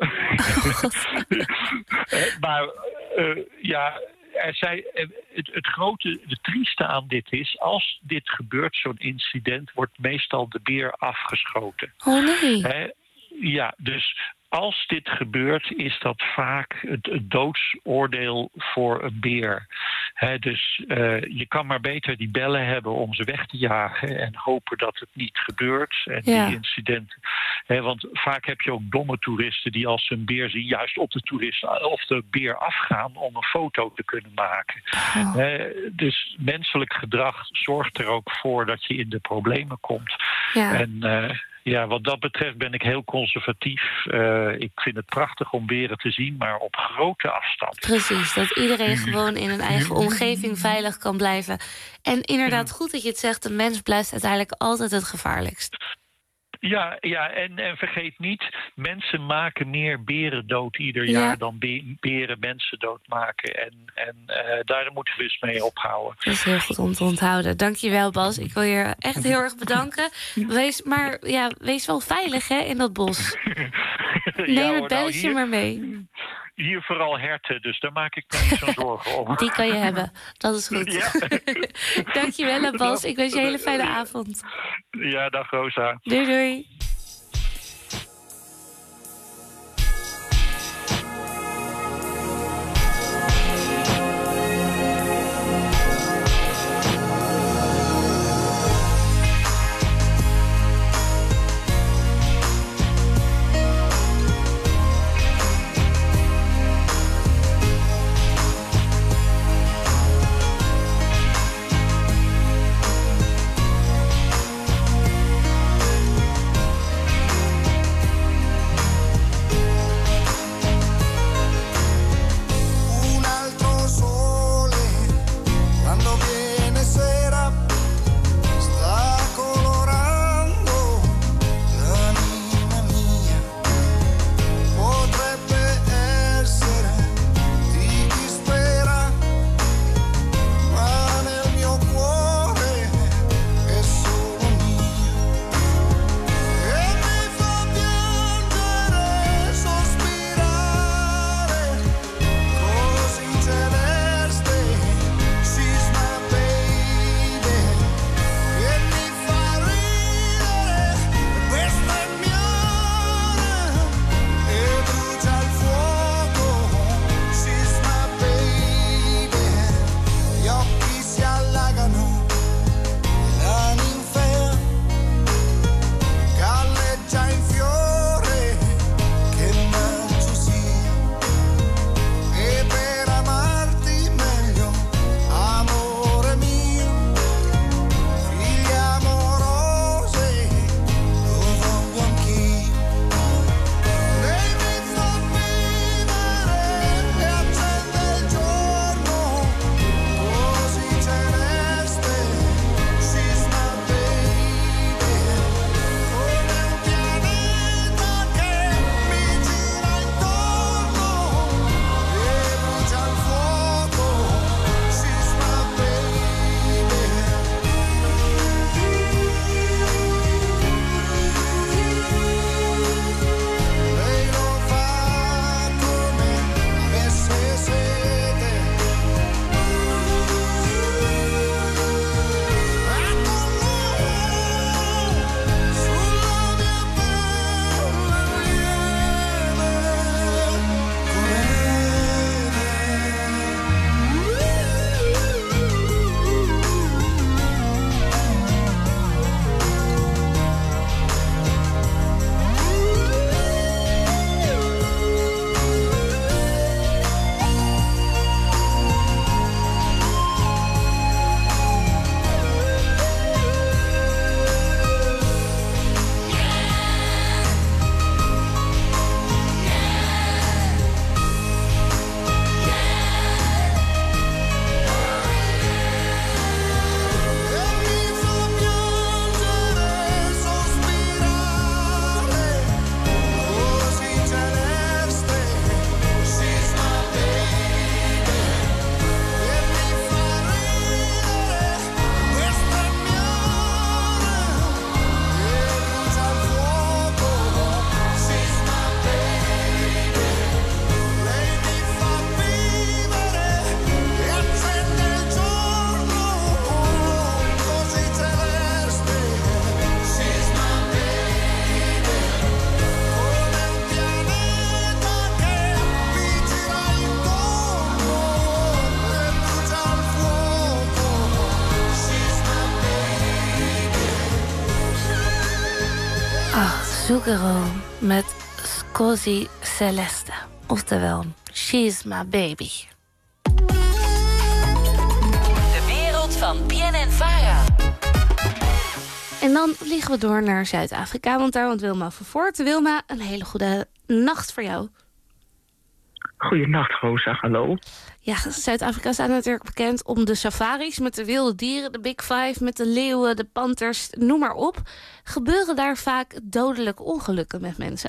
maar uh, ja... Er zei, het, het grote, de trieste aan dit is, als dit gebeurt, zo'n incident, wordt meestal de beer afgeschoten. Oh nee. He, ja, dus als dit gebeurt, is dat vaak het, het doodsoordeel voor een beer. He, dus uh, je kan maar beter die bellen hebben om ze weg te jagen en hopen dat het niet gebeurt. En ja. die incidenten. He, want vaak heb je ook domme toeristen die als ze een beer zien, juist op de toerist of de beer afgaan om een foto te kunnen maken. Oh. He, dus menselijk gedrag zorgt er ook voor dat je in de problemen komt. Ja. En uh, ja, wat dat betreft ben ik heel conservatief. Uh, ik vind het prachtig om beren te zien, maar op grote afstand. Precies, dat iedereen gewoon in een eigen omgeving veilig kan blijven. En inderdaad, goed dat je het zegt, de mens blijft uiteindelijk altijd het gevaarlijkst. Ja, ja en, en vergeet niet, mensen maken meer beren dood ieder ja. jaar dan be- beren mensen doodmaken. En, en uh, daar moeten we eens mee ophouden. Dat is heel goed om te onthouden. Dankjewel, Bas. Ik wil je echt heel erg bedanken. Wees, maar ja, wees wel veilig hè, in dat bos. Neem ja, het belletje nou, maar mee. Hier vooral herten, dus daar maak ik me niet zo'n zorgen om. Die kan je hebben, dat is goed. Ja. Dankjewel, Bas. Ik wens je een hele fijne avond. Ja, dag Rosa. Doei, doei. Ah, Zucchero met Scosi Celeste. Oftewel, She's My Baby. De wereld van B N N Vara. En dan vliegen we door naar Zuid-Afrika, want daar woont Wilma Vervoort. Wilma, een hele goede nacht voor jou. Goedenacht, Rosa. Hallo. Ja, Zuid-Afrika staat natuurlijk bekend om de safaris met de wilde dieren, de Big Five, met de leeuwen, de panters, noem maar op. Gebeuren daar vaak dodelijke ongelukken met mensen?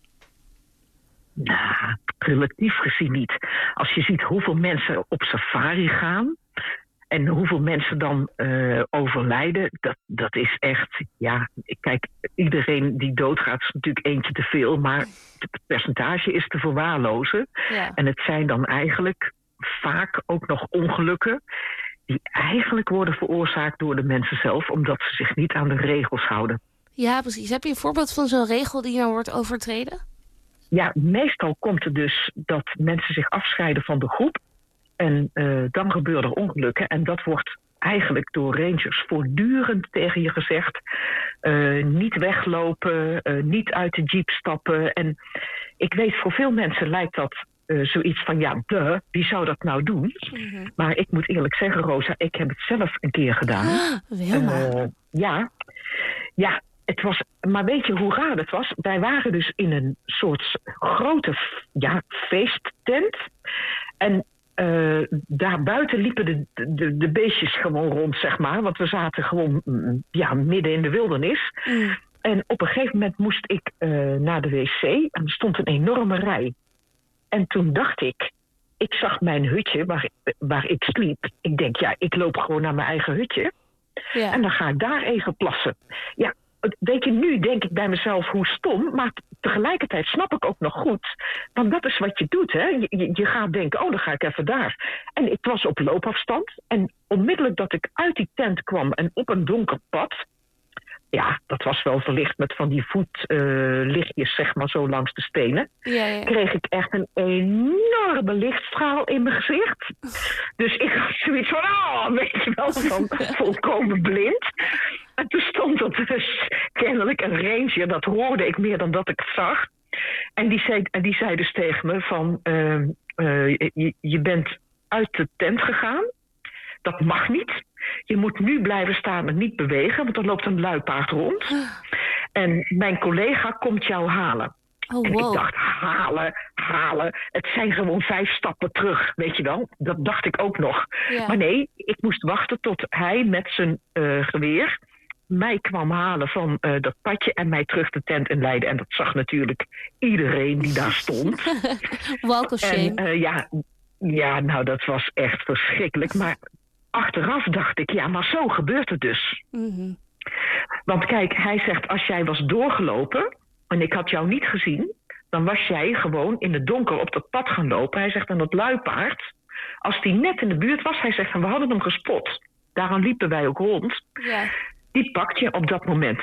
Nou, relatief gezien niet. Als je ziet hoeveel mensen op safari gaan en hoeveel mensen dan uh, overlijden, dat, dat is echt, ja, kijk, iedereen die doodgaat is natuurlijk eentje te veel, maar het percentage is te verwaarlozen. Ja. En het zijn dan eigenlijk vaak ook nog ongelukken die eigenlijk worden veroorzaakt door de mensen zelf, omdat ze zich niet aan de regels houden. Ja, precies. Heb je een voorbeeld van zo'n regel die nou wordt overtreden? Ja, meestal komt er dus dat mensen zich afscheiden van de groep. En uh, dan gebeuren er ongelukken. En dat wordt eigenlijk door rangers voortdurend tegen je gezegd. Uh, niet weglopen, uh, niet uit de jeep stappen. En ik weet, voor veel mensen lijkt dat uh, zoiets van, ja, duh, wie zou dat nou doen? Mm-hmm. Maar ik moet eerlijk zeggen, Rosa, ik heb het zelf een keer gedaan. Ah, Wilma. Uh, ja, ja. Het was, maar weet je hoe raar het was? Wij waren dus in een soort grote ja, feesttent. En uh, daarbuiten liepen de, de, de beestjes gewoon rond, zeg maar. Want we zaten gewoon ja, midden in de wildernis. Mm. En op een gegeven moment moest ik uh, naar de wc. En er stond een enorme rij. En toen dacht ik, ik zag mijn hutje waar, waar ik sliep. Ik denk, ja, ik loop gewoon naar mijn eigen hutje. Ja. En dan ga ik daar even plassen. Ja. Weet je, nu denk ik bij mezelf hoe stom, maar tegelijkertijd snap ik ook nog goed. Want dat is wat je doet, hè. Je, je, je gaat denken, oh, dan ga ik even daar. En ik was op loopafstand. En onmiddellijk dat ik uit die tent kwam en op een donker pad, ja, dat was wel verlicht met van die voetlichtjes, uh, zeg maar, zo langs de stenen. Ja, ja. Kreeg ik echt een enorme lichtstraal in mijn gezicht. Dus ik had zoiets van, oh, weet je wel, van volkomen blind. En toen stond er dus kennelijk een ranger, dat hoorde ik meer dan dat ik het zag. En die zei, die zei dus tegen me van, uh, uh, je, je bent uit de tent gegaan. Dat mag niet. Je moet nu blijven staan en niet bewegen, want er loopt een luipaard rond. En mijn collega komt jou halen. Oh, wow. En ik dacht, halen, halen. Het zijn gewoon vijf stappen terug, weet je wel. Dat dacht ik ook nog. Ja. Maar nee, ik moest wachten tot hij met zijn uh, geweer mij kwam halen van uh, dat padje en mij terug de tent in leidde. En dat zag natuurlijk iedereen die daar stond. Walk of shame. En, uh, ja, ja, nou, dat was echt verschrikkelijk. Maar achteraf dacht ik, ja, maar zo gebeurt het dus. Mm-hmm. Want kijk, hij zegt, als jij was doorgelopen en ik had jou niet gezien, dan was jij gewoon in het donker op dat pad gaan lopen. Hij zegt, aan dat luipaard, als die net in de buurt was, hij zegt, en we hadden hem gespot. Daarom liepen wij ook rond. Ja. Die pakt je op dat moment.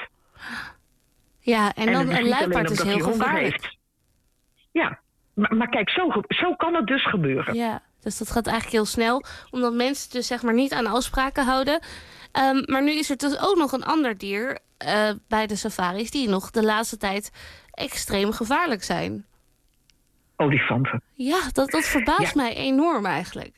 Ja, en dan en een luipaard is heel gevaarlijk. Heeft. Ja, maar, maar kijk, zo, zo kan het dus gebeuren. Ja, dus dat gaat eigenlijk heel snel, omdat mensen dus zeg maar niet aan afspraken houden. Um, maar nu is er dus ook nog een ander dier uh, bij de safaris die nog de laatste tijd extreem gevaarlijk zijn. Olifanten. Ja, dat, dat verbaast ja. mij enorm eigenlijk.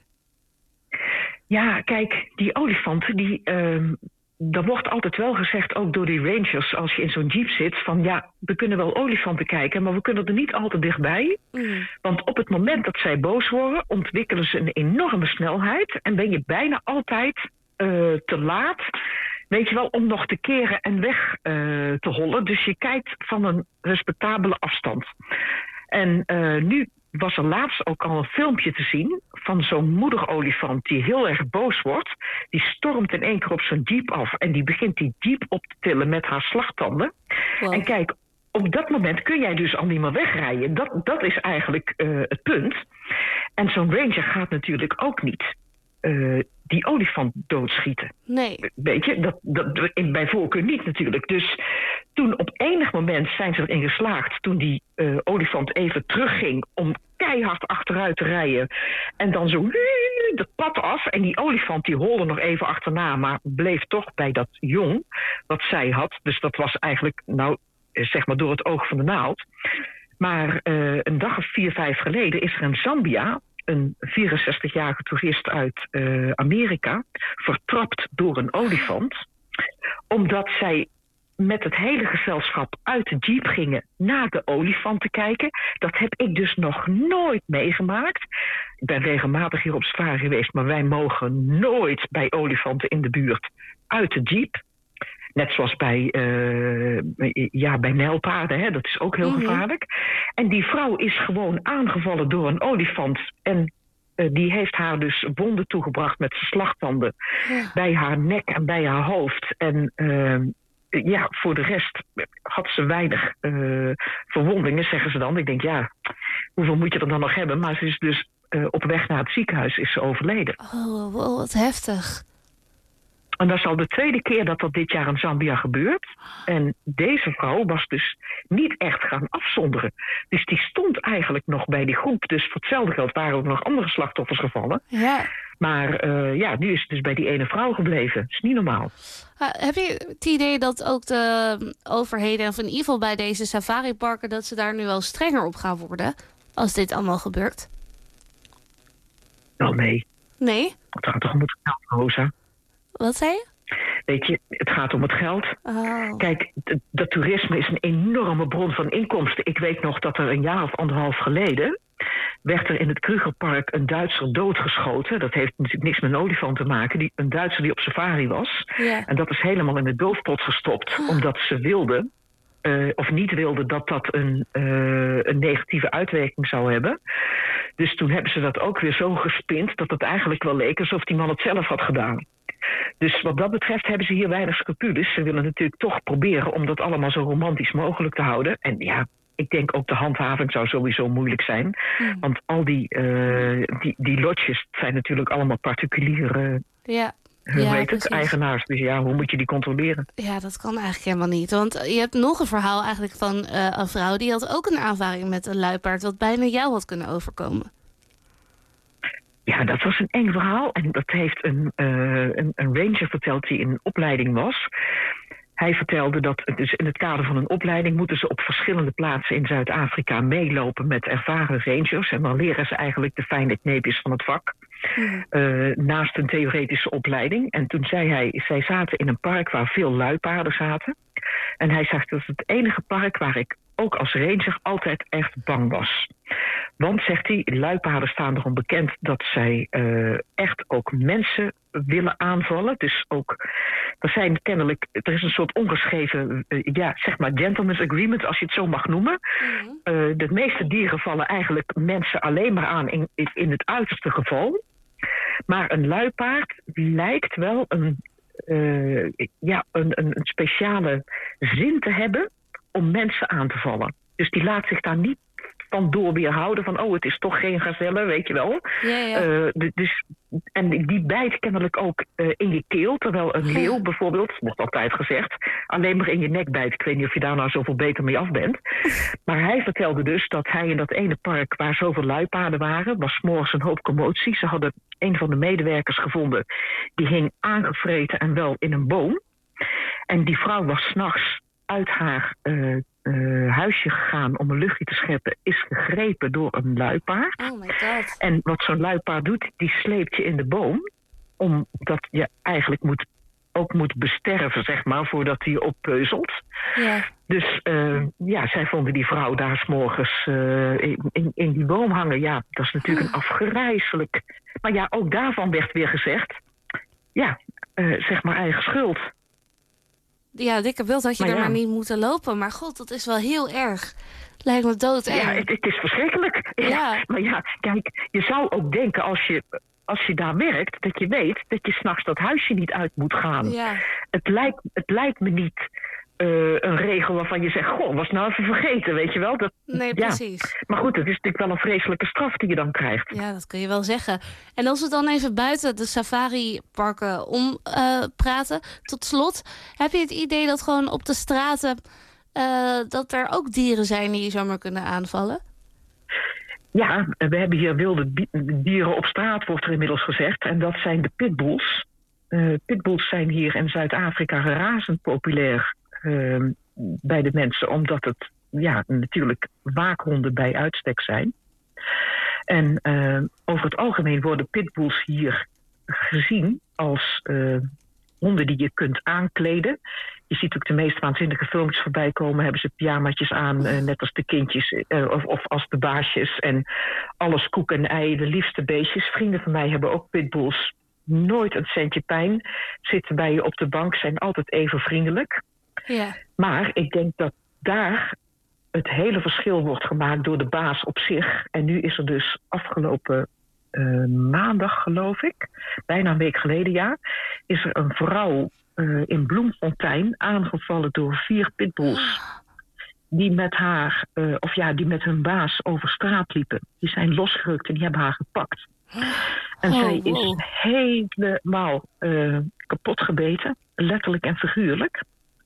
Ja, kijk, die olifanten, die, uh, er wordt altijd wel gezegd, ook door die rangers, als je in zo'n jeep zit, van ja, we kunnen wel olifanten kijken, maar we kunnen er niet altijd dichtbij. Mm. Want op het moment dat zij boos worden, ontwikkelen ze een enorme snelheid en ben je bijna altijd uh, te laat, weet je wel, om nog te keren en weg uh, te hollen. Dus je kijkt van een respectabele afstand. En uh, nu was er laatst ook al een filmpje te zien van zo'n moederolifant die heel erg boos wordt. Die stormt in één keer op zijn jeep af en die begint die jeep op te tillen met haar slagtanden. Wow. En kijk, op dat moment kun jij dus al niet meer wegrijden. Dat, dat is eigenlijk uh, het punt. En zo'n ranger gaat natuurlijk ook niet uh, die olifant doodschieten. Nee. Weet je, dat, dat, bij voorkeur niet natuurlijk. Dus toen op enig moment zijn ze erin geslaagd, toen die uh, olifant even terugging om keihard achteruit te rijden. En dan zo dat pad af. En die olifant die holde nog even achterna, maar bleef toch bij dat jong wat zij had. Dus dat was eigenlijk, nou, zeg maar door het oog van de naald. Maar uh, een dag of vier, vijf geleden is er in Zambia een vierenzestigjarige toerist uit uh, Amerika vertrapt door een olifant, omdat zij met het hele gezelschap uit de jeep gingen naar de olifant te kijken. Dat heb ik dus nog nooit meegemaakt. Ik ben regelmatig hier op safari geweest, maar wij mogen nooit bij olifanten in de buurt uit de jeep. Net zoals bij, uh, ja, bij nijlpaarden, hè? Dat is ook heel mm-hmm. gevaarlijk. En die vrouw is gewoon aangevallen door een olifant. En uh, die heeft haar dus wonden toegebracht met zijn slagtanden. Ja. Bij haar nek en bij haar hoofd. En uh, ja, voor de rest had ze weinig uh, verwondingen, zeggen ze dan. Ik denk, ja, hoeveel moet je er dan nog hebben? Maar ze is dus uh, op weg naar het ziekenhuis is ze overleden. Oh, wow, wat heftig. En dat is al de tweede keer dat dat dit jaar in Zambia gebeurt. En deze vrouw was dus niet echt gaan afzonderen. Dus die stond eigenlijk nog bij die groep. Dus voor hetzelfde geld waren er nog andere slachtoffers gevallen. Ja. Maar uh, ja, nu is het dus bij die ene vrouw gebleven. Dat is niet normaal. Uh, heb je het idee dat ook de overheden, of in ieder geval bij deze safariparken, dat ze daar nu wel strenger op gaan worden als dit allemaal gebeurt? Nou, nee. Nee? Het gaat toch om het geld, Rosa? Wat zei je? Weet je, het gaat om het geld. Oh. Kijk, d- dat toerisme is een enorme bron van inkomsten. Ik weet nog dat er een jaar of anderhalf geleden werd er in het Krugerpark een Duitser doodgeschoten. Dat heeft natuurlijk niks met een olifant te maken. Die, een Duitser die op safari was. Yeah. En dat is helemaal in de doofpot gestopt. Oh. Omdat ze wilden, uh, of niet wilden, dat dat een, uh, een negatieve uitwerking zou hebben. Dus toen hebben ze dat ook weer zo gespind dat het eigenlijk wel leek alsof die man het zelf had gedaan. Dus wat dat betreft hebben ze hier weinig scrupules. Ze willen natuurlijk toch proberen om dat allemaal zo romantisch mogelijk te houden. En ja, ik denk ook de handhaving zou sowieso moeilijk zijn. Hmm. Want al die, uh, die, die lodges zijn natuurlijk allemaal particuliere ja. hoe ja, heet het, eigenaars. Dus ja, hoe moet je die controleren? Ja, dat kan eigenlijk helemaal niet. Want je hebt nog een verhaal eigenlijk van uh, een vrouw die had ook een aanvaring met een luipaard wat bijna jou had kunnen overkomen. Ja, dat was een eng verhaal. En dat heeft een, uh, een, een ranger verteld die in opleiding was. Hij vertelde dat dus in het kader van een opleiding moeten ze op verschillende plaatsen in Zuid-Afrika meelopen met ervaren rangers. En dan leren ze eigenlijk de fijne kneepjes van het vak. Mm. Uh, naast een theoretische opleiding. En toen zei hij, zij zaten in een park waar veel luipaarden zaten. En hij zegt, dat is het enige park waar ik ook als ranger altijd echt bang was. Want, zegt hij, luipaarden staan erom bekend dat zij uh, echt ook mensen willen aanvallen. Dus ook, er zijn kennelijk, er is een soort ongeschreven, uh, ja, zeg maar gentleman's agreement, als je het zo mag noemen. Mm-hmm. Uh, de meeste dieren vallen eigenlijk mensen alleen maar aan in, in, in het uiterste geval. Maar een luipaard lijkt wel een, uh, ja, een, een, een speciale zin te hebben om mensen aan te vallen. Dus die laat zich daar niet van door weerhouden van, oh, het is toch geen gazelle, weet je wel. Ja, ja. Uh, dus, en die bijt kennelijk ook uh, in je keel, terwijl een leeuw bijvoorbeeld, wordt altijd gezegd, alleen maar in je nek bijt. Ik weet niet of je daar nou zoveel beter mee af bent. Maar hij vertelde dus dat hij in dat ene park waar zoveel luipaarden waren, was 's morgens een hoop commotie. Ze hadden een van de medewerkers gevonden, die hing aangevreten en wel in een boom. En die vrouw was 's nachts uit haar uh, uh, huisje gegaan om een luchtje te scheppen, is gegrepen door een luipaard. Oh my God. En wat zo'n luipaard doet, die sleept je in de boom, omdat je eigenlijk moet, ook moet besterven, zeg maar, voordat hij je oppeuzelt. Ja. Dus uh, ja, zij vonden die vrouw daar 's morgens uh, in, in, in die boom hangen. Ja, dat is natuurlijk een afgrijselijk. Maar ja, ook daarvan werd weer gezegd, ja, uh, zeg maar eigen schuld. Ja, dikke beeld had je maar er ja. maar niet moeten lopen. Maar god, dat is wel heel erg. Lijkt me doodeng. Ja, het, het is verschrikkelijk. Ja. Ja. Maar ja, kijk, je zou ook denken als je, als je daar werkt, dat je weet dat je 's nachts dat huisje niet uit moet gaan. Ja. Het lijkt, het lijkt me niet uh, een regel waarvan je zegt, goh, was nou even vergeten, weet je wel? Dat, Nee, ja. precies. Maar goed, het is natuurlijk wel een vreselijke straf die je dan krijgt. Ja, dat kun je wel zeggen. En als we dan even buiten de safariparken om uh, praten, tot slot, heb je het idee dat gewoon op de straten uh, dat er ook dieren zijn die je zomaar kunnen aanvallen? Ja, we hebben hier wilde dieren op straat, wordt er inmiddels gezegd. En dat zijn de pitbulls. Uh, pitbulls zijn hier in Zuid-Afrika razend populair. Uh, bij de mensen, omdat het ja, natuurlijk waakhonden bij uitstek zijn. En uh, over het algemeen worden pitbulls hier gezien als uh, honden die je kunt aankleden. Je ziet ook de meest waanzinnige filmpjes voorbij komen. Hebben ze pyjamaatjes aan, uh, net als de kindjes uh, of, of als de baasjes. En alles koek en ei, de liefste beestjes. Vrienden van mij hebben ook pitbulls. Nooit een centje pijn. Zitten bij je op de bank, zijn altijd even vriendelijk. Ja. Maar ik denk dat daar het hele verschil wordt gemaakt door de baas op zich. En nu is er dus afgelopen uh, maandag, geloof ik, bijna een week geleden, ja, is er een vrouw uh, in Bloemfontein aangevallen door vier pitbulls. Die met haar, uh, of ja, die met hun baas over straat liepen. Die zijn losgerukt en die hebben haar gepakt. En oh, zij is wow. helemaal uh, kapot gebeten, letterlijk en figuurlijk.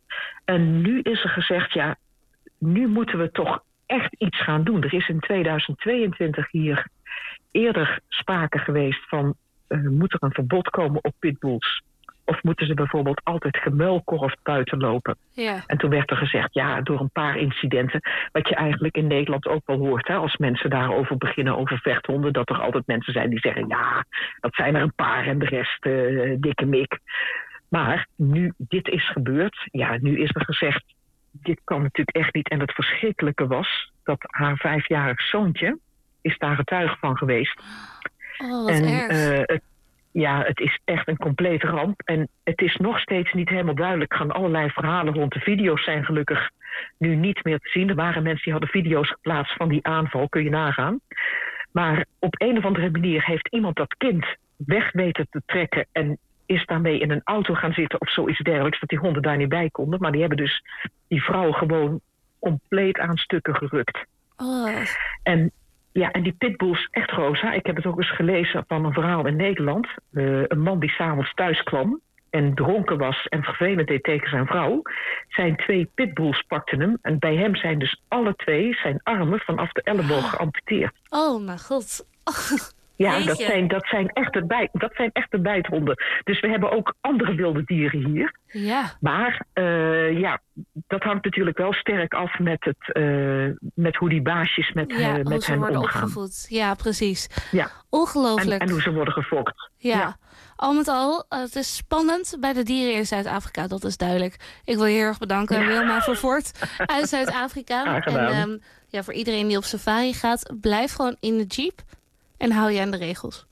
En nu is er gezegd, ja, nu moeten we toch echt iets gaan doen. Er is in tweeduizend tweeëntwintig hier eerder sprake geweest van, uh, moet er een verbod komen op pitbulls? Of moeten ze bijvoorbeeld altijd gemuilkorfd buiten lopen? Ja. En toen werd er gezegd, ja, door een paar incidenten, wat je eigenlijk in Nederland ook wel hoort, hè, als mensen daarover beginnen, over vechthonden, dat er altijd mensen zijn die zeggen, ja, dat zijn er een paar en de rest uh, dikke mik. Maar nu dit is gebeurd, ja, nu is er gezegd, dit kan natuurlijk echt niet. En het verschrikkelijke was dat haar vijfjarig zoontje is daar getuige van geweest. Oh, wat en erg. Uh, het, ja, het is echt een complete ramp. En het is nog steeds niet helemaal duidelijk. Er gaan allerlei verhalen rond. De video's zijn gelukkig nu niet meer te zien. Er waren mensen die hadden video's geplaatst van die aanval, kun je nagaan. Maar op een of andere manier heeft iemand dat kind weg weten te trekken en is daarmee in een auto gaan zitten of zoiets dergelijks, dat die honden daar niet bij konden. Maar die hebben dus die vrouw gewoon compleet aan stukken gerukt. Oh. En ja, en die pitbulls, echt Rosa, ik heb het ook eens gelezen van een verhaal in Nederland. Uh, een man die s'avonds thuis kwam en dronken was en vervelend deed tegen zijn vrouw. Zijn twee pitbulls pakten hem en bij hem zijn dus alle twee zijn armen vanaf de elleboog geamputeerd. Oh mijn god. Oh. Ja, dat zijn, dat, zijn echte bij, dat zijn echte bijthonden. Dus we hebben ook andere wilde dieren hier. Ja. Maar uh, ja, dat hangt natuurlijk wel sterk af met, het, uh, met hoe die baasjes met, ja, uh, met hoe ze hen worden omgaan. Opgevoed. Ja, precies. Ja. Ongelooflijk. En, en hoe ze worden gefokt. Ja. ja. Al met al, het is spannend bij de dieren in Zuid-Afrika, dat is duidelijk. Ik wil je heel erg bedanken, ja. Wilma Vervoort uit Zuid-Afrika. En um, ja, voor iedereen die op safari gaat, blijf gewoon in de jeep. En hou je aan de regels.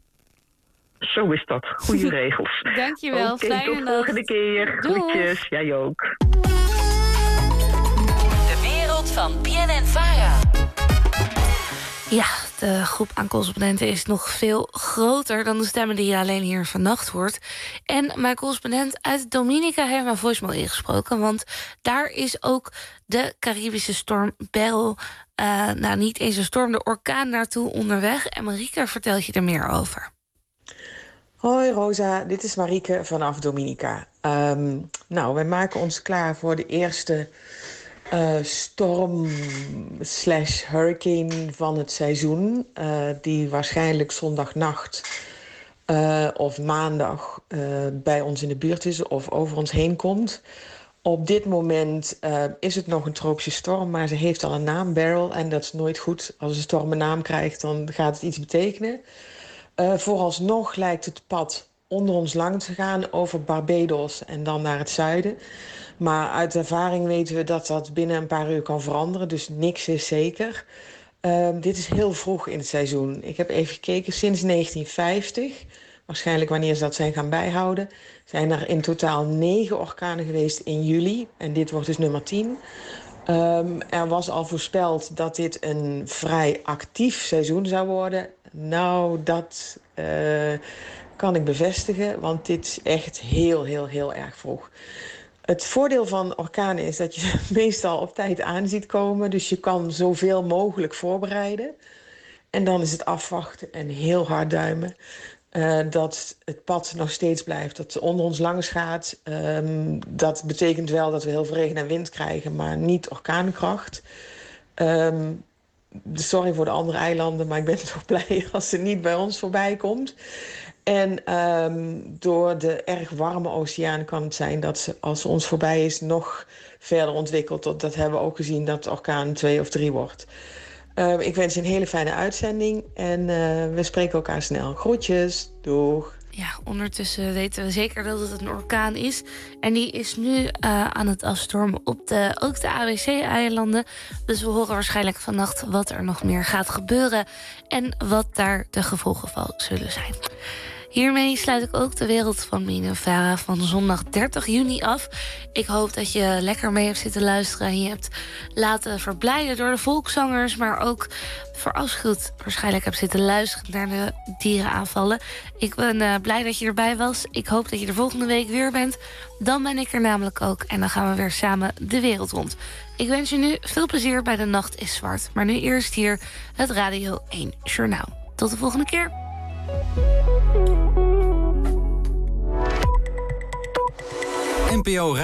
Zo is dat. Goede regels. Dankjewel. Oké, okay, tot de volgende keer. Doeg. Groetjes. Jij ook. De wereld van B N N Vara. Ja, de groep aan correspondenten is nog veel groter dan de stemmen die je alleen hier vannacht hoort. En mijn correspondent uit Dominica heeft mijn voicemail ingesproken, want daar is ook de Caribische storm Beryl, uh, nou niet eens een storm, de orkaan naartoe onderweg. En Marieke vertelt je er meer over. Hoi Rosa, dit is Marieke vanaf Dominica. Um, nou, wij maken ons klaar voor de eerste Uh, storm slash hurricane van het seizoen. Uh, die waarschijnlijk zondagnacht uh, of maandag uh, bij ons in de buurt is of over ons heen komt. Op dit moment uh, is het nog een tropische storm, maar ze heeft al een naam, Beryl. En dat is nooit goed. Als een storm een naam krijgt, dan gaat het iets betekenen. Uh, vooralsnog lijkt het pad onder ons lang te gaan over Barbados en dan naar het zuiden. Maar uit ervaring weten we dat dat binnen een paar uur kan veranderen. Dus niks is zeker. Uh, dit is heel vroeg in het seizoen. Ik heb even gekeken, sinds negentien vijftig... waarschijnlijk wanneer ze dat zijn gaan bijhouden, zijn er in totaal negen orkanen geweest in juli. En dit wordt dus nummer tien. Um, er was al voorspeld dat dit een vrij actief seizoen zou worden. Nou, dat uh, kan ik bevestigen, want dit is echt heel, heel, heel erg vroeg. Het voordeel van orkanen is dat je ze meestal op tijd aan ziet komen. Dus je kan zoveel mogelijk voorbereiden. En dan is het afwachten en heel hard duimen. Uh, dat het pad nog steeds blijft, dat het onder ons langs gaat. Um, dat betekent wel dat we heel veel regen en wind krijgen, maar niet orkaankracht. Um, sorry voor de andere eilanden, maar ik ben toch blij als ze niet bij ons voorbij komt. En um, door de erg warme oceaan kan het zijn dat ze, als ze ons voorbij is, nog verder ontwikkelt. Dat, dat hebben we ook gezien, dat orkaan twee of drie wordt. Uh, ik wens je een hele fijne uitzending en uh, we spreken elkaar snel. Groetjes, doeg. Ja, ondertussen weten we zeker dat het een orkaan is. En die is nu uh, aan het afstormen op de, ook de A B C-eilanden. Dus we horen waarschijnlijk vannacht wat er nog meer gaat gebeuren. En wat daar de gevolgen van zullen zijn. Hiermee sluit ik ook de wereld van Mine en Farah van zondag dertig juni af. Ik hoop dat je lekker mee hebt zitten luisteren en je hebt laten verblijden door de volkszangers, maar ook verafschuwd waarschijnlijk hebt zitten luisteren naar de dierenaanvallen. Ik ben uh, blij dat je erbij was. Ik hoop dat je er volgende week weer bent. Dan ben ik er namelijk ook en dan gaan we weer samen de wereld rond. Ik wens je nu veel plezier bij De Nacht is Zwart. Maar nu eerst hier het Radio één Journaal. Tot de volgende keer. N P O